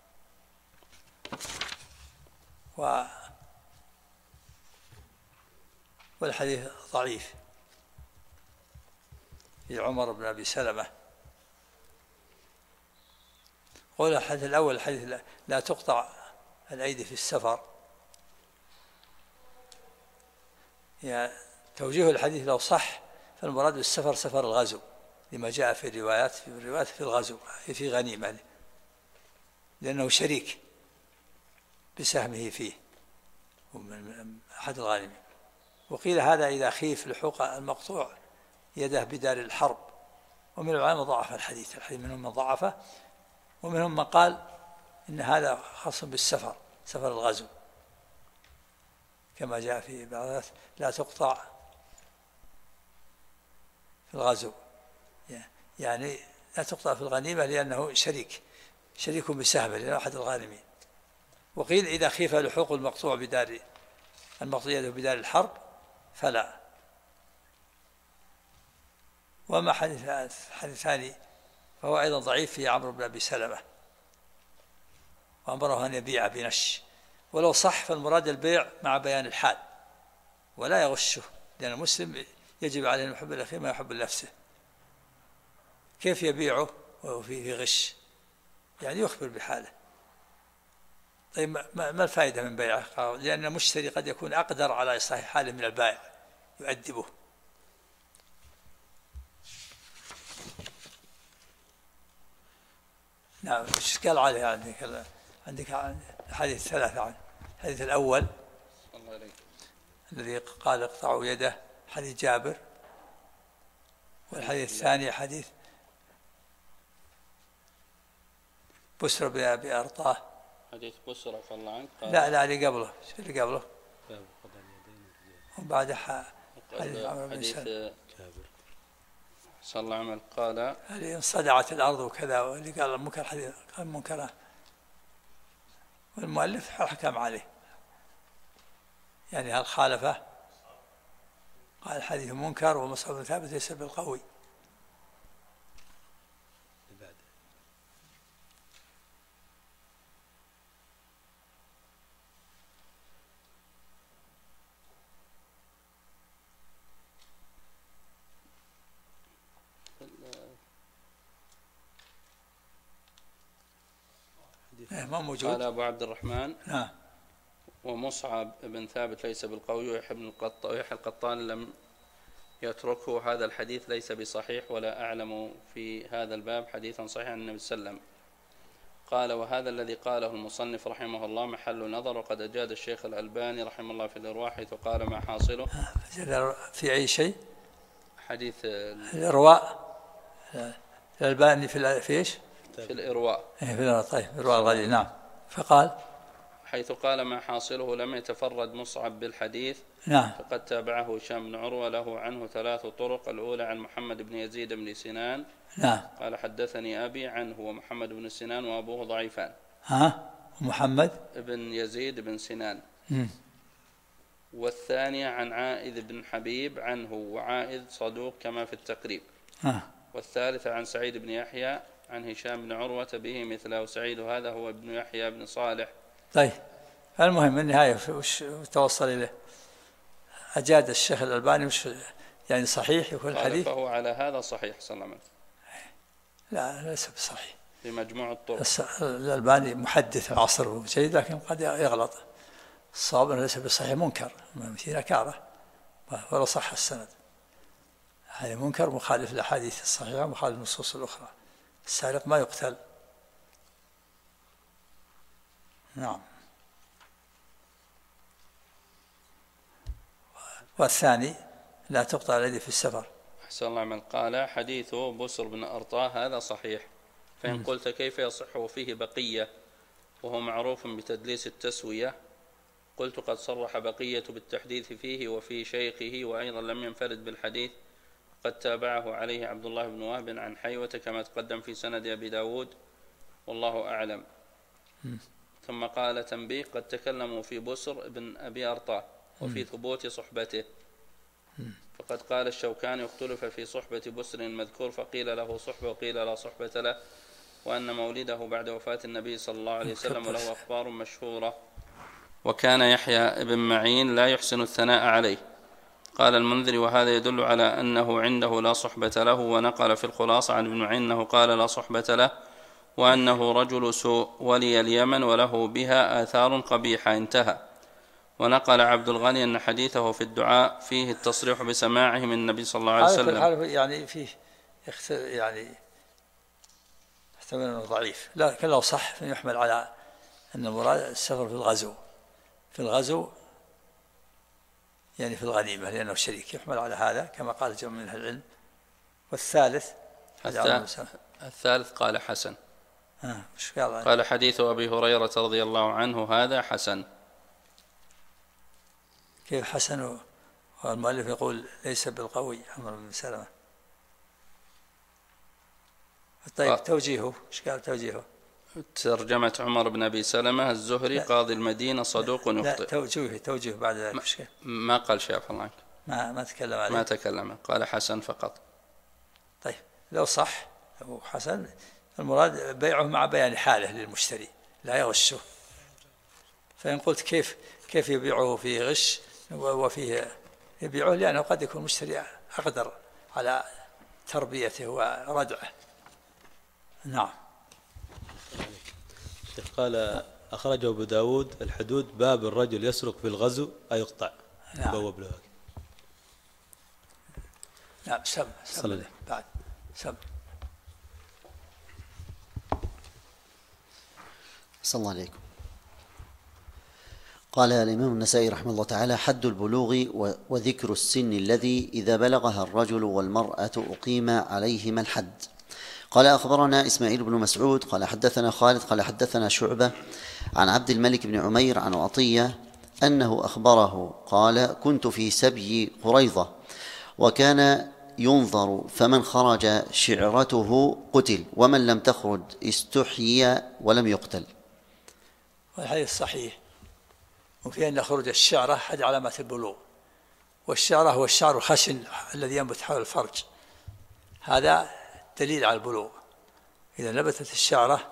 والحديث ضعيف في عمر بن أبي سلمة. قول الحديث الأول الحديث لا تقطع الأيدي في السفر، يعني توجيه الحديث لو صح فالمراد بالسفر سفر الغزو لما جاء في الروايات في الغزو في غنيمة، لأنه شريك بسهمه فيه ومن أحد الغانمين. وقيل هذا إذا خيف لحوق المقطوع يده بدار الحرب. ومن العلماء ضعف الحديث منهم من ضعفه ومنهم من قال إن هذا خاص بالسفر سفر الغزو كما جاء في بعض لا تقطع في الغزو، يعني لا تقطع في الغنيمة لأنه شريك بسهمه لأنه أحد الغانمين. وقيل إذا خيف لحوق المقطوع بدار الحرب فلا. وما حديث ثاني فهو أيضا ضعيف في عمرو بن أبي سلمة وأمره أن يبيع بنش، ولو صح فالمراد البيع مع بيان الحال ولا يغشه، لأن المسلم يجب عليه أن يحب الأخير ما يحب لنفسه. كيف يبيعه وهو فيه غش؟ يعني يخبر بحاله. طيب ما الفائدة من بيعه؟ لأن المشتري قد يكون أقدر على إصلاح حاله من البائع يؤدبه. نعم. ايش قال عليه عندك حديث 3 عنه. الحديث الأول الذي قال اقطعوا يده حديث جابر، والحديث الثاني حديث بسر بن أرطاه. حديث بسر رضي الله عنه لا اللي قبله اللي قبله وبعد حديث عمرو بن سلمة صلى الله عليه وسلم قال اللي انصدعت الأرض وكذا، واللي قال المنكر حديث قال منكره، والمؤلف حكم عليه يعني هل خالفه؟ قال الحديث منكر ومصعب بن ثابت ليس بالقوي. ما موجود. قال أبو عبد الرحمن نعم. ومصعب بن ثابت ليس بالقوي، ويحيى القطان لم يتركه. هذا الحديث ليس بصحيح ولا أعلم في هذا الباب حديثا صحيحا عن النبي صلى الله عليه وسلم. قال وهذا الذي قاله المصنف رحمه الله محل نظر، وقد أجاد الشيخ الألباني رحمه الله في الإرواح حيث قال ما حاصله في أي شيء حديث الإرواء الألباني في إيش؟ في الإرواء. في الإرواء. طيب الإرواء الغليل. نعم. فقال حيث قال ما حاصله لم يتفرد مصعب بالحديث. نعم. فقد تابعه هشام بن عروة له عنه 3 طرق. الأولى عن محمد بن يزيد بن سنان. نعم. قال حدثني أبي عنه ومحمد بن سنان وأبوه ضعيفان. محمد بن يزيد بن سنان. والثانية عن عائذ بن حبيب عنه، وعائذ صدوق كما في التقريب. والثالثة عن سعيد بن يحيى عن هشام بن عروة به مثله. وسعيد هذا هو ابن يحيى بن صالح. طيب المهم النهاية وش توصل إليه؟ أجاد الشيخ الألباني مش يعني صحيح يكون الحديث؟ فهو على هذا صحيح صلى الله عليه وسلم. لا ليس بصحيح. في مجموع الطرق. الألباني محدث العصر وجيد، لكن قد يغلط. الصواب أنه ليس بصحيح، منكر في نكارة ولا صح السند. هذا منكر مخالف للأحاديث الصحيحة، مخالف للنصوص الأخرى. السارق ما يقتل. نعم. والثاني لا تقطع اليد في السفر. أحسن الله من قال حديث بسر بن أرطاه هذا صحيح، فإن قلت كيف يصح وفيه بقية وهو معروف بتدليس التسوية؟ قلت قد صرح بقية بالتحديث فيه وفي شيخه، وأيضا لم ينفرد بالحديث، قد تابعه عليه عبد الله بن وهب عن حيوة كما تقدم في سند أبي داود، والله أعلم. ثم قال تنبيه: قد تكلموا في بسر بن أبي أرطاه وفي ثبوت صحبته، فقد قال الشوكاني: اختلف في صحبة بسر المذكور، فقيل له صحبة وقيل لا صحبة له، وأن مولده بعد وفاة النبي صلى الله عليه وسلم، وله أخبار مشهورة. وكان يحيى بن معين لا يحسن الثناء عليه. قال المنذري: وهذا يدل على أنه عنده لا صحبة له. ونقل في الخلاصة عن ابن معين أنه قال لا صحبة له، وأنه رجل سوء ولي اليمن وله بها آثار قبيحة. انتهى. ونقل عبد الغني أن حديثه في الدعاء فيه التصريح بسماعه من النبي صلى الله عليه وسلم. يعني فيه يعني يحتمل أنه ضعيف، لكن لو صح فيحمل على أن المراد السفر في الغزو، في الغزو يعني في الغنيمة، لأنه شريك، يحمل على هذا كما قال جمع من أهل العلم. والثالث قال حسن. قال قال حديث أبي هريرة رضي الله عنه هذا حسن. كيف حسن والمؤلف يقول ليس بالقوي عمرو بن سلمة؟ طيب توجيهه، ايش قال توجيهه؟ ترجمة عمر بن أبي سلمة الزهري قاضي المدينة صدوق يخطئ. لا توجيه بعد ذلك ما قال شيء الله ما تكلم عليه، ما تكلم، قال حسن فقط. طيب لو صح أو حسن، المراد بيعه مع بيان حاله للمشتري لا يغشه. فإن قلت كيف يبيعه في غش وفيه يبيعه، لأنه قد يكون المشتري أقدر على تربيته وردعه. نعم. قال أخرجه أبو داود الحدود باب الرجل يسرق في الغزو أيقطع. نعم. بواب له. نعم. سم بعد سم. صلى الله عليكم. قال الإمام النسائي رحمه الله تعالى: حد البلوغ وذكر السن الذي إذا بلغها الرجل والمرأة أقيم عليهما الحد. قال أخبرنا إسماعيل بن مسعود قال حدثنا خالد قال حدثنا شعبة عن عبد الملك بن عمير عن عطية أنه أخبره قال: كنت في سبي قريظة وكان ينظر، فمن خرج شعرته قتل ومن لم تخرج استحيي ولم يقتل. والحديث صحيح، وفي أن خروج الشعرة أحد علامات البلوغ، والشعرة هو الشعر الخشن الذي ينبت حول الفرج، هذا دليل على البلوغ. إذا نبتت الشعرة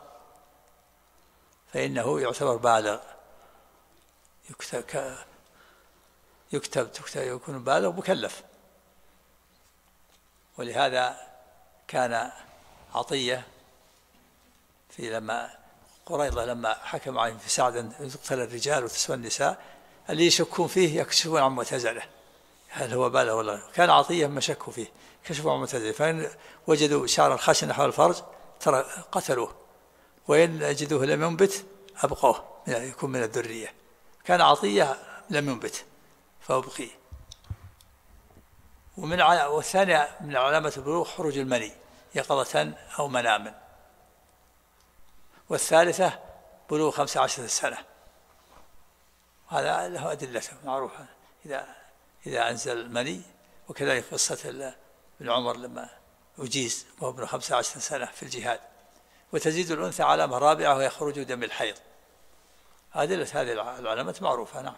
فإنه يعتبر بالغ، يكتب يكون بالغ مكلف. ولهذا كان عطية في لما قريظة لما حكم عليهم في سعد أن يقتل الرجال وتسوى النساء، اللي يشكون فيه يكشفون عن معتزله هل هو بالغ ولا لا. كان عطية ما شكوا فيه، كشفوا عن معتزله، فإن وجدوا شعر الخشن حول الفرج ترى قتلوه، وإن يجدوه لم ينبت أبقوه يكون من الذرية. كان عطية لم ينبت فأبقي. والثانية من علامة البلوغ خروج المني يقظة أو مناما. والثالثة بلوغ 15 سنة، هذا له أدلة معروفة إذا أنزل المني. وكذلك قصة ابن عمر لما أجيز وهو ابن 15 سنة في الجهاد. وتزيد الأنثى علامة رابعة وهي خروج دم الحيض. أدلة هذه العلامات معروفة. نعم.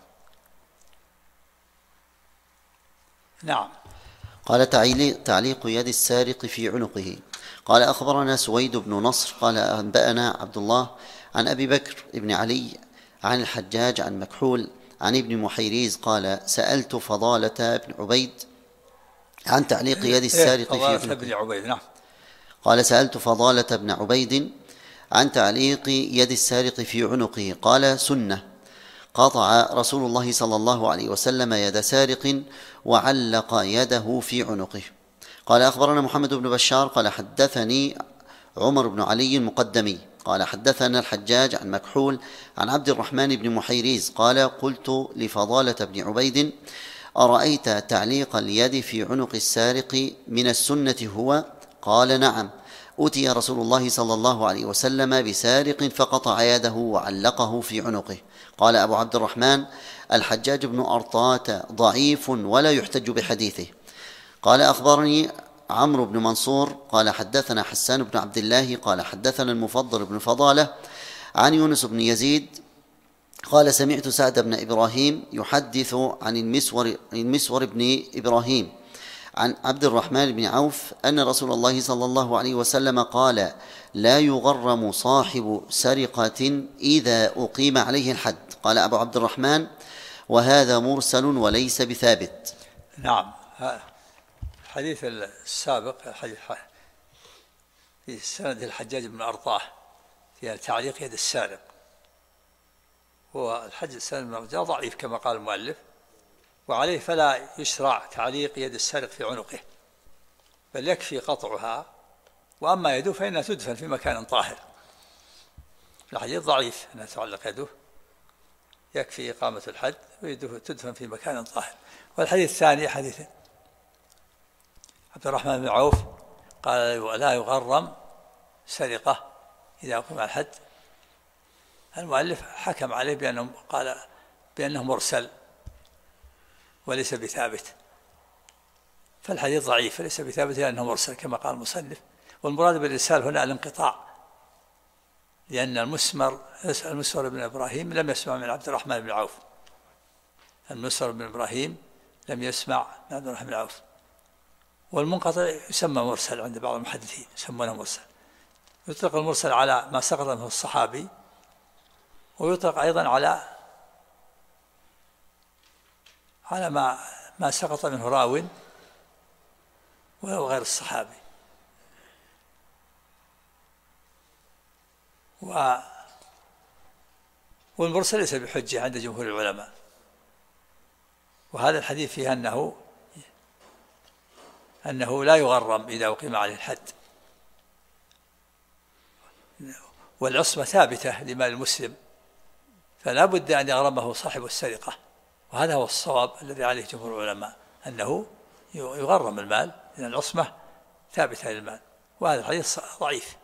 نعم. قال: تعليق يد السارق في عنقه. قال أخبرنا سويد بن نصر قال أنبأنا عبد الله عن أبي بكر بن علي عن الحجاج عن مكحول عن ابن محيريز قال: سألت فضالة بن عبيد عن تعليق يد السارق في عنقه. بن عبيد. نعم. قال: سألت فضالة بن عبيد عن تعليق يد السارق في عنقه، قال: سنة. قطع رسول الله صلى الله عليه وسلم يد سارق وعلق يده في عنقه. قال: أخبرنا محمد بن بشار قال: حدثني عمر بن علي المقدمي قال: حدثنا الحجاج عن مكحول عن عبد الرحمن بن محيريز قال: قلت لفضالة بن عبيد: أرأيت تعليق اليد في عنق السارق من السنة هو؟ قال: نعم. أتي رسول الله صلى الله عليه وسلم بسارق فقطع يده وعلقه في عنقه. قال أبو عبد الرحمن: الحجاج بن أرطاة ضعيف ولا يحتج بحديثه. قال: أخبرني عمرو بن منصور قال: حدثنا حسان بن عبد الله قال: حدثنا المفضل بن فضالة عن يونس بن يزيد قال: سمعت سعد بن إبراهيم يحدث عن المسور بن إبراهيم عن عبد الرحمن بن عوف أن رسول الله صلى الله عليه وسلم قال: لا يغرم صاحب سرقة إذا أقيم عليه الحد. قال أبو عبد الرحمن: وهذا مرسل وليس بثابت. نعم، الحديث السابق حديث في سند الحجاج بن أرطاه في تعليق يد السارق، هو الحديث السند بن أرطاه ضعيف كما قال المؤلف، وعليه فلا يشرع تعليق يد السارق في عنقه، بل يكفي قطعها، وأما يده فإنها تدفن في مكان طاهر. الحديث ضعيف أنها تعلق يده، يكفي إقامة الحد ويده تدفن في مكان طاهر. والحديث الثاني حديث عبد الرحمن بن عوف قال: لا يغرم سرقة إذا أقيم الحد. المؤلف حكم عليه بأنه مرسل وليس بثابت، فالحديث ضعيف ليس بثابت لأنه مرسل كما قال المصنف. والمراد بالإرسال هنا الانقطاع، لأن المسور بن إبراهيم لم يسمع من عبد الرحمن بن عوف. المسور بن إبراهيم لم يسمع من عبد الرحمن بن عوف، والمنقطع يسمى مرسل عند بعض المحدثين، يسمونه مرسل. يطلق المرسل على ما سقط منه الصحابي، ويطلق أيضا على ما سقط منه راو ولو غير الصحابي. والمرسل ليس بحجة عند جمهور العلماء. وهذا الحديث فيه أنه لا يغرم إذا أقيم عليه الحد، والعصمة ثابتة لمال المسلم، فلا بد أن يغرمه صاحب السرقة. وهذا هو الصواب الذي عليه جمهور العلماء، أنه يغرم المال لأن العصمة ثابتة للمال. وهذا الحديث ضعيف.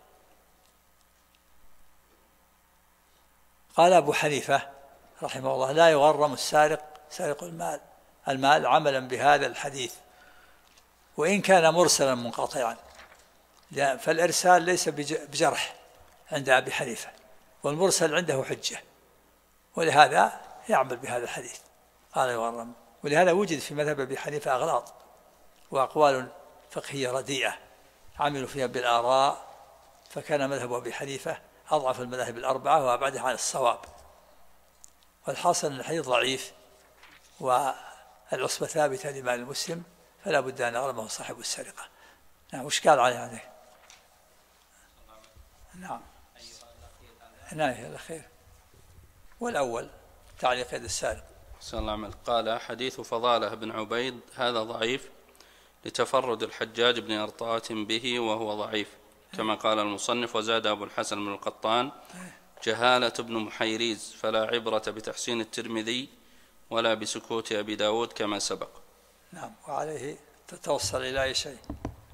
قال أبو حنيفة رحمه الله: لا يغرم سارق المال عملا بهذا الحديث، وإن كان مرسلا منقطعا، فالإرسال ليس بجرح عند أبي حنيفة، والمرسل عنده حجة، ولهذا يعمل بهذا الحديث. قال يغرم. ولهذا وجد في مذهب أبي حنيفة أغلاط وأقوال فقهية رديئة عملوا فيها بالآراء، فكان مذهب أبي حنيفة أضعف المذاهب الأربعة وأبعدها عن الصواب. والحاصل أن الحديث ضعيف، والعصبة ثابتة لمال المسلم، فلا بد أن يغرمه صاحب السرقة. نعم. وش قال عليه؟ نعم. الأخير والأول تعليق يد السارق. قال: حديث فضالة بن عبيد هذا ضعيف لتفرد الحجاج بن أرطاة به، وهو ضعيف كما قال المصنف. وزاد أبو الحسن بن القطان: جهالة ابن محيريز، فلا عبرة بتحسين الترمذي ولا بسكوت أبي داود كما سبق. نعم. وعليه تتوصل إلى أي شيء؟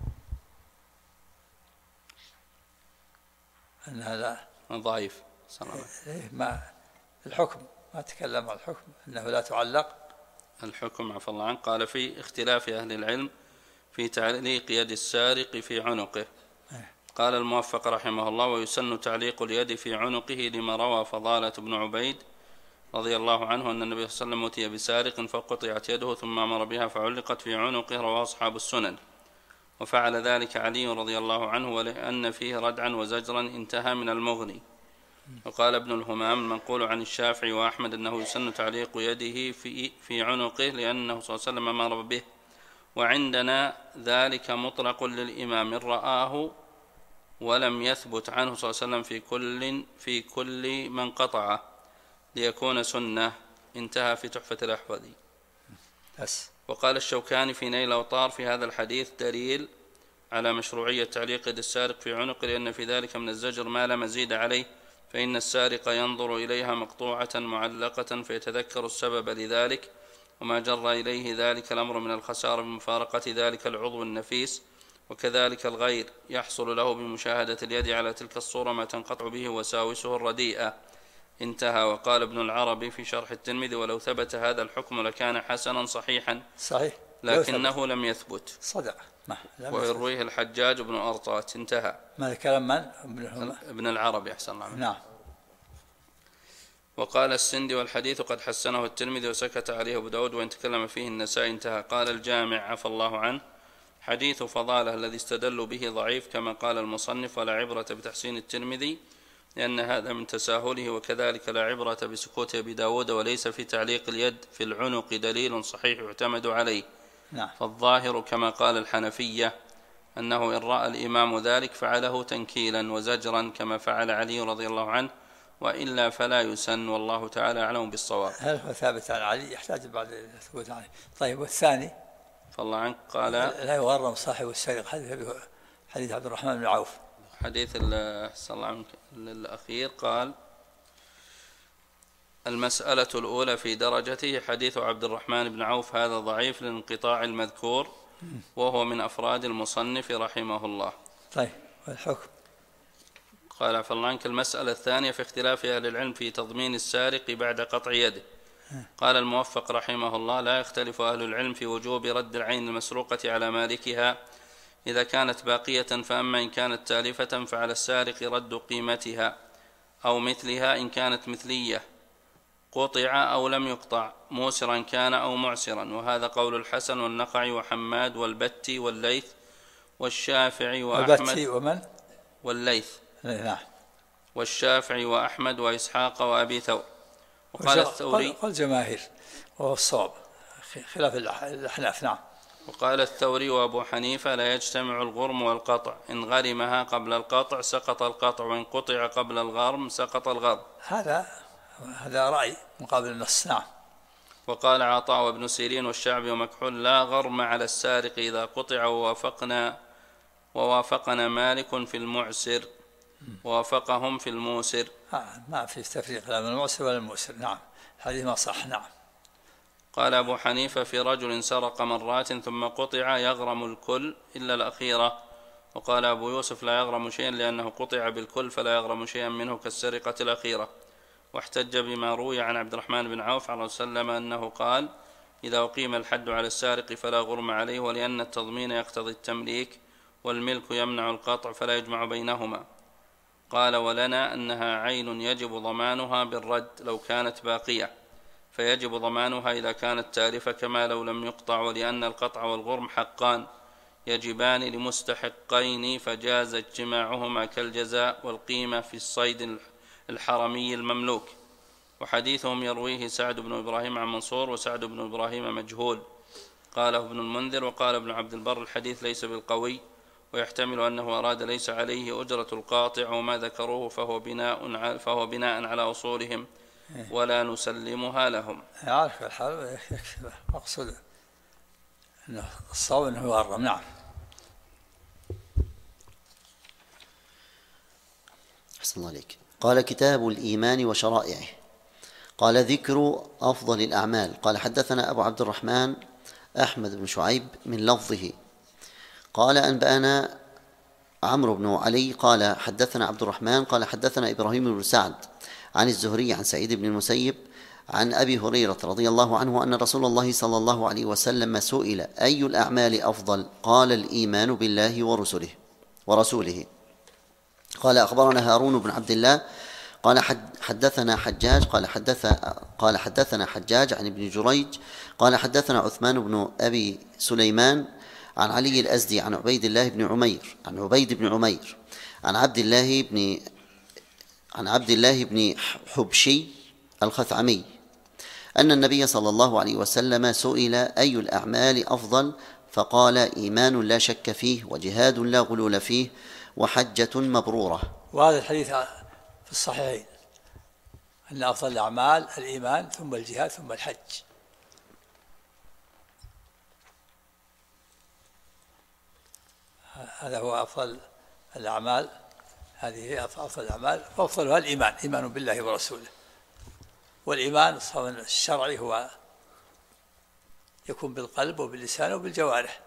أن هذا ضعيف. ما الحكم؟ ما تكلم عن الحكم أنه لا تعلق. الحكم عفى الله عنه. قال: في اختلاف أهل العلم في تعليق يد السارق في عنقه. قال الموفق رحمه الله: ويسن تعليق اليد في عنقه لما روى فضالة بن عبيد رضي الله عنه أن النبي صلى الله عليه وسلم أتي بسارق فقطعت يده ثم أمر بها فعلقت في عنقه، رواه أصحاب السنن. وفعل ذلك علي رضي الله عنه، ولأن فيه ردعا وزجرا انتهى من المغني. وقال ابن الهمام المنقول عن الشافعي وأحمد أنه يسن تعليق يده في عنقه لأنه صلى الله عليه وسلم أمر به. وعندنا ذلك مطلق للإمام إن رآه ولم يثبت عنه صلى الله عليه وسلم في كل من قطعه ليكون سنة. انتهى في تحفة الأحوذي. وقال الشوكاني في نيل الأوطار في هذا الحديث دليل على مشروعية تعليق يد السارق في عنقه، لأن في ذلك من الزجر ما لا مزيد عليه، فإن السارق ينظر إليها مقطوعة معلقة فيتذكر السبب لذلك وما جر إليه ذلك الأمر من الخسارة بمفارقة ذلك العضو النفيس، وكذلك الغير يحصل له بمشاهدة اليد على تلك الصورة ما تنقطع به وساوسه الرديئة. انتهى. وقال ابن العربي في شرح الترمذي: ولو ثبت هذا الحكم لكان حسنا صحيحا، صحيح، لكنه لم يثبت. صدق. ويرويه الحجاج بن أرطات. انتهى. ما كلام من؟ ابن العربي. أحسن الله. نعم. وقال السندي: والحديث قد حسنه الترمذي وسكت عليه أبو داود وإن تكلم فيه النسائي. انتهى. قال الجامع عفى الله عنه: حديث فضالة الذي استدلوا به ضعيف كما قال المصنف، ولا عبرة بتحسين الترمذي لأن هذا من تساهله، وكذلك لا عبرة بسكوت أبي داود، وليس في تعليق اليد في العنق دليل صحيح يعتمد عليه. نعم. فالظاهر كما قال الحنفية أنه إن رأى الإمام ذلك فعله تنكيلا وزجرا كما فعل علي رضي الله عنه، وإلا فلا يسن، والله تعالى أعلم بالصواب. هل هو ثابت عن علي؟ يحتاج بعد الثبوت عليه. طيب، والثاني؟ فالله عنك قال: لا يغرم صاحب السرق. حديث عبد الرحمن بن عوف. حديث صلى الله عنك الأخير قال: المسألة الأولى في درجته حديث عبد الرحمن بن عوف، هذا ضعيف للانقطاع المذكور وهو من أفراد المصنف رحمه الله. طيب، والحكم؟ قال فالله عنك: المسألة الثانية في اختلاف أهل العلم في تضمين السارق بعد قطع يده. قال الموفق رحمه الله: لا يختلف أهل العلم في وجوب رد العين المسروقة على مالكها إذا كانت باقية، فأما إن كانت تالفة فعلى السارق رد قيمتها أو مثلها إن كانت مثلية، قطع أو لم يقطع، موسرا كان أو معسرا. وهذا قول الحسن والنقعي وحماد والبتي والليث والشافعي وأحمد. ومن؟ والليث. نعم. والشافعي وأحمد وإسحاق وأبي ثور. وقال الثوري: قال جماهير وهو الصواب خلاف الأحناف. نعم. وقال الثوري وأبو حنيفة: لا يجتمع الغرم والقطع، إن غرمها قبل القطع سقط القطع، وإن قطع قبل الغرم سقط الغرم. هذا رأي مقابل النص. نعم. وقال عطاء وابن سيرين والشعبي ومكحول: لا غرم على السارق إذا قطع، ووافقنا مالك في المعسر ووافقهم في الموسر. ما في تفريق لا من المعسر ولا الموسر. نعم، الحديث ما صح. نعم. قال أبو حنيفة: في رجل سرق مرات ثم قطع يغرم الكل إلا الأخيرة. وقال أبو يوسف: لا يغرم شيئا لأنه قطع بالكل فلا يغرم شيئا منه كالسرقة الأخيرة. واحتج بما روي عن عبد الرحمن بن عوف عليه وسلم أنه قال: إذا أقيم الحد على السارق فلا غرم عليه، ولأن التضمين يقتضي التمليك والملك يمنع القطع فلا يجمع بينهما. قال: ولنا أنها عين يجب ضمانها بالرد لو كانت باقية، فيجب ضمانها إذا كانت تالفة كما لو لم يقطع، ولأن القطع والغرم حقان يجبان لمستحقين فجاز اجتماعهما كالجزاء والقيمة في الصيد الحرمي المملوك. وحديثهم يرويه سعد بن إبراهيم عن منصور، وسعد بن إبراهيم مجهول. قاله ابن المنذر. وقال ابن عبد البر: الحديث ليس بالقوي، ويحتمل أنه أراد ليس عليه أجرة القاطع، وما ذكروه فهو بناء على أصولهم ولا نسلمها لهم. عارف الحال يكفي. مقصود أنه الصواب أنه يغرم. نعم. أحسن الله عليك. قال: كتاب الإيمان وشرائعه. قال: ذكر أفضل الأعمال. قال: حدثنا أبو عبد الرحمن أحمد بن شعيب من لفظه. قال: أنبأنا عمرو بن علي قال: حدثنا عبد الرحمن قال: حدثنا إبراهيم بن سعد عن الزهري عن سعيد بن المسيب عن أبي هريرة رضي الله عنه أن رسول الله صلى الله عليه وسلم سئل: أي الأعمال أفضل؟ قال: الإيمان بالله ورسوله. قال: أخبرنا هارون بن عبد الله قال: حدثنا حجاج قال حدثنا حجاج عن ابن جريج قال: حدثنا عثمان بن أبي سليمان عن علي الأزدي عن عبيد بن عمير عن عبد الله بن حبشي الخثعمي أن النبي صلى الله عليه وسلم سئل: أي الأعمال أفضل؟ فقال: إيمان لا شك فيه، وجهاد لا غلول فيه، وحجة مبرورة. وهذا الحديث في الصحيحين أن أفضل الأعمال الإيمان ثم الجهاد ثم الحج. هذا هو أفضل الأعمال، هذه هي أفضل الأعمال، وأفضلها الإيمان، إيمان بالله ورسوله. والإيمان الشرعي هو يكون بالقلب وباللسان وبالجوارح،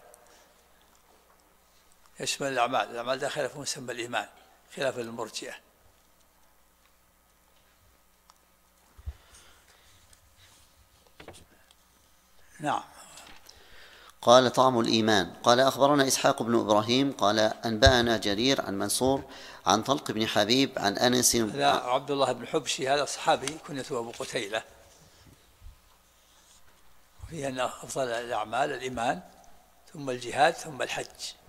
يشمل الأعمال داخلة في مسمى الإيمان خلاف المرجئة. نعم. قال طعم الإيمان. قال أخبرنا إسحاق بن إبراهيم قال أنبأنا جرير عن منصور عن طلق بن حبيب عن أنس. هذا عبد الله بن حبشي، هذا صحابي كنيته أبو قتيلة، وفيه أن أفضل الأعمال الإيمان ثم الجهاد ثم الحج،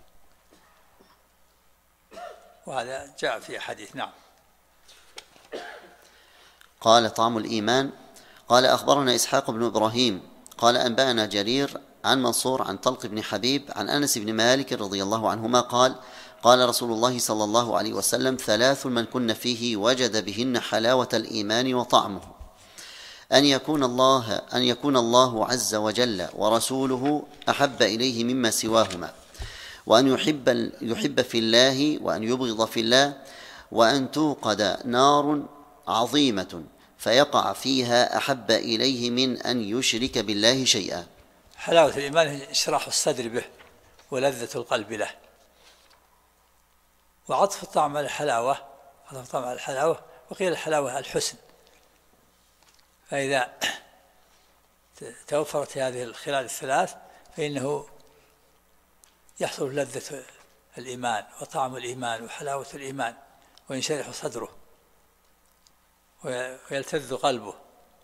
وهذا جاء في حديث. نعم. قال طعم الإيمان. قال أخبرنا إسحاق بن إبراهيم قال أنبأنا جرير عن منصور عن طلق بن حبيب عن أنس بن مالك رضي الله عنهما قال قال رسول الله صلى الله عليه وسلم: 3 من كن فيه وجد بهن حلاوة الإيمان وطعمه: أن يكون الله عز وجل ورسوله أحب إليه مما سواهما، وأن يحب في الله، وأن يبغض في الله، وأن توقد نار عظيمة فيقع فيها أحب إليه من أن يشرك بالله شيئا. حلاوة الإيمان انشراح الصدر به ولذة القلب له، وعطف الطعم على الحلاوة، وقيل الحلاوة الحسن. فإذا توفرت هذه الخلال الثلاث فإنه يحصل لذة الإيمان وطعم الإيمان وحلاوة الإيمان، وينشرح صدره ويلتذ قلبه.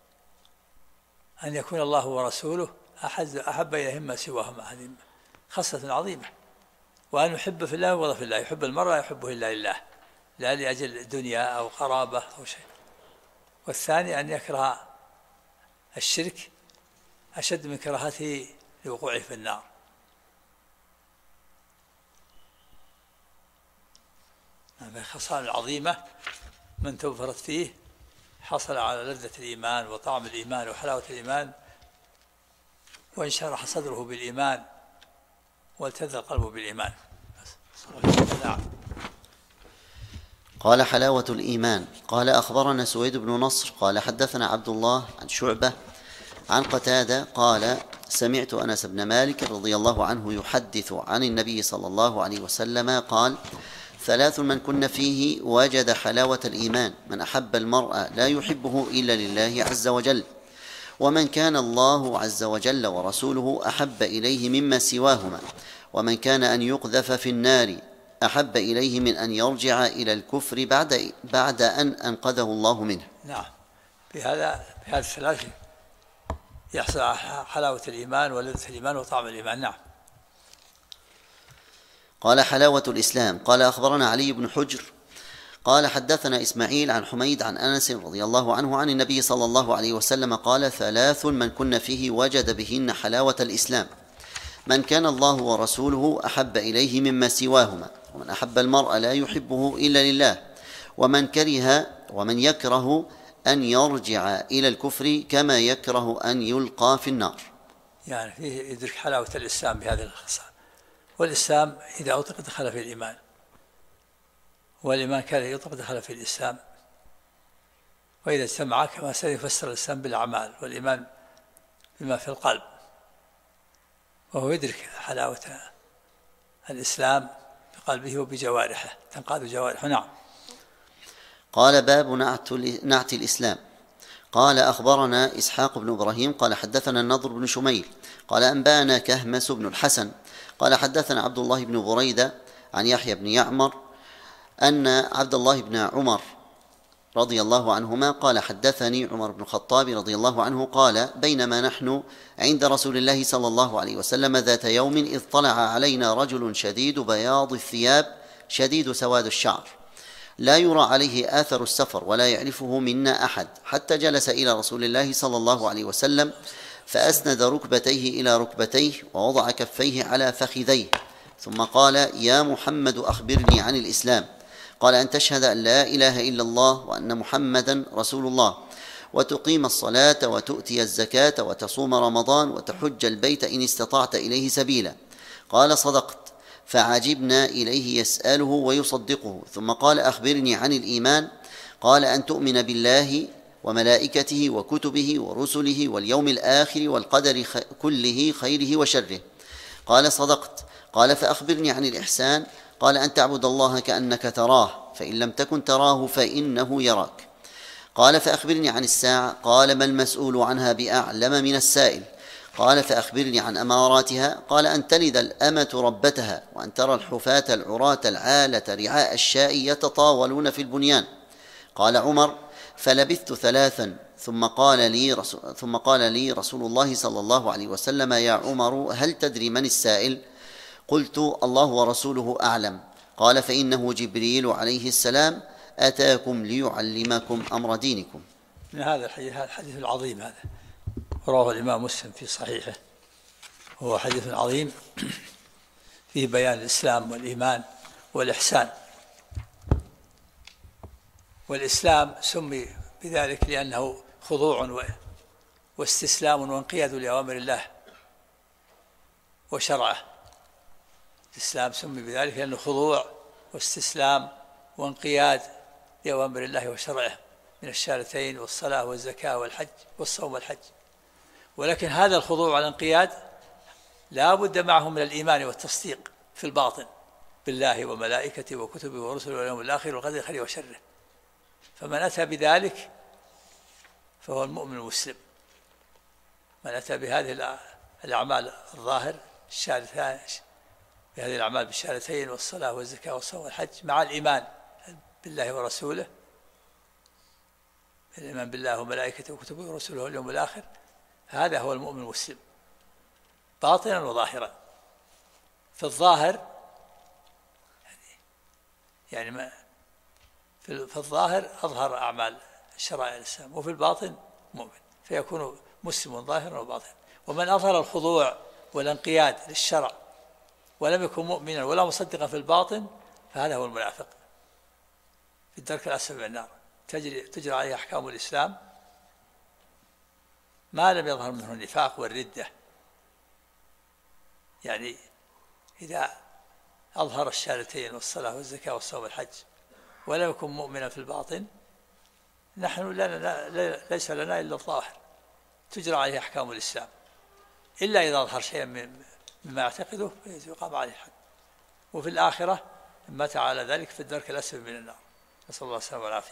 أن يكون الله ورسوله أحب إليه مما سواهما، هذه خصلة عظيمة. وأن يحب في الله ويبغض في الله، يحب المرء يحبه إلا لله، لا لأجل الدنيا أو قرابة أو شيء. والثاني أن يكره الشرك أشد من كراهته لوقوعه في النار. هذه خصال عظيمة من توفرت فيه حصل على لذة الإيمان وطعم الإيمان وحلاوة الإيمان، وانشرح صدره بالإيمان والتذ قلبه بالإيمان. قال حلاوة الإيمان. قال أخبرنا سويد بن نصر قال حدثنا عبد الله عن شعبة عن قتادة قال سمعت أنس بن مالك رضي الله عنه يحدث عن النبي صلى الله عليه وسلم قال: 3 من كن فيه وجد حلاوة الإيمان: من أحب المرء لا يحبه إلا لله عز وجل، ومن كان الله عز وجل ورسوله أحب إليه مما سواهما، ومن كان أن يقذف في النار أحب إليه من أن يرجع إلى الكفر بعد أن أنقذه الله منه. نعم. بهذا الثلاث يحصل حلاوة الإيمان ولذة الإيمان وطعم الإيمان. نعم. قال حلاوة الإسلام. قال أخبرنا علي بن حجر قال حدثنا إسماعيل عن حميد عن أنس رضي الله عنه عن النبي صلى الله عليه وسلم قال: 3 من كن فيه وجد بهن حلاوة الإسلام: من كان الله ورسوله أحب إليه مما سواهما، ومن أحب المرء لا يحبه إلا لله، ومن يكره أن يرجع إلى الكفر كما يكره أن يلقى في النار. يعني فيه يدرك حلاوة الإسلام بهذه الخصال. والإسلام إذا أطلق دخل في الإيمان، والإيمان كان يطلق دخل في الإسلام، وإذا اجتمع كما سيفسر الإسلام بالأعمال والإيمان بما في القلب، وهو يدرك حلاوة الإسلام بقلبه وبجوارحه، تنقاد جوارحه. نعم. قال باب نعت الإسلام. قال أخبرنا إسحاق بن إبراهيم قال حدثنا النضر بن شميل قال أنبانا كهمس بن الحسن قال حدثنا عبد الله بن بريدة عن يحيى بن يعمر أن عبد الله بن عمر رضي الله عنهما قال حدثني عمر بن الخطاب رضي الله عنه قال: بينما نحن عند رسول الله صلى الله عليه وسلم ذات يوم إذ طلع علينا رجل شديد بياض الثياب شديد سواد الشعر، لا يرى عليه آثر السفر ولا يعرفه منا أحد، حتى جلس إلى رسول الله صلى الله عليه وسلم فأسند ركبتيه إلى ركبتيه ووضع كفيه على فخذيه، ثم قال: يا محمد أخبرني عن الإسلام. قال: أن تشهد أن لا إله إلا الله وأن محمدا رسول الله، وتقيم الصلاة، وتؤتي الزكاة، وتصوم رمضان، وتحج البيت إن استطعت إليه سبيلا. قال: صدقت. فعجبنا إليه يسأله ويصدقه. ثم قال: أخبرني عن الإيمان. قال: أن تؤمن بالله وملائكته وكتبه ورسله واليوم الآخر والقدر كله خيره وشره. قال: صدقت. قال: فأخبرني عن الإحسان. قال: أن تعبد الله كأنك تراه، فإن لم تكن تراه فإنه يراك. قال: فأخبرني عن الساعة. قال: ما المسؤول عنها بأعلم من السائل. قال: فأخبرني عن أماراتها. قال: أن تلد الأمة ربتها، وأن ترى الحفاة العراة العالة رعاء الشاء يتطاولون في البنيان. قال عمر: فلبثت 3 ثم قال لي رسول الله صلى الله عليه وسلم: يا عمر، هل تدري من السائل؟ قلت: الله ورسوله أعلم. قال: فإنه جبريل عليه السلام أتاكم ليعلمكم أمر دينكم. من هذا الحديث العظيم هذا رواه الإمام مسلم في صحيحه، هو حديث عظيم فيه بيان الإسلام والإيمان والإحسان. والإسلام سمي بذلك لأنه خضوع واستسلام وانقياد لأوامر الله وشرعه. الإسلام سمي بذلك لأنه خضوع واستسلام وانقياد لأوامر الله وشرعه من الشهادتين والصلاة والزكاة والحج والصوم والحج. ولكن هذا الخضوع والانقياد لا بد معه من الإيمان والتصديق في الباطن بالله وملائكته وكتبه ورسله واليوم الآخر والقدر خيره وشره. فمن أتى بذلك فهو المؤمن المسلم. من أتى بهذه الأعمال الظاهر الشهادتان، بهذه الأعمال بالشهادتين والصلاة والزكاة والصوم والحج مع الإيمان بالله ورسوله، الإيمان بالله وملائكته وكتبه ورسله واليوم الآخر، هذا هو المؤمن المسلم باطنا وظاهرا. في الظاهر يعني ما في الظاهر أظهر أعمال شرائع الإسلام، وفي الباطن مؤمن، فيكون مسلم ظاهرا وباطنا. ومن أظهر الخضوع والانقياد للشرع ولم يكن مؤمنا ولا مصدقا في الباطن فهذا هو المنافق في الدرك الأسفل من النار، تجري عليه أحكام الإسلام ما لم يظهر منه النفاق والردة. يعني إذا أظهر الشهادتين والصلاة والزكاة والصوم والحج ولم يكن مؤمنا في الباطن، نحن ليس لنا إلا الظاهر، تجرى عليه أحكام الإسلام، إلا إذا أظهر شيئا مما يعتقده يقام عليه الحد. وفي الآخرة مات على ذلك في الدرك الأسفل من النار، نسأل الله السلامة والعافية.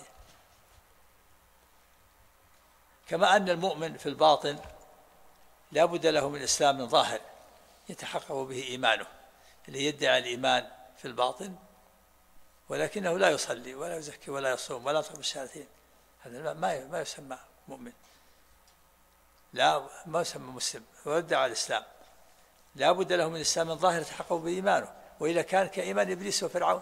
كما أن المؤمن في الباطن لا بد له من إسلام ظاهر يتحقق به إيمانه، اللي يدعي الإيمان في الباطن ولكنه لا يصلي ولا يزكي ولا يصوم ولا يطعم الشهادتين، هذا ما يسمى مؤمن، لا ما يسمى مسلم ويدعي الإسلام. لا بد له من إسلام ظاهر يتحقق به إيمانه، وإلا كان كإيمان إبليس وفرعون.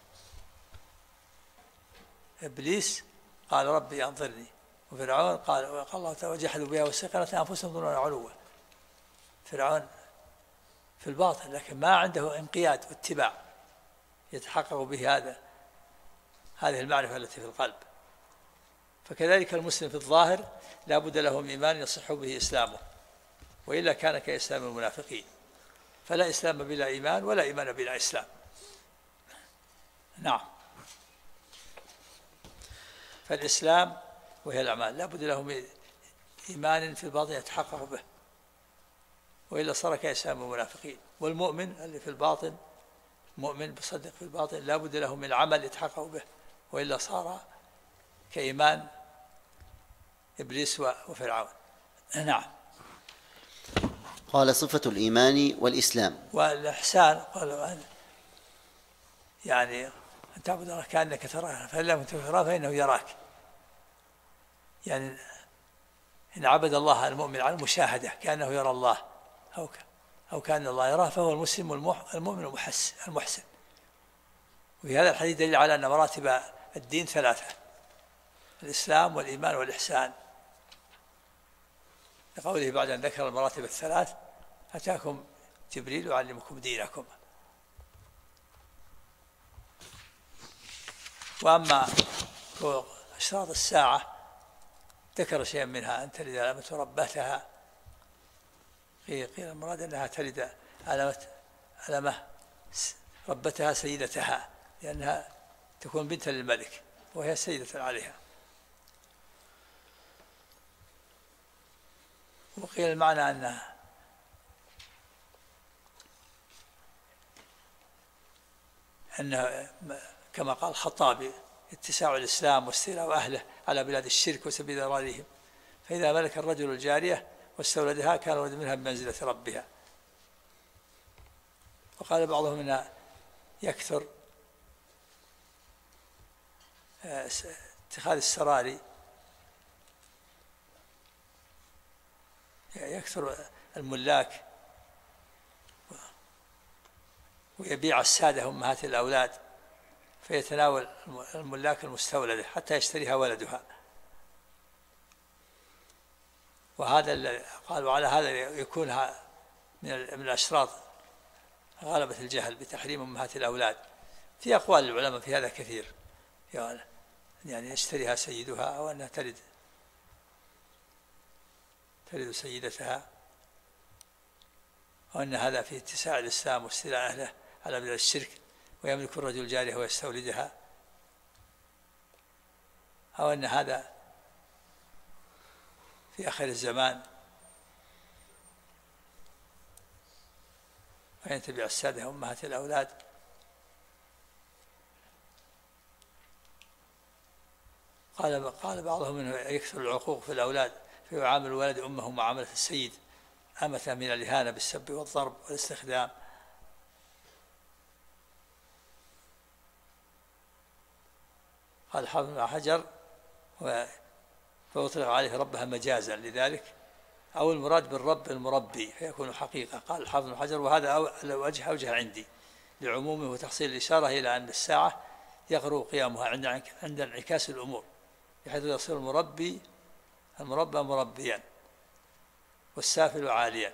إبليس قال ربي أنظرني، وفرعون قال الله تعالى وجحدوا بها واستيقنت أنفسهم ظنونا علوا. فرعون في الباطن لكن ما عنده انقياد واتباع يتحقق به هذه المعرفة التي في القلب. فكذلك المسلم في الظاهر لا بد له من إيمان يصح به إسلامه، وإلا كان كإسلام المنافقين، فلا إسلام بلا إيمان ولا إيمان بلا إسلام. نعم. فالإسلام وهي الأعمال لا بد له من إيمان في الباطن يتحقق به، وإلا صار كإسلام المنافقين. والمؤمن اللي في الباطن مؤمن بصدق في الباطن لا بد له من عمل يتحقق به، وإلا صار كإيمان إبليس وفرعون. نعم. قال صفة الإيمان والإسلام. والإحسان قال يعني أن تعبد الله كأنك تراه فإن لم تكن تراه فإنه يراك. يعني إن عبد الله المؤمن على المشاهدة كأنه يرى الله أو كأن الله يراه فهو المسلم المؤمن المحسن. وفي هذا الحديث دليل على أن مراتب الدين 3: الإسلام والإيمان والإحسان، لقوله بعد أن ذكر المراتب 3: أتاكم جبريل يعلمكم دينكم. وأما أشراط الساعة ذكر شيئا منها أن تلد الأمة ربتها، قيل المراد أنها تلد ألمة ربتها سيدتها، لأنها تكون بنتا للملك وهي سيدة عليها. وقيل المعنى أنه كما قال الخطابي اتساع الإسلام واستيلاء أهله على بلاد الشرك وسبيل ضرارهم، فإذا ملك الرجل الجارية واستولدها كان الولد منها بمنزلة ربها. وقال بعضهم أنها يكثر اتخاذ السراري، يكثر الملاك ويبيع السادة أمهات الأولاد، فيتناول الملاك المستولدة حتى يشتريها ولدها. وهذا قال وعلى هذا يكون من الأشراط غلبة الجهل بتحريم أمهات الأولاد. في أقوال العلماء في هذا كثير، يعني يشتريها سيدها أو أنها تلد سيدتها، وأن هذا في اتساع الإسلام واستيلاء أهله على بلاد الشرك ويملك الرجل جارية ويستولدها، أو أن هذا في آخر الزمان وأن تبيع السادة أمهات الأولاد. قال بعضهم أنه يكثر العقوق في الأولاد فيعامل الولد أمه معاملة السيد، أمة من الإهانة بالسب والضرب والاستخدام. قال حافظ بن حجر فأطلق عليه ربها مجازا لذلك، أو المراد بالرب المربي فيكون حقيقة. قال حافظ بن حجر وهذا أوجه عندي لعمومه وتحصيل الإشارة إلى أن الساعة يغرو قيامها عند انعكاس الأمور، بحيث يصير المربى مربيا والسافل عاليا،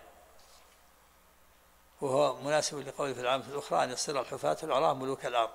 وهو مناسب لقوله في العامة الأخرى أن يصير الحفاة العراة ملوك الأرض.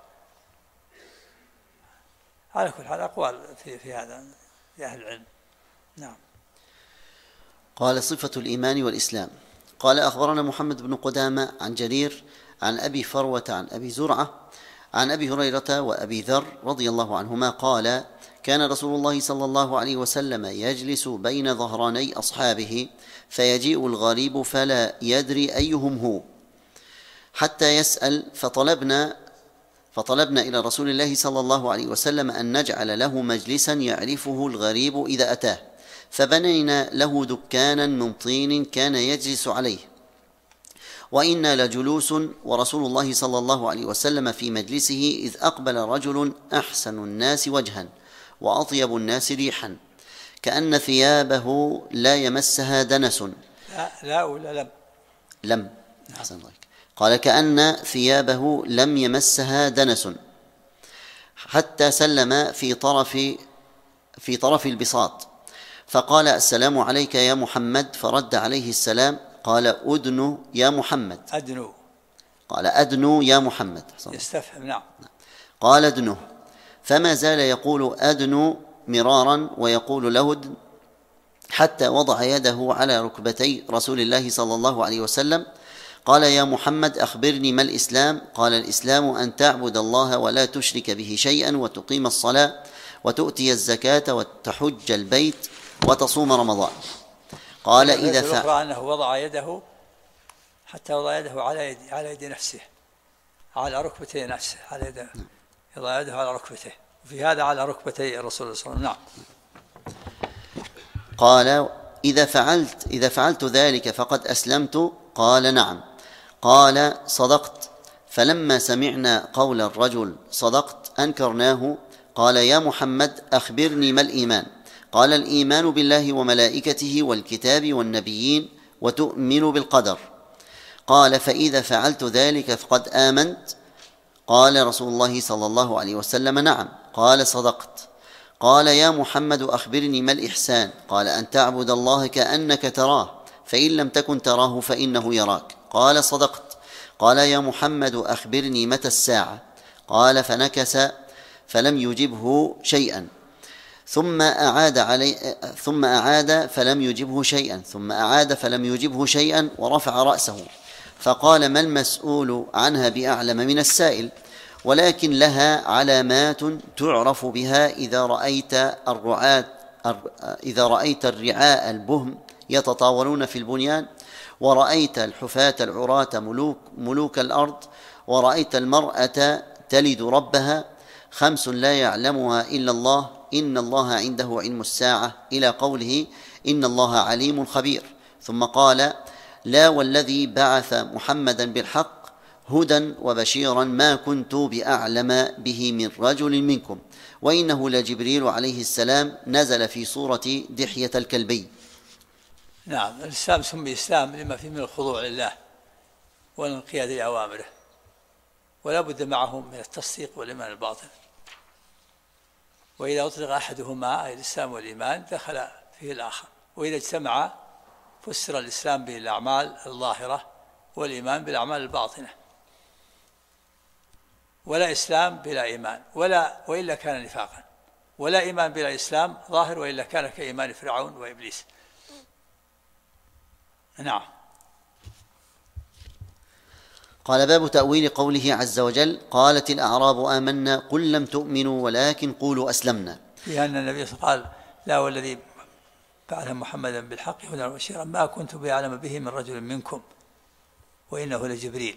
على كل حال أقوال في هذا لأهل العلم. نعم. قال صفة الإيمان والإسلام. قال أخبرنا محمد بن قدامة عن جرير عن أبي فروة عن أبي زرعة عن أبي هريرة وأبي ذر رضي الله عنهما قال كان رسول الله صلى الله عليه وسلم يجلس بين ظهراني أصحابه فيجيء الغريب فلا يدري أيهم هو حتى يسأل، فطلبنا إلى رسول الله صلى الله عليه وسلم أن نجعل له مجلسا يعرفه الغريب إذا أتاه، فبنينا له دكانا من طين كان يجلس عليه، وإنا لجلوس ورسول الله صلى الله عليه وسلم في مجلسه إذ أقبل رجل أحسن الناس وجها وأطيب الناس ريحا كأن ثيابه لا يمسها دنس. لا ولا لم أحسن الله. قال كأن ثيابه لم يمسها دنس حتى سلم في طرف البساط، فقال السلام عليك يا محمد، فرد عليه السلام، قال أدنو يا محمد. أدنو. قال أدنو يا محمد. يستفهم. نعم. قال أدنو، فما زال يقول أدنو مرارا ويقول له أدن حتى وضع يده على ركبتي رسول الله صلى الله عليه وسلم. قال يا محمد أخبرني ما الإسلام؟ قال الإسلام أن تعبد الله ولا تشرك به شيئا وتقيم الصلاة وتؤتي الزكاة وتحج البيت وتصوم رمضان. قال إذا فعل أنه وضع يده حتى وضع يده على يد نفسه، على ركبتي نفسه، على يده يضع يده على ركبته، وفي هذا على ركبتي الرسول صلى الله عليه وسلم. نعم. قال إذا فعلت ذلك فقد أسلمت؟ قال نعم. قال صدقت. فلما سمعنا قول الرجل صدقت أنكرناه. قال يا محمد أخبرني ما الإيمان؟ قال الإيمان بالله وملائكته والكتاب والنبيين وتؤمن بالقدر. قال فإذا فعلت ذلك فقد آمنت؟ قال رسول الله صلى الله عليه وسلم نعم. قال صدقت. قال يا محمد أخبرني ما الإحسان؟ قال أن تعبد الله كأنك تراه فإن لم تكن تراه فإنه يراك. قال صدقت. قال يا محمد أخبرني متى الساعة؟ قال فنكس فلم يجبه شيئا، ثم أعاد فلم يجبه شيئا، ثم أعاد فلم يجبه شيئا، ورفع رأسه فقال: ما المسؤول عنها بأعلم من السائل؟ ولكن لها علامات تعرف بها إذا رأيت الرعاء البهم يتطاولون في البنيان، ورأيت الحفاة العراة ملوك الأرض، ورأيت المرأة تلد ربها، 5 لا يعلمها إلا الله، إن الله عنده علم الساعة، إلى قوله: إن الله عليم خبير. ثم قال: لا والذي بعث محمدا بالحق هدى وبشيرا ما كنت بأعلم به من رجل منكم، وإنه لجبريل عليه السلام نزل في صورة دحية الكلبي. نعم، الإسلام سمي إسلام لما فيه من الخضوع لله والانقياد لأوامره، ولا بد معه من التصديق والإيمان الباطن، وإذا أطلق أحدهما أي الإسلام والإيمان دخل فيه الآخر، وإذا اجتمع فسر الإسلام بالأعمال الظاهرة والإيمان بالأعمال الباطنة، ولا إسلام بلا إيمان وإلا كان نفاقا، ولا إيمان بلا إسلام ظاهر وإلا كان كإيمان فرعون وإبليس. نعم. قال: باب تأويل قوله عز وجل: قالت الأعراب آمنا قل لم تؤمنوا ولكن قولوا أسلمنا. في أن النبي صلى الله عليه وسلم قال: لا والذي بعث محمدا بالحق هدى وبشيرا ما كنت بأعلم به من رجل منكم وإنه لجبريل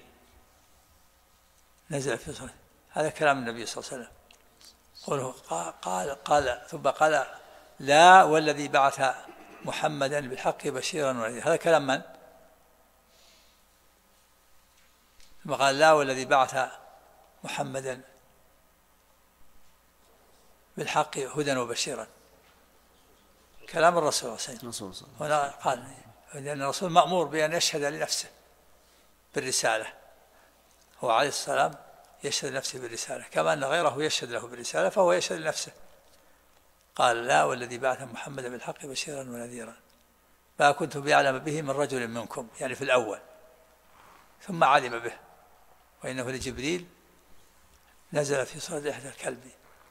نزل في صورة. هذا كلام النبي صلى الله عليه وسلم. قال ثم قال: لا والذي بعث محمدا بالحق بشيرا ونذيرا. هذا كلام من؟ ثم قال: لا والذي بعث محمدا بالحق هدى وبشيرا. كلام الرسول صلى الله عليه وسلم. هنا قال لأن الرسول مأمور بأن يشهد لنفسه بالرسالة، هو عليه السلام يشهد لنفسه بالرسالة كما أن غيره يشهد له بالرسالة، فهو يشهد لنفسه. قال: لا والذي بعث محمدا بالحق بشيرا ونذيرا ما كنت بأعلم به من رجل منكم، يعني في الأول، ثم علم به، وإنه لجبريل نزل في صورة دحية الكلبي.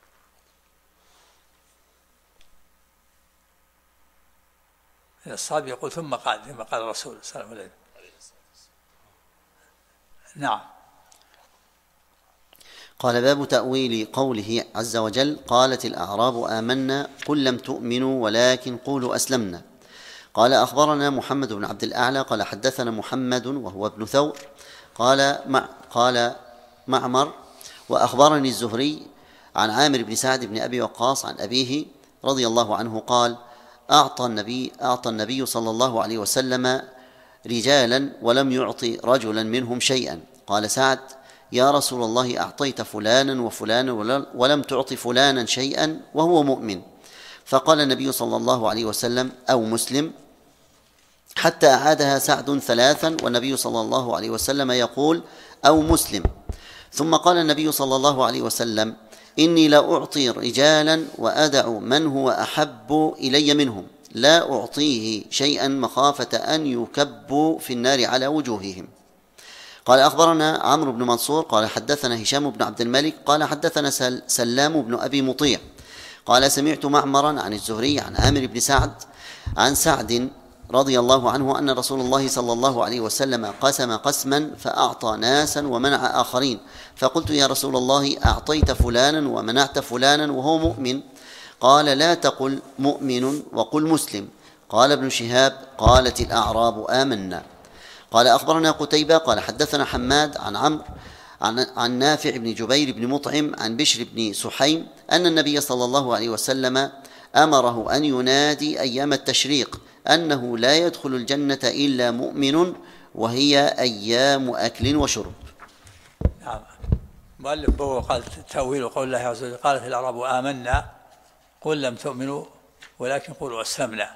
الصحابي يقول ثم قال الرسول صلى الله عليه وسلم. نعم. قال: باب تأويل قوله عز وجل: قالت الأعراب آمنا قل لم تؤمنوا ولكن قولوا أسلمنا. قال: أخبرنا محمد بن عبد الأعلى قال حدثنا محمد وهو ابن ثور قال معمر وأخبرني الزهري عن عامر بن سعد بن أبي وقاص عن أبيه رضي الله عنه قال: أعطى النبي صلى الله عليه وسلم رجالا ولم يعطي رجلا منهم شيئا. قال سعد: يا رسول الله أعطيت فلانا وفلانا ولم تعطي فلانا شيئا وهو مؤمن. فقال النبي صلى الله عليه وسلم: أو مسلم، حتى أعادها سعد 3 والنبي صلى الله عليه وسلم يقول: أو مسلم. ثم قال النبي صلى الله عليه وسلم: إني لا أعطي رجالا وأدع من هو أحب إلي منهم، لا أعطيه شيئا مخافة أن يكبوا في النار على وجوههم. قال: أخبرنا عمرو بن منصور قال حدثنا هشام بن عبد الملك قال حدثنا سلام بن أبي مطيع قال: سمعت معمرا عن الزهري عن عامر بن سعد عن سعد رضي الله عنه أن رسول الله صلى الله عليه وسلم قسم قسما فأعطى ناسا ومنع آخرين، فقلت: يا رسول الله أعطيت فلانا ومنعت فلانا وهو مؤمن. قال: لا تقل مؤمن وقل مسلم. قال ابن شهاب: قالت الأعراب آمنا. قال: أخبرنا قتيبة قال حدثنا حماد عن عمرو عن نافع بن جبير بن مطعم عن بشر بن سحيم أن النبي صلى الله عليه وسلم أمره أن ينادي أيام التشريق أنه لا يدخل الجنة إلا مؤمن، وهي أيام أكل وشرب. نعم. مؤلف بو قال تأويل قول الله عز وجل: قالت الأعراب آمنا قل لم تؤمنوا ولكن قولوا أسلمنا.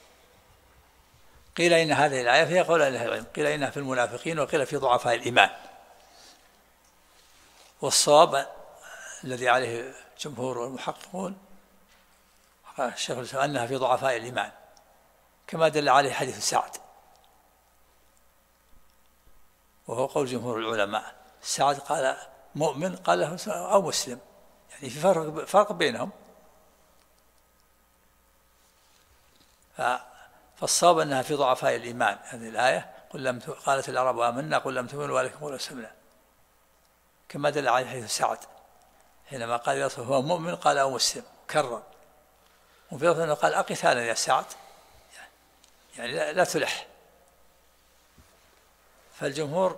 قيل إن هذه الآية فيها قول أهل العلم، قيل إنها في المنافقين وقيل في ضعفاء الإيمان، والصواب الذي عليه جمهور المحققون الشيخ الإسلام أنها في ضعفاء الإيمان، كما دل عليه حديث سعد، وهو قول جمهور العلماء. سعد قال مؤمن، قال له أو مسلم، يعني في فرق بينهم. فالصواب أنها في ضعفاء الإيمان. هذه الآية قالت العرب آمنا قل لم تؤمنوا ولكن قولوا أسلمنا، كما دل عليه حديث سعد حينما قال يا رسول هو مؤمن قال أو مسلم، كرر. وفي لفظ أنه قال أقتالا يا سعد، يعني لا تلح. فالجمهور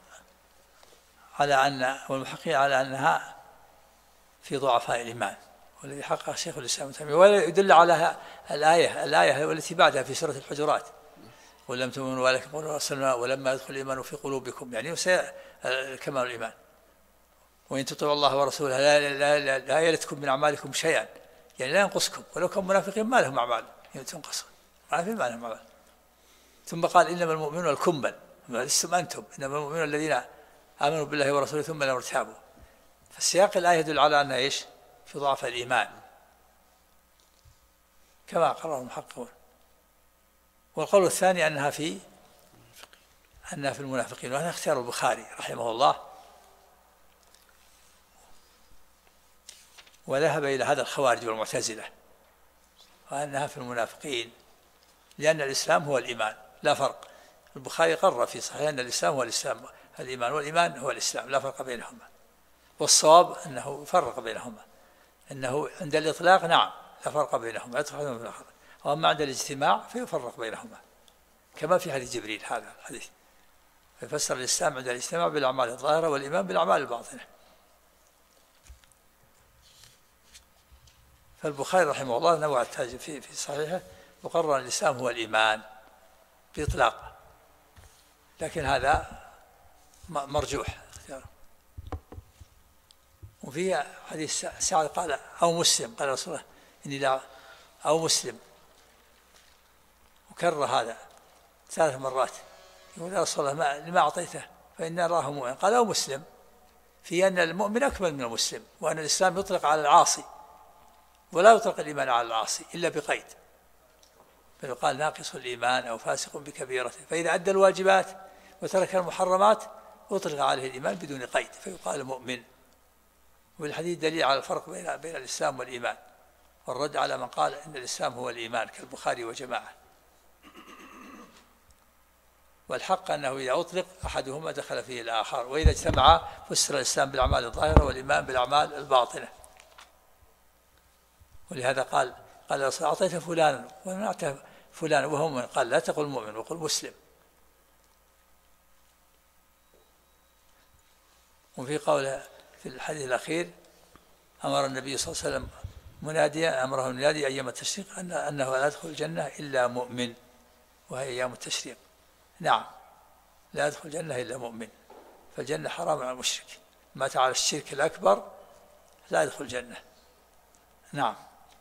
على أن والمحققين على أنها في ضعفاء الإيمان، والذي حقق شيخ الإسلام ابن تيمية. ولا يدل على الآية والتي بعدها في سورة الحجرات قل لم تؤمنوا ولكن قولوا أسلمنا ولما يدخل الإيمان في قلوبكم، يعني كمال الإيمان. وإن تطيعوا الله ورسوله لا يلتكم من أعمالكم شيئا، يعني لا ينقصكم، ولو كانوا منافقين ما لهم أعمال تنقص، ما لهم أعمال. ثم قال إنما المؤمنون الكمل، لستم أنتم، إنما المؤمنون الذين آمنوا بالله ورسوله ثم لم يرتابوا. فالسياق الآية يدل على أنها إيش؟ في ضعف الإيمان كما قرره المحققون. والقول الثاني أنها في المنافقين، وهذا اختيار البخاري رحمه الله، وذهب إلى هذا الخوارج والمعتزلة، وأنها في المنافقين، لأن الإسلام هو الإيمان لا فرق. البخاري قرر في صحيح أن الإسلام هو الإيمان، والإيمان هو الإسلام لا فرق بينهما. والصواب أنه فرق بينهما، أنه عند الإطلاق نعم لا فرق بينهما يدخل في الآخر، وأما عند الاجتماع فيفرق بينهما، كما في حديث جبريل هذا الحديث، فيفسر الإسلام عند الاجتماع بالأعمال الظاهرة والإيمان بالأعمال الباطنة. فالبخاري رحمه الله نوع التاج في صحيحه وقرر الإسلام هو الإيمان بإطلاق، لكن هذا مرجوح. وفي حديث سعد قال أو مسلم، قال رسول الله إني لا أو مسلم، وكرر هذا 3 مرات. يقول يا رسول الله لما أعطيته فإن أراه مؤمن، قال أو مسلم، في أن المؤمن أكمل من المسلم، وأن الإسلام يطلق على العاصي ولا يطلق الإيمان على العاصي إلا بقيد، فيقال ناقص الإيمان أو فاسق بكبيرته، فإذا أدى الواجبات وترك المحرمات أطلق عليه الإيمان بدون قيد فيقال مؤمن. والحديث دليل على الفرق بين الإسلام والإيمان، والرد على من قال إن الإسلام هو الإيمان كالبخاري وجماعة. والحق أنه إذا أطلق أحدهما دخل فيه الآخر، وإذا اجتمع فسر الإسلام بالأعمال الظاهرة والإيمان بالأعمال الباطنة. ولهذا قال الرسول أعطيت فلانا ومنعت فلانا وهو مؤمن، قال لا تقل مؤمن وقل مسلم. وفي قوله في الحديث الأخير أمر النبي صلى الله عليه وسلم مناديا، أمره المنادي أيام التشريق أنه لا يدخل الجنة إلا مؤمن، وهي أيام التشريق. نعم لا يدخل الجنة إلا مؤمن، فالجنة حرام على المشرك، مات على الشرك الأكبر لا يدخل الجنة. نعم.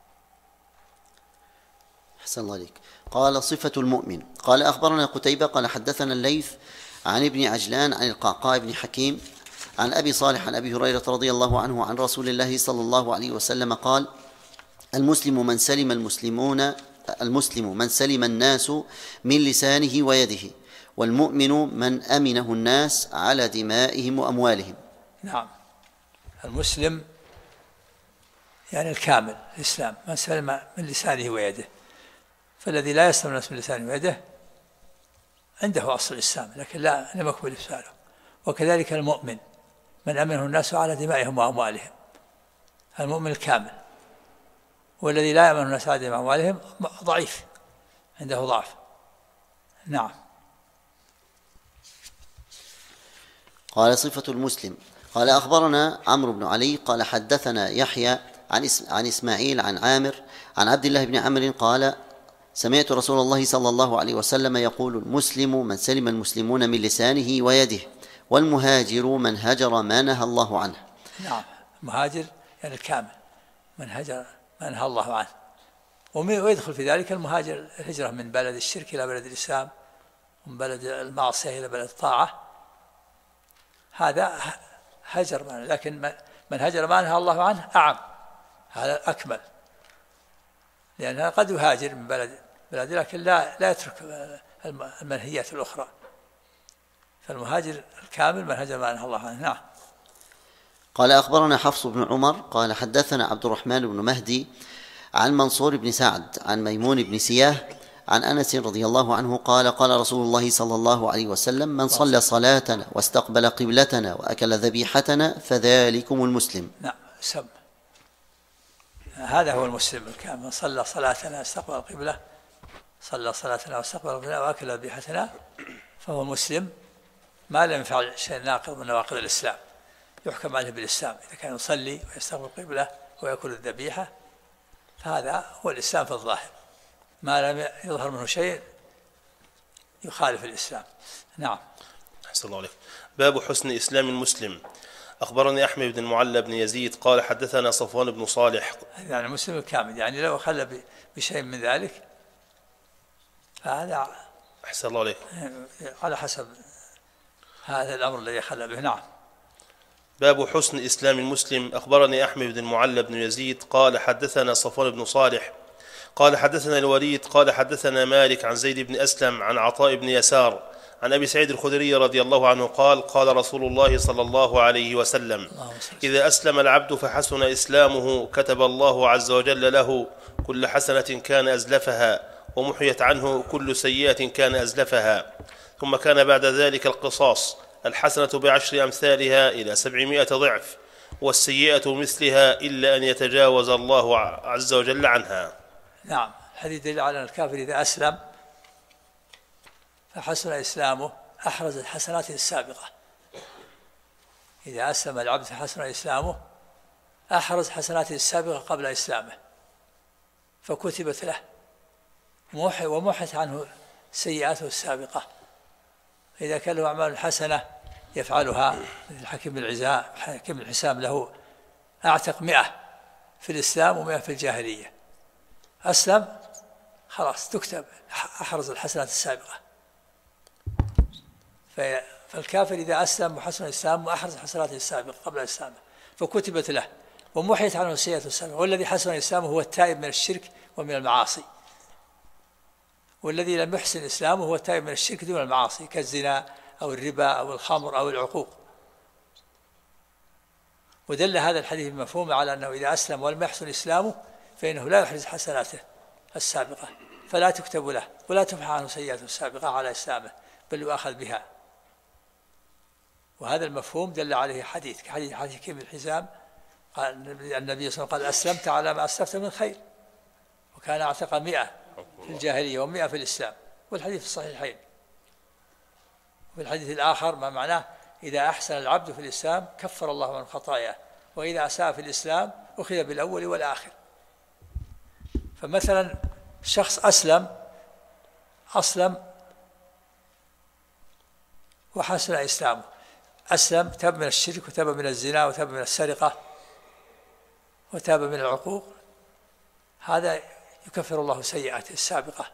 أحسن الله عليك. قال صفة المؤمن. قال أخبرنا قتيبة قال حدثنا الليث عن ابن عجلان عن القعقاع بن حكيم عن أبي صالح عن أبي هريرة رضي الله عنه عن رسول الله صلى الله عليه وسلم قال: المسلم من سلم الناس من لسانه ويده، والمؤمن من أمنه الناس على دمائهم وأموالهم. نعم. المسلم يعني الكامل الإسلام، من سلم من لسانه ويده، فالذي لا يسلم الناس من لسانه ويده عنده أصل الإسلام لكن لم يكمل إفساده. وكذلك المؤمن من أمنه الناس على دمائهم وأموالهم، المؤمن الكامل. والذي لا يأمن الناس على دمائهم وأموالهم ضعيف، عنده ضعف. نعم. قال صفة المسلم. قال أخبرنا عمرو بن علي قال حدثنا يحيى عن إسماعيل عن عامر عن عبد الله بن عمرو قال: سمعت رسول الله صلى الله عليه وسلم يقول: المسلم من سلم المسلمون من لسانه ويده، والمهاجر من هجر ما نهى الله عنه. نعم. المهاجر يعني الكامل، من هجر ما نهى الله عنه. ويدخل في ذلك المهاجر الهجرة من بلد الشرك إلى بلد الإسلام، ومن بلد المعصية إلى بلد الطاعة، هذا هجر. لكن من هجر ما نهى الله عنه أعم، هذا أكمل، لأنها قد يهاجر من بلد لكن لا يترك المنهيات الأخرى. فالمهاجر الكامل من هجر ما نهى الله عنه. نعم. قال أخبرنا حفص بن عمر قال حدثنا عبد الرحمن بن مهدي عن منصور بن سعد عن ميمون بن سياه عن أنس رضي الله عنه قال قال رسول الله صلى الله عليه وسلم من صلى صلاتنا واستقبل قبلتنا وأكل ذبيحتنا فذلكم المسلم. نعم سم، هذا هو المسلم الكامل، من صلى صلاتنا واستقبل القبلة، صلى صلاتنا واستقبل القبلة وأكل ذبيحتنا فهو مسلم، ما لم يفعل شيء ناقض من نواقض الإسلام يحكم عليه بالإسلام. إذا كان يصلي ويستقبل القبلة ويأكل الذبيحة فهذا هو الإسلام في الظاهر، ما لم يظهر منه شيء يخالف الإسلام. نعم. أحسن الله عليك. باب حسن إسلام المسلم. أخبرني أحمد بن المعلى بن يزيد قال حدثنا صفوان بن صالح. يعني المسلم الكامل، يعني لو خلى بشيء من ذلك فهذا أحسن الله عليك على حسب هذا الأمر الذي خلى به. نعم. باب حسن إسلام المسلم. أخبرني أحمد بن المعلى بن يزيد قال حدثنا صفوان بن صالح قال حدثنا الوليد قال حدثنا مالك عن زيد بن أسلم عن عطاء بن يسار عن أبي سعيد الخدري رضي الله عنه قال قال رسول الله صلى الله عليه وسلم إذا أسلم العبد فحسن إسلامه كتب الله عز وجل له كل حسنة كان أزلفها ومحيت عنه كل سيئة كان أزلفها، ثم كان بعد ذلك القصاص، الحسنة بعشر أمثالها إلى 700 ضعف، والسيئة مثلها إلا أن يتجاوز الله عز وجل عنها. نعم. الحديث دليل على أن الكافر إذا أسلم فحسن إسلامه أحرز الحسنات السابقة. إذا أسلم العبد فحسن إسلامه أحرز حسناته السابقة قبل إسلامه فكتبت له ومحت عنه سيئاته السابقة. إذا كان له أعمال حسنة يفعلها مثل حكيم الحسام له أعتق 100 في الإسلام و100 في الجاهلية، أسلم خلاص تكتب أحرز الحسنات السابقة. فالكافر إذا أسلم وحسن الإسلام وأحرز حسناته السابقة قبل إسلامه فكتبت له ومحيت عنه سيئاته السابقة. والذي حسن إسلامه هو التائب من الشرك ومن المعاصي، والذي لم يحسن إسلامه هو التائب من الشرك دون المعاصي كالزنا أو الربا أو الخمر أو العقوق. ودل هذا الحديث المفهوم على أنه إذا أسلم ولم يحسن إسلامه فإنه لا يحرز حسناته السابقة فلا تكتب له ولا تمحى عنه سيئاته السابقة على إسلامه بل يؤاخذ بها. وهذا المفهوم دل عليه حديث كحديث حكيم الحزام قال النبي صلى الله عليه وسلم قال أسلمت على ما أسلفت من خير، وكان أعتق 100 في الجاهلية و100 في الإسلام، والحديث في الصحيحين. وفي الحديث الآخر ما معناه إذا أحسن العبد في الإسلام كفر الله من خطاياه، وإذا أساء في الإسلام أخذ بالأول والآخر. فمثلا شخص أسلم وحسن إسلامه، أسلم تاب من الشرك وتاب من الزنا وتاب من السرقة وتاب من العقوق، هذا يكفر الله سيئاته السابقة،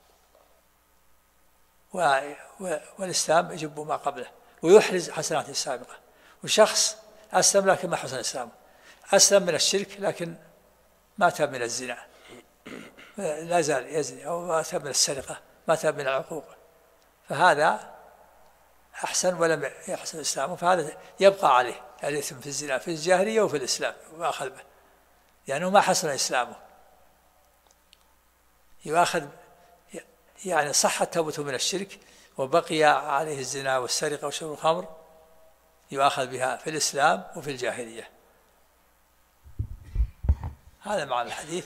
والإسلام يجب ما قبله ويحرز حسناته السابقة. وشخص أسلم لكن ما حسن إسلامه، أسلم من الشرك لكن ما تاب من الزنا لا زال يزني، أو ما تاب من السرقة ما تاب من العقوق، فهذا أحسن ولم يحسن إسلامه، فهذا يبقى عليه الإثم في الزنا في الجاهلية وفي الإسلام وأخذ به لأنه ما حسن إسلامه، يؤاخذ يعني صحت توبته من الشرك وبقي عليه الزنا والسرقة وشرب الخمر يؤاخذ بها في الإسلام وفي الجاهلية. هذا معنى الحديث.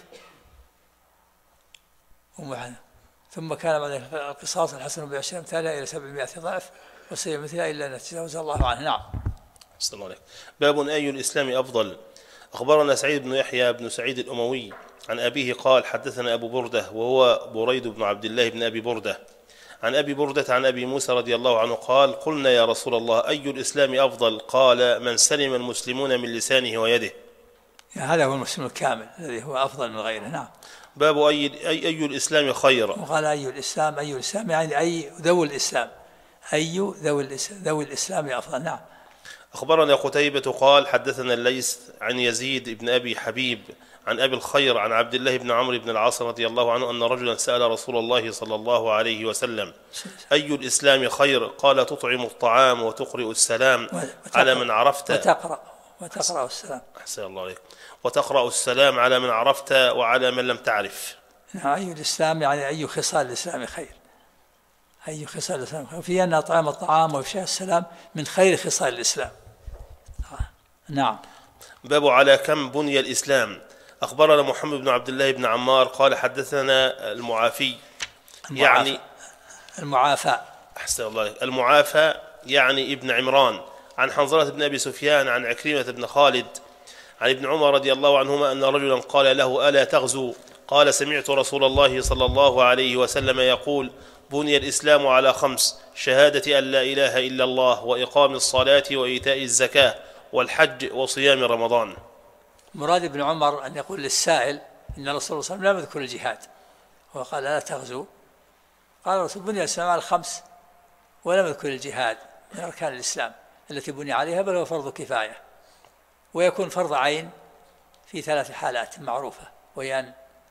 ثم كان بعد القصاص الحسن بعشر أمثالها إلى 700 ضعف والسيئة مثلها إلا أن يتجاوز الله عنه. نعم. صلى الله عليه. باب أي الإسلام أفضل. أخبرنا سعيد بن يحيى بن سعيد الأموي عن أبيه قال حدثنا أبو بردة وهو بريد بن عبد الله بن أبي بردة عن أبي بردة عن أبي موسى رضي الله عنه قال قلنا يا رسول الله أي الإسلام أفضل؟ قال من سلم المسلمون من لسانه ويده. هذا هو المسلم الكامل الذي هو أفضل من غيره. نعم. باب أي الإسلام خير. وقال أي الإسلام يعني أي ذوي الإسلام، أي ذوي الإسلام أفضل. نعم. أخبرنا قتيبة قال حدثنا الليث عن يزيد بن أبي حبيب عن أبي الخير عن عبد الله بن عمرو بن العاص رضي الله عنه أن رجلا سأل رسول الله صلى الله عليه وسلم أي الإسلام خير؟ قال تطعم الطعام وتقرئ السلام على من عرفت وتقرأ السلام. أحسن الله عليك. وتقرأ السلام على من عرفت وعلى من لم تعرف. نعم. أي الإسلام يعني أي خصال الإسلام خير، أي خصال الإسلام خير، في أن أطعام الطعام وإفشاء السلام من خير خصال الإسلام. نعم. باب على كم بني الإسلام. أخبرنا محمد بن عبد الله بن عمار قال حدثنا المعافي يعني المعافى. أحسن الله عليك. المعافى يعني ابن عمران عن حنظلة بن أبي سفيان عن عكرمة بن خالد عن ابن عمر رضي الله عنهما أن رجلا قال له ألا تغزو؟ قال سمعت رسول الله صلى الله عليه وسلم يقول بني الإسلام على 5: شهادة أن لا إله إلا الله وإقام الصلاة وإيتاء الزكاة والحج وصيام رمضان. مراد ابن عمر أن يقول للسائل إن الرسول صلى الله عليه وسلم لم يذكر الجهاد، وقال لا تغزو، قال الرسول بني الإسلام على 5 ولم يذكر الجهاد من أركان الإسلام التي بني عليها، بل هو فرض كفاية، ويكون فرض عين في 3 حالات معروفة، وهي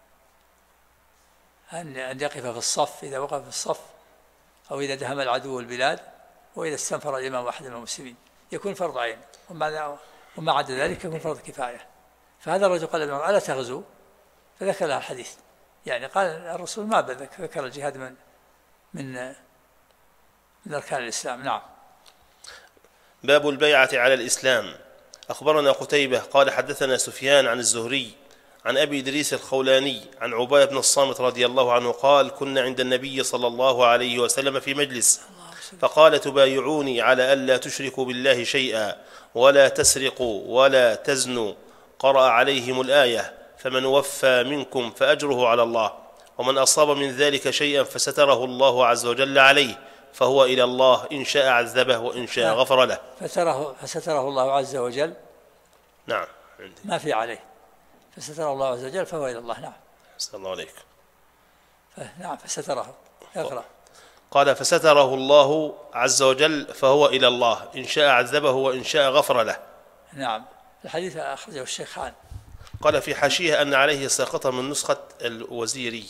أن يقف في الصف إذا وقف في الصف، أو إذا دهم العدو البلاد، وإذا استنفر الإمام واحد من المسلمين يكون فرض عين، وما عدا ذلك يكون فرض كفاية. فهذا الرجل قال ابن عمر ألا تغزو؟ فذكر لها الحديث، يعني قال الرسول ما ذكر الجهاد من أركان الإسلام. نعم. باب البيعة على الإسلام. أخبرنا قتيبة قال حدثنا سفيان عن الزهري عن أبي إدريس الخولاني عن عبادة بن الصامت رضي الله عنه قال كنا عند النبي صلى الله عليه وسلم في مجلس فقال تبايعوني على ألا تشركوا بالله شيئا ولا تسرقوا ولا تزنوا. قرأ عليهم الآية فمن وفى منكم فأجره على الله ومن أصاب من ذلك شيئا فستره الله عز وجل عليه فهو إلى الله إن شاء عذبه وإن شاء غفر له. فستره الله عز وجل. نعم. ما في عليه. فستره الله عز وجل فهو إلى الله. نعم. أحسن الله عليك. نعم. فستره. اقرأ. قال فستره الله عز وجل فهو إلى الله إن شاء عذبه وإن شاء غفر له. نعم. الحديث أخرجه الشيخان. قال في حاشية أن عليه ساقطة من نسخة الوزيري.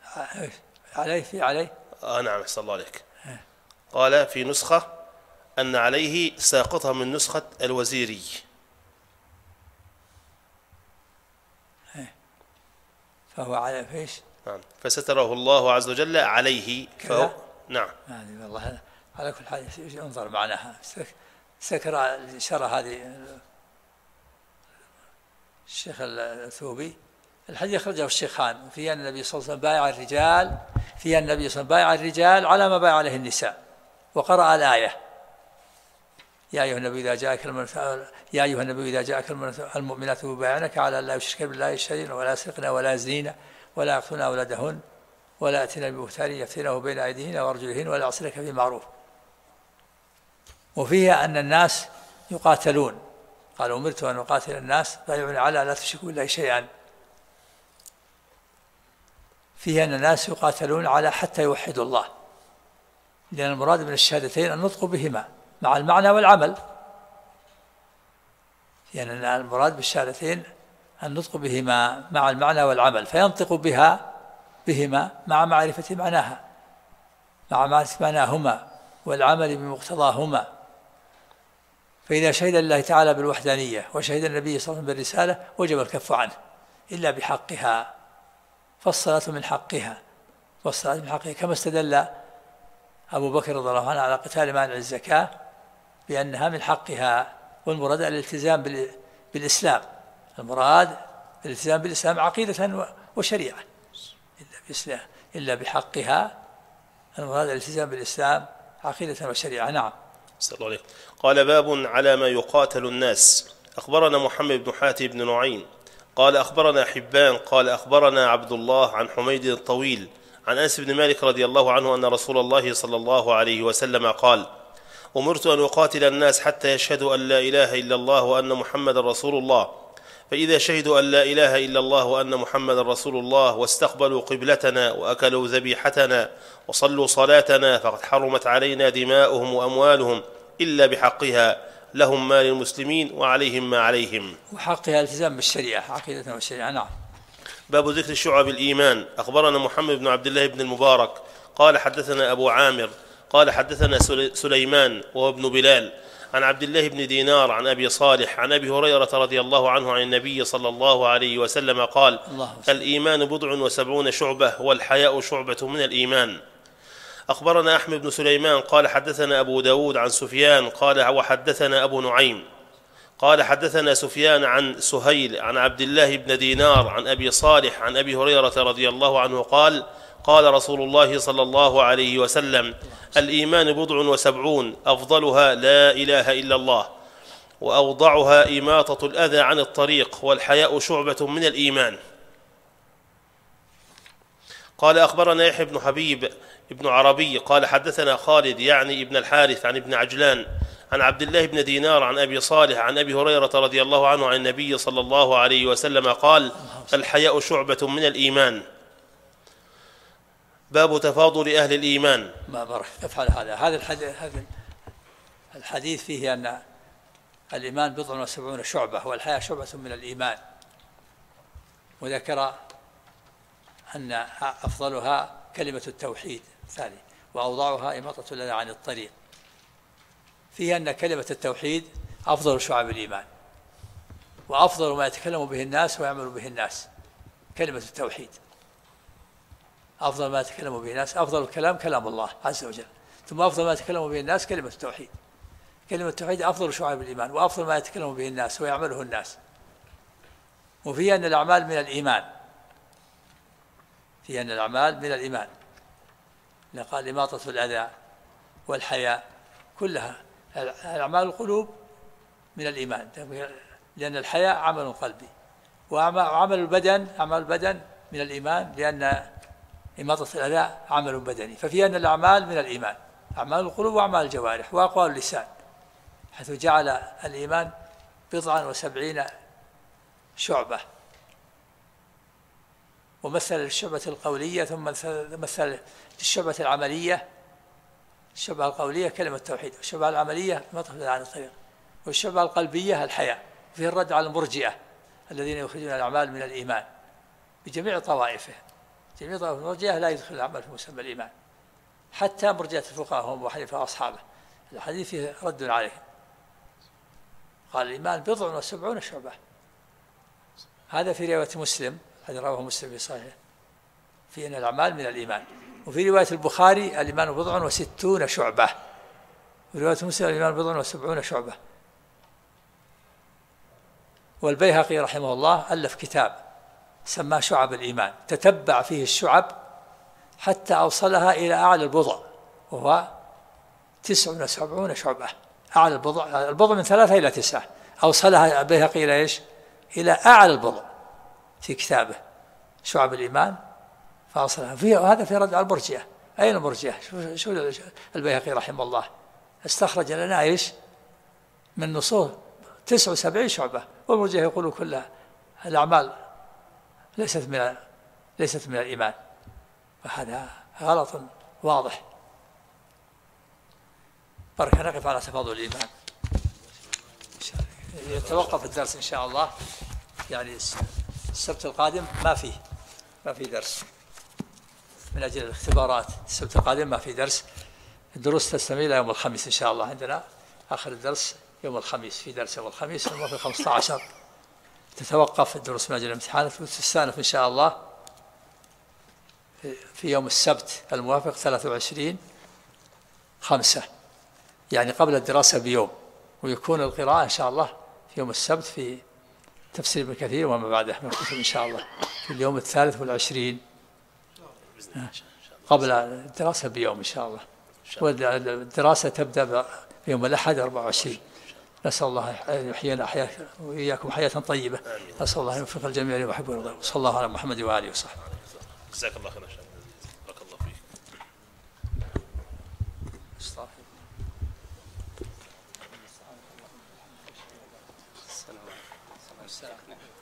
عليه نعم. أحسن الله عليك. قال في نسخة أن عليه ساقطة من نسخة الوزيري. فهو على فيش. نعم. فستره الله عز وجل عليه فهو. نعم. والله على كل حال انظر معناها. سكر شرى هذه الشيخ الثوبي. الحديث أخرجه الشيخان في أن النبي صلى الله عليه وسلم بايع الرجال، في أن النبي صلى الله عليه وسلم بايع الرجال على ما بايع عليه النساء، وقرأ الآية يا أيها النبي إذا جاءك المؤمنات يبايعنك على أن لا يشركن بالله شيئا ولا يسرقن ولا يزنين ولا يقتلن أولادهن ولا يأتين ببهتان يفتنه بين أيديهن وأرجلهن ولا يعصينك في معروف. وفيها أن الناس يقاتلون، قال أمرت أن أقاتل الناس بايعوني على لا تشركوا بالله شيئا. فيها أن الناس يقاتلون على حتى يوحدوا الله، لأن المراد من الشهادتين النطق بهما مع المعنى والعمل، يعني المراد بالشهادتين النطق بهما مع المعنى والعمل، فينطق بهما مع معرفة معناها، مع معرفة معناهما والعمل بمقتضاهما. فإذا شهد الله تعالى بالوحدانية وشهد النبي صلى الله عليه وسلم بالرسالة وجب الكف عنه إلا بحقها، فالصلاة من حقها، والصلاة من حقها، كما استدل أبو بكر رضي الله عنه على قتال مانع الزكاة بأنها من حقها. والمراد الالتزام بالإسلام، المراد الالتزام بالإسلام عقيدة وشريعة، إلا بحقها، المراد الالتزام بالإسلام عقيدة وشريعة. نعم. قال باب على ما يقاتل الناس. أخبرنا محمد بن حاتم بن نعيم قال أخبرنا حبان قال أخبرنا عبد الله عن حميد الطويل عن أنس بن مالك رضي الله عنه أن رسول الله صلى الله عليه وسلم قال أمرت أن أقاتل الناس حتى يشهدوا أن لا إله إلا الله وأن محمد رسول الله، فإذا شهدوا أن لا إله إلا الله وأن محمد رسول الله واستقبلوا قبلتنا وأكلوا ذبيحتنا وصلوا صلاتنا فقد حرمت علينا دماؤهم وأموالهم إلا بحقها، لهم ما للمسلمين وعليهم ما عليهم. وحقها التزام بالشريعة عقيدة والشريعة. نعم. باب ذكر شعب الإيمان. أخبرنا محمد بن عبد الله بن المبارك قال حدثنا أبو عامر قال حدثنا سليمان وهو ابن بلال عن عبد الله بن دينار عن أبي صالح عن أبي هريرة رضي الله عنه عن النبي صلى الله عليه وسلم قال: الإيمان 70 شعبة والحياء شعبة من الإيمان. أخبرنا أحمد بن سليمان قال حدثنا أبو داود عن سفيان قال وحدثنا أبو نعيم قال حدثنا سفيان عن سهيل عن عبد الله بن دينار عن أبي صالح عن أبي هريرة رضي الله عنه قال: قال رسول الله صلى الله عليه وسلم: الإيمان 70 أفضلها لا إله إلا الله، وأوضعها إماطة الأذى عن الطريق، والحياء شعبة من الإيمان. قال أخبرنا يحيى بن حبيب ابن عربي قال حدثنا خالد يعني ابن الحارث عن ابن عجلان عن عبد الله بن دينار عن أبي صالح عن أبي هريرة رضي الله عنه عن النبي صلى الله عليه وسلم قال: الحياء شعبة من الإيمان. باب تفاضل أهل الإيمان. ما بارك افعل هذا الحديث فيه أن الإيمان 70 شعبة والحياء شعبة من الإيمان، وذكر أن أفضلها كلمة التوحيد الثاني، وأوضعها إماطة الأذى عن الطريق. فيه أن كلمة التوحيد أفضل شعب الإيمان، وأفضل ما يتكلم به الناس ويعمل به الناس كلمة التوحيد. أفضل ما يتكلم به الناس، أفضل الكلام كلام الله عز وجل، ثم أفضل ما يتكلم به الناس كلمة التوحيد. كلمة التوحيد أفضل شعب الإيمان، وأفضل ما يتكلم به الناس ويعمله الناس. وفيه أن الأعمال من الإيمان، فيه أن الأعمال من الإيمان، قال إماطة الأذى والحياء كلها أعمال القلوب من الإيمان، لأن الحياء عمل قلبي، وعمل البدن من الإيمان، لأن إماطة الأذى عمل بدني. ففي أن الأعمال من الإيمان، أعمال القلوب وأعمال الجوارح وأقوال اللسان، حيث جعل الإيمان 70 شعبة، ومثل الشعبة القولية ثم مثل الشعبة العملية. الشعبة القولية كلمة التوحيد، والشعبة العملية إماطة الأذى عن الطريق، والشعبة القلبية الحياء. فيه الرد على المرجئة الذين يخرجون الأعمال من الإيمان بجميع طوائفه. جميع طوائف المرجئة لا يدخل الأعمال في مسمى الإيمان، حتى مرجئة الفقهاء هم أبو حنيفة وأصحابه. الحديث فيه رد عليهم. قال الإيمان 70 شعبة. هذا في رواية مسلم، هذا رواه مسلم في صحيحه، في أن الأعمال من الإيمان. وفي رواية البخاري الإيمان 60 شعبة، في رواية مسلم الإيمان 70 شعبة. والبيهقي رحمه الله ألف كتاب سماه شعب الإيمان، تتبع فيه الشعب حتى أوصلها إلى أعلى البضع، وهو 79 شعبة. أعلى البضع من 3 إلى 9، أوصلها البيهقي إلى إيش؟ إلى أعلى البضع في كتابه شعب الإيمان، فأوصلها فيه. وهذا في رد على المرجئة. أين المرجئة؟ شو البيهقي رحمه الله استخرج لنا إيش من نصوص 79 شعبة، والمرجئة يقولوا كلها الأعمال ليست من الإيمان، وهذا غلط واضح. بركة نقف على تفاضل الإيمان. يتوقف الدرس إن شاء الله، يعني السبت القادم ما في درس من أجل الاختبارات. السبت القادم ما في درس، الدروس تستمر إلى يوم الخميس إن شاء الله. عندنا آخر الدرس يوم الخميس، في درس يوم الخميس في 15 تتوقف الدروس من أجل الامتحانات، وتستأنف إن شاء الله في يوم السبت الموافق 23/5، يعني قبل الدراسة بيوم، ويكون القراءة إن شاء الله في يوم السبت في تفسير ابن كثير وما بعده من الكتب إن شاء الله في اليوم 23 قبل الدراسة بيوم إن شاء الله. والدراسة تبدأ يوم الأحد 24. نسأل الله أن يحيينا حياة وإياكم حياة طيبة. نسأل الله أن يوفق الجميع لما يحب ويرضى. وصلى الله على محمد وآله وصحبه. جزاك الله خيرا. بارك الله فيك.